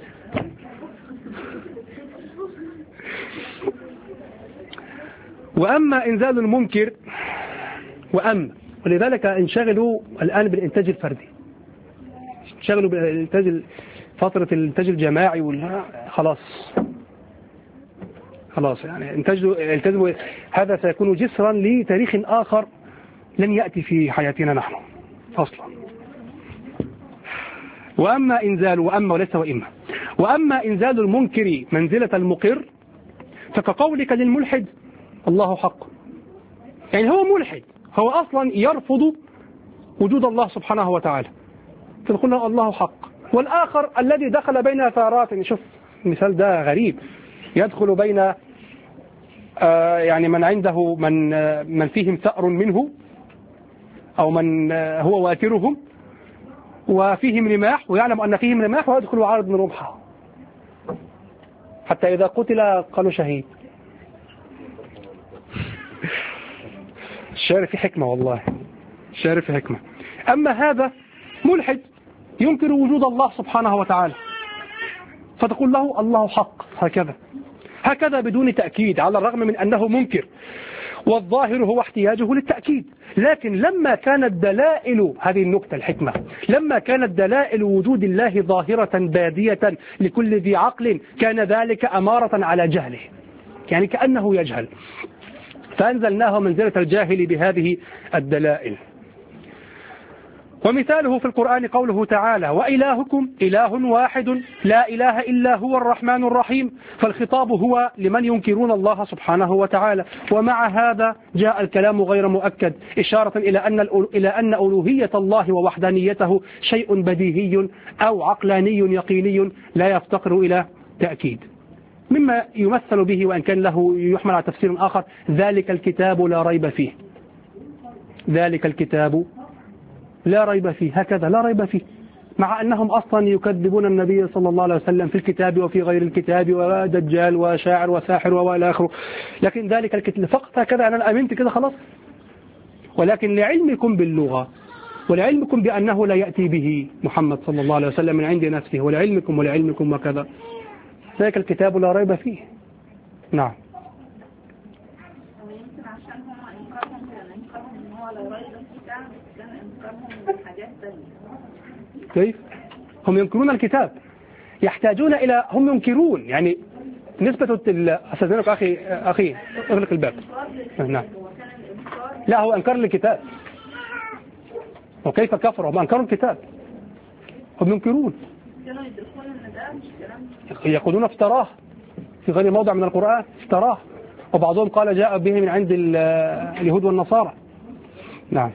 وأما إنزال المنكر وأما ولذلك انشغلوا الآن بالإنتاج الفردي، انشغلوا بالإنتاج، فترة الإنتاج الجماعي وال... خلاص خلاص يعني انتاجوا، هذا سيكون جسرا لتاريخ آخر لن يأتي في حياتنا نحن أصلا. وأما إنزال وأما وليس وإما وأما إنزال المنكر منزلة المقر فكقولك للملحد الله حق، يعني هو ملحد، هو أصلا يرفض وجود الله سبحانه وتعالى، تقول له الله حق. والآخر الذي دخل بين ثارات، شوف المثال ده غريب، يدخل بين آه يعني من عنده من آه من فيهم ثأر منه أو من آه هو واترهم وفيهم رماح، ويعلم أن فيهم رماح، ويدخل عارض من رمحه حتى إذا قتل قالوا شهيد، الشعر في حكمة والله، الشعر في حكمة. أما هذا ملحد ينكر وجود الله سبحانه وتعالى، فتقول له الله حق، هكذا هكذا بدون تأكيد، على الرغم من أنه منكر، والظاهر هو احتياجه للتأكيد. لكن لما كانت دلائل هذه النكتة الحكمة، لما كانت دلائل وجود الله ظاهرة بادية لكل ذي عقل، كان ذلك أمارة على جهله، يعني كأنه يجهل، فأنزلناه منزلة الجاهل بهذه الدلائل. ومثاله في القرآن قوله تعالى: وإلهكم إله واحد لا إله إلا هو الرحمن الرحيم، فالخطاب هو لمن ينكرون الله سبحانه وتعالى. ومع هذا جاء الكلام غير مؤكد، إشارة إلى أن إلى أن ألوهية الله ووحدانيته شيء بديهي أو عقلاني يقيني لا يفتقر إلى تأكيد، مما يمثل به وإن كان له يحمل على تفسير آخر: ذلك الكتاب لا ريب فيه. ذلك الكتاب لا ريب فيه، هكذا لا ريب فيه، مع أنهم أصلا يكذبون النبي صلى الله عليه وسلم في الكتاب وفي غير الكتاب، ودجال وشاعر وساحر وإلى آخره. لكن ذلك الكتاب فقط هكذا، أنا أمنت كده خلاص. ولكن لعلمكم باللغة، ولعلمكم بأنه لا يأتي به محمد صلى الله عليه وسلم من عند نفسه، ولعلمكم ولعلمكم وكذا، ذلك الكتاب لا ريب فيه. نعم. ويمكن عشان هم إنكارهم كان إنكارهم إن هو لو ريب الكتاب كان إنكارهم من حاجات تانية. كيف؟ هم ينكرون الكتاب، يحتاجون إلى، هم ينكرون يعني نسبة أستاذنك أخي أخي أغلق الباب. نعم. لا، هو أنكر الكتاب، وكيف كفروا؟ هم أنكروا الكتاب، هم ينكرون، كانوا يدركون إن ده مش كلام، يقولون افتراه في غير موضع من القرآن، افتراه، وبعضهم قال جاء به من عند اليهود والنصارى. نعم.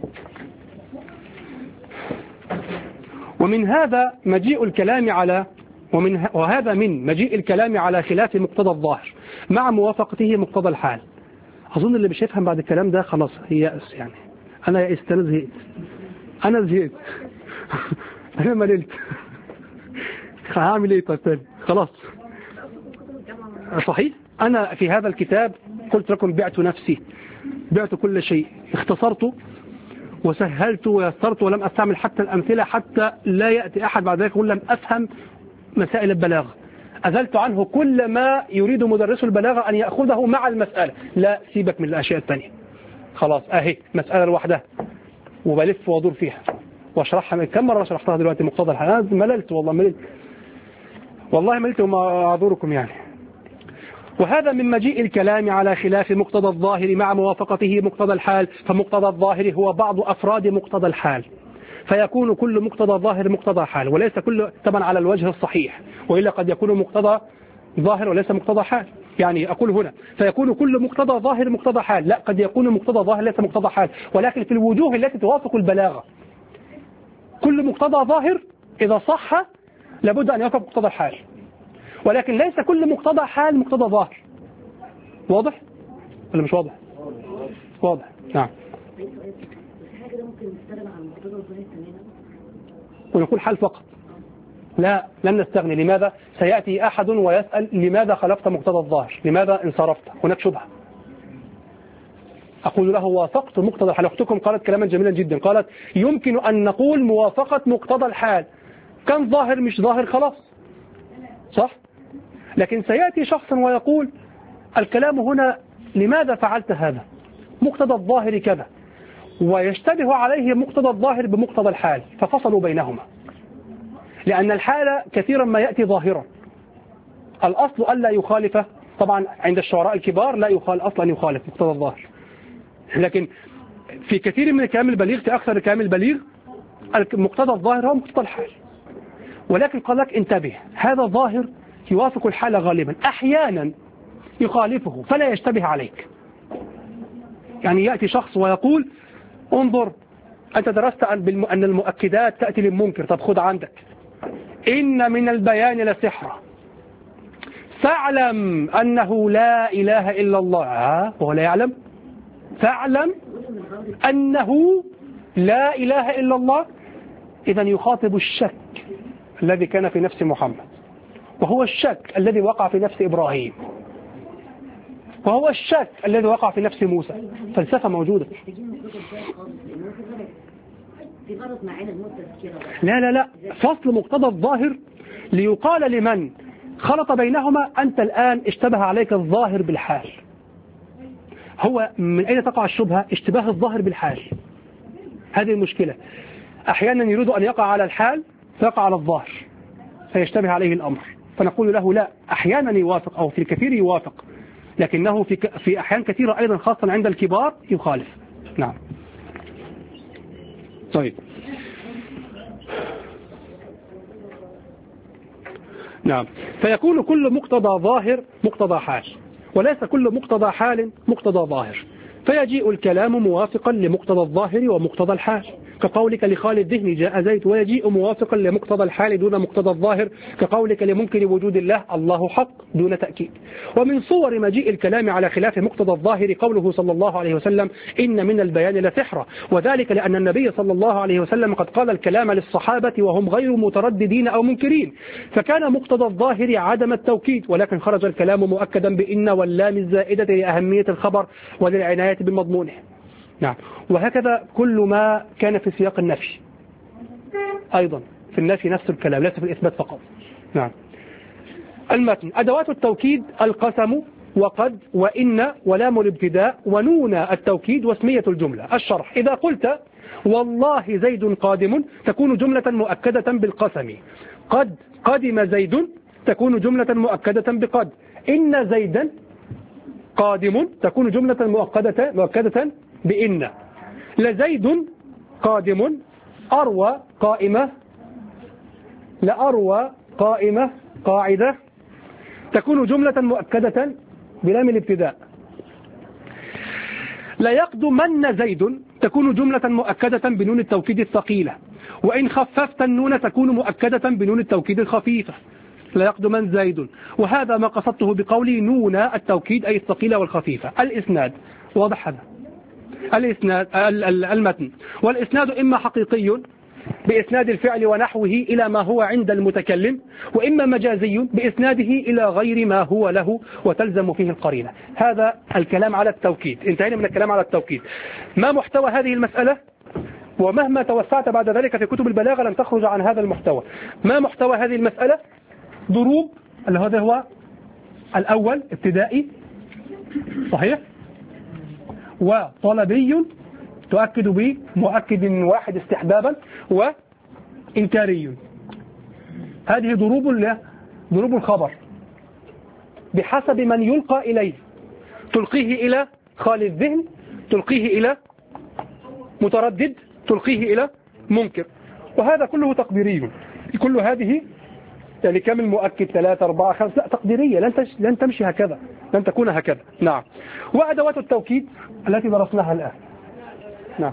ومن هذا مجيء الكلام على ومن وهذا من مجيء الكلام على خلاف مقتضى الظاهر مع موافقته مقتضى الحال. أظن اللي مش يفهم بعد الكلام ده خلاص هي يأس، يعني أنا يأست، أنا زهقت، أنا زهقت أنا مللت هعمل إيه طيب تاني؟ خلاص صحيح. أنا في هذا الكتاب قلت لكم بعت نفسي، بعت كل شيء، اختصرت وسهلت ويسرت، ولم أستعمل حتى الأمثلة حتى لا يأتي أحد بعد ذلك يقول لم أفهم مسائل البلاغة. أزلت عنه كل ما يريد مدرس البلاغة أن يأخذه مع المسألة، لا سيبك من الأشياء الثانية، خلاص أهي مسألة لوحدها وبلف وادور فيها واشرحها. كم مرة شرحتها دلوقتي مقتضى الحال؟ أنا مللت والله، مللت والله مللت وما أعذركم يعني. وهذا من مجيء الكلام على خلاف مقتضى الظاهر مع موافقته مقتضى الحال، فمقتضى الظاهر هو بعض أفراد مقتضى الحال، فيكون كل مقتضى ظاهر مقتضى حال، وليس كل طبعا على الوجه الصحيح، وإلا قد يكون مقتضى ظاهر وليس مقتضى حال. يعني أقول هنا فيكون كل مقتضى ظاهر مقتضى حال، لا، قد يكون مقتضى ظاهر ليس مقتضى حال، ولكن في الوجوه التي توافق البلاغة كل مقتضى ظاهر إذا صح لابد أن يوافق مقتضى الحال، ولكن ليس كل مقتضى حال مقتضى ظاهر. واضح ولا مش واضح؟ واضح. نعم. ونقول حال فقط، لا، لن نستغني. لماذا؟ سيأتي أحد ويسأل لماذا خلفت مقتضى الظاهر، لماذا انصرفت، هناك شبهة. أقول له وافقت مقتضى الحال. أختكم قالت كلاما جميلا جدا، قالت يمكن أن نقول موافقة مقتضى الحال، كان ظاهر مش ظاهر خلاص، صح؟ لكن سيأتي شخص ويقول الكلام هنا لماذا فعلت هذا، مقتضى الظاهر كذا، ويشتبه عليه مقتضى الظاهر بمقتضى الحال، ففصلوا بينهما، لأن الحال كثيرا ما يأتي ظاهرا، الأصل ألا يخالفه. طبعا عند الشعراء الكبار لا يخالف، أصلا أن يخالف مقتضى الظاهر، لكن في كثير من الكلام البليغ، في أكثر الكلام البليغ مقتضى الظاهر هو مقتضى الحال. ولكن قال لك انتبه، هذا الظاهر يوافق الحال غالبا، أحيانا يخالفه فلا يشتبه عليك. يعني يأتي شخص ويقول انظر أنت درست أن المؤكدات تأتي للمنكر، طب خذ عندك إن من البيان لسحرا فاعلم أنه لا إله إلا الله. آه وهو لا يعلم؟ فاعلم أنه لا إله إلا الله. إذن يخاطب الشك الذي كان في نفس محمد، وهو الشك الذي وقع في نفس إبراهيم. وهو الشك الذي وقع في نفس موسى. فلسفة موجودة. لا لا لا فصل مقتضى الظاهر ليقال لمن خلط بينهما أنت الآن اشتبه عليك الظاهر بالحال. هو من أين تقع الشبهة؟ اشتباه الظاهر بالحال. هذه المشكلة. أحيانا يريد أن يقع على الحال فيقع على الظاهر فيشتبه عليه الأمر، فنقول له لا، أحيانا يوافق أو في الكثير يوافق، لكنه في في أحيان كثيرة أيضا خاصة عند الكبار يخالف. نعم. طيب. نعم. فيكون كل مقتضى ظاهر مقتضى حال، وليس كل مقتضى حال مقتضى ظاهر. فيجيء الكلام موافقا لمقتضى الظاهر ومقتضى الحال، كقولك لخالد الذهن جاء زيد، ويجيء موافقا لمقتضى الحال دون مقتضى الظاهر، كقولك لمنكر وجود الله الله حق دون تأكيد. ومن صور مجيء الكلام على خلاف مقتضى الظاهر قوله صلى الله عليه وسلم إن من البيان لسحرا، وذلك لأن النبي صلى الله عليه وسلم قد قال الكلام للصحابة وهم غير مترددين أو منكرين، فكان مقتضى الظاهر عدم التوكيد، ولكن خرج الكلام مؤكدا بإن واللام الزائدة لأهمية الخبر وللعناية بمضمونه. نعم. وهكذا كل ما كان في سياق النفي أيضا، في النفي نفس الكلام ليس في الإثبات فقط. نعم. المتن. أدوات التوكيد القسم وقد وإن ولام الابتداء ونون التوكيد واسمية الجملة. الشرح. إذا قلت والله زيد قادم تكون جملة مؤكدة بالقسم. قد قدم زيد تكون جملة مؤكدة بقد. إن زيدا قادم تكون جملة مؤكدة مؤكدة بإن. لزيد قادم أروى قائمة لأروى قائمة قاعدة تكون جملة مؤكدة بلام الابتداء. لا يقدمن زيد تكون جملة مؤكدة بنون التوكيد الثقيلة، وإن خففت النون تكون مؤكدة بنون التوكيد الخفيفة. لا يقدمن زيد. وهذا ما قصدته بقولي نون التوكيد أي الثقيلة والخفيفة. الإسناد. واضح هذا؟ الإسناد المتن. والإسناد إما حقيقي بإسناد الفعل ونحوه إلى ما هو عند المتكلم، وإما مجازي بإسناده إلى غير ما هو له وتلزم فيه القرينة. هذا الكلام على التوكيد. انتهينا من الكلام على التوكيد. ما محتوى هذه المسألة؟ ومهما توسعت بعد ذلك في كتب البلاغة لن تخرج عن هذا المحتوى. ما محتوى هذه المسألة؟ ضروب، اللي هذا هو الأول ابتدائي صحيح، وطلبي تؤكد به مؤكد واحد استحبابا، وإنكاري. هذه ضروب ضروب الخبر بحسب من يلقى إليه، تلقيه إلى خالي الذهن، تلقيه إلى متردد، تلقيه إلى منكر، وهذا كله تقديري. كل هذه يعني كم المؤكد ثلاثة أربعة خمسة، لا تقديرية، لن لن تمشي هكذا، لن تكون هكذا. نعم. وأدوات التوكيد التي درسناها الآن. نعم.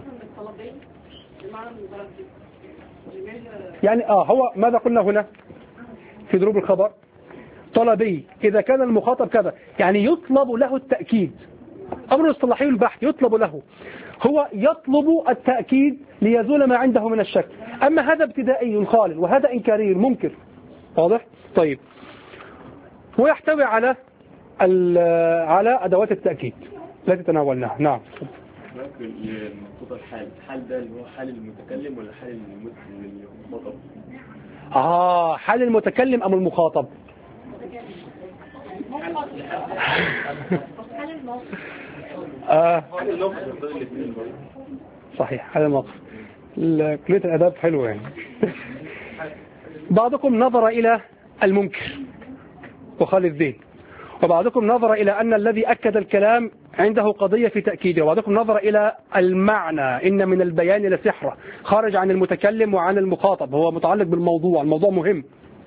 يعني آه هو ماذا قلنا هنا في ضروب الخبر؟ طلبي إذا كان المخاطب كذا، يعني يطلب له التأكيد. أمر اصطلاحي البحث يطلب له، هو يطلب التأكيد ليزول ما عنده من الشك. أما هذا ابتدائي خال وهذا إنكاري منكر. واضح؟ طيب. ويحتوي على على أدوات التأكيد التي تناولناها. نعم. مقتضى الحال، الحال ده اللي هو حال المتكلم ولا حال المخاطب؟ آه حال المتكلم أم المخاطب؟ آه صحيح حال الموقف. كلية الأداب حلوة يعني. بعضكم نظر إلى المنكر وخالي الذهن، وبعضكم نظر إلى أن الذي أكد الكلام عنده قضية في تأكيده، وبعضكم نظر إلى المعنى إن من البيان لسحرة، خارج عن المتكلم وعن المخاطب، هو متعلق بالموضوع، الموضوع مهم.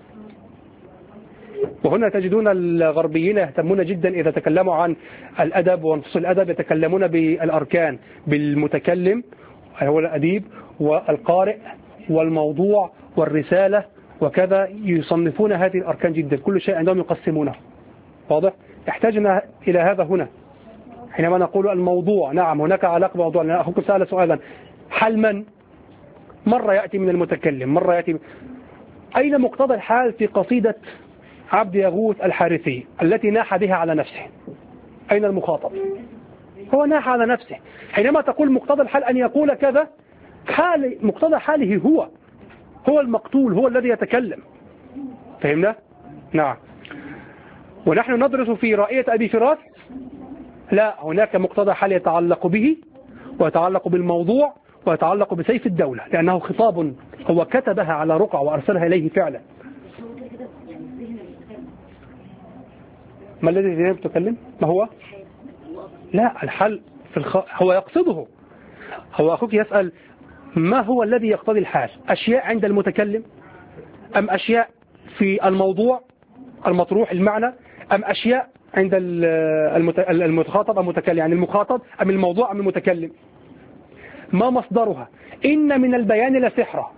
وهنا تجدون الغربيين يهتمون جدا إذا تكلموا عن الأدب ونصوص الأدب يتكلمون بالأركان، بالمتكلم هو الأديب والقارئ والموضوع والرسالة وكذا، يصنفون هذه الأركان جدا، كل شيء عندهم يقسمونه. واضح؟ احتاجنا إلى هذا هنا حينما نقول الموضوع. نعم هناك علاقة بموضوع، لأن أخوكم سأل سؤالا حال من؟ مرة يأتي من المتكلم، مرة يأتي من... أين مقتضى الحال في قصيدة عبد يغوث الحارثي التي ناح بها على نفسه؟ أين المخاطب؟ هو ناحى على نفسه. حينما تقول مقتضى الحال أن يقول كذا، حال مقتضى حاله هو هو المقتول، هو الذي يتكلم. فهمنا؟ نعم. ونحن ندرس في رائية أبي فراس لا، هناك مقتضى حال يتعلق به ويتعلق بالموضوع ويتعلق بسيف الدولة، لأنه خطاب هو كتبها على رقع وأرسلها إليه فعلا. ما الذي ذهب تكلم؟ ما هو؟ لا، الحل في الخ... هو يقصده. هو أخوك يسأل ما هو الذي يقتضي الحال؟ أشياء عند المتكلم أم أشياء في الموضوع المطروح المعنى أم أشياء عند المتخاطب أم المتكلم، يعني المخاطب أم الموضوع أم المتكلم؟ ما مصدرها؟ إن من البيان لسحرة.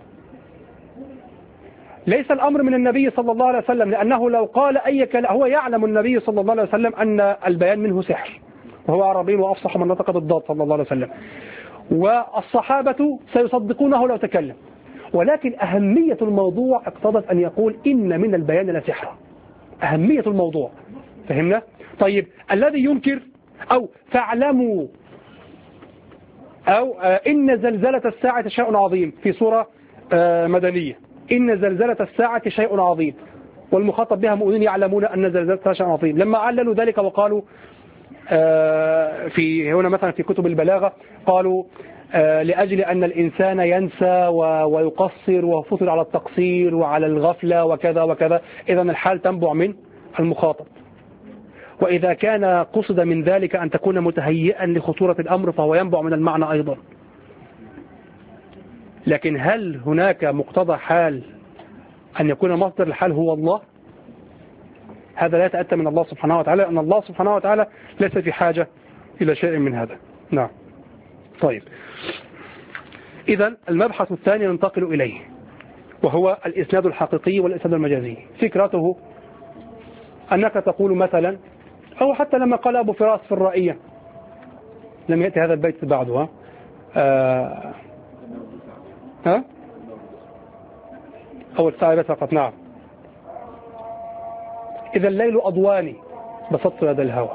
ليس الأمر من النبي صلى الله عليه وسلم، لأنه لو قال أي كلام، هو يعلم النبي صلى الله عليه وسلم أن البيان منه سحر، وهو عربي وأفصح من نطق بالضاد صلى الله عليه وسلم، والصحابة سيصدقونه لو تكلم، ولكن أهمية الموضوع اقتضت أن يقول إن من البيان لسحرة. أهمية الموضوع. فهمنا؟ طيب الذي ينكر أو فاعلموا أو إن زلزلة الساعة شيء عظيم في سورة مدنية، إن زلزلة الساعة شيء عظيم، والمخاطب بها مؤمنين يعلمون أن زلزلة الساعة شيء عظيم. لما عللوا ذلك وقالوا في هنا مثلا في كتب البلاغة قالوا لأجل أن الإنسان ينسى ويقصر وفطر على التقصير وعلى الغفلة وكذا وكذا، إذا الحال تنبع من المخاطب. وإذا كان قصد من ذلك أن تكون متهيئا لخطورة الأمر فهو ينبع من المعنى أيضا. لكن هل هناك مقتضى حال أن يكون مصدر الحال هو الله؟ هذا لا يتأتى من الله سبحانه وتعالى، أن الله سبحانه وتعالى ليس في حاجة إلى شيء من هذا. نعم. طيب، إذن المبحث الثاني ننتقل إليه، وهو الإسناد الحقيقي والإسناد المجازي. فكرته أنك تقول مثلا، أو حتى لما قال أبو فراس في الرائية، لم يأتي هذا البيت بعده، ها آه ها أول ساعة بس فقط. نعم. إذا الليل أضواني بسطت يد الهوى.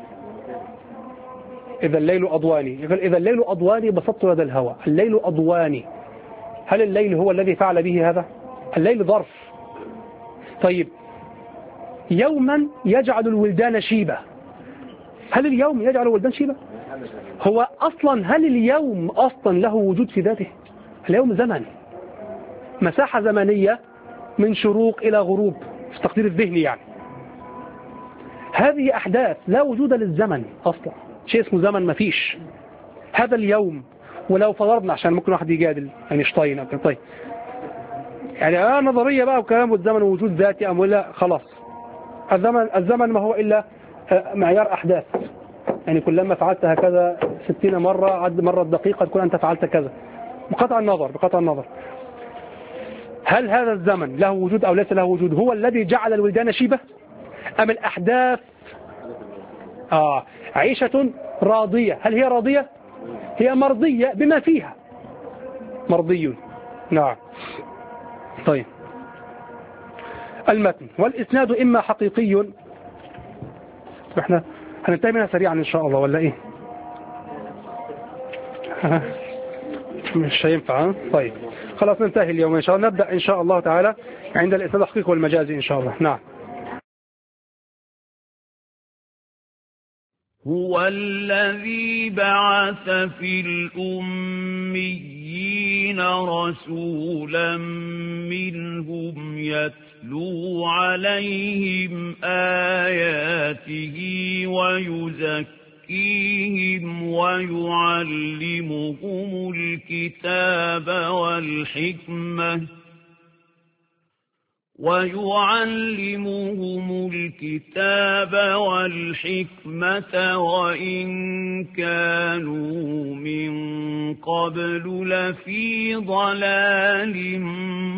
إذا الليل أضواني إذا الليل أضواني بسطت يد الهوى. الليل أضواني، هل الليل هو الذي فعل به هذا؟ الليل ظرف. طيب، يوما يجعل الولدان شيبة، هل اليوم يجعل الولدان شيبة؟ هو أصلا هل اليوم أصلا له وجود في ذاته؟ اليوم زمن، مساحة زمنية من شروق إلى غروب في التقدير الذهني، يعني هذه أحداث لا وجود للزمن أصلا، شيء اسمه زمن ما فيش. هذا اليوم، ولو فرضنا عشان ممكن واحد يجادل اينشتاين أو كده، طيب يعني آه نظرية بقى وكلام والزمن ووجود ذاتي أم ولا، خلاص الزمن الزمن ما هو إلا معيار أحداث، يعني كلما فعلت هكذا ستين مرة عد مرة دقيقة تكون أنت فعلت كذا، بقطع النظر بقطع النظر. هل هذا الزمن له وجود أو ليس له وجود؟ هو الذي جعل الولدان شيبة أم الأحداث؟ آه عيشة راضية، هل هي راضية؟ هي مرضية بما فيها، مرضي. نعم. طيب، المتن والإسناد إما حقيقي، احنا هننتهي منها سريعا إن شاء الله ولا إيه؟ مش هينفع. طيب خلاص ننتهي اليوم إن شاء الله، نبدأ إن شاء الله تعالى عند الإسناد الحقيقي والمجازي إن شاء الله. نعم. هو الذي بعث في الأميين رسولا منهم يتلو عليهم آياته ويزكيهم ويعلمهم الكتاب والحكمة ويعلمهم الكتاب والحكمة وإن كانوا من قبل لفي ضلال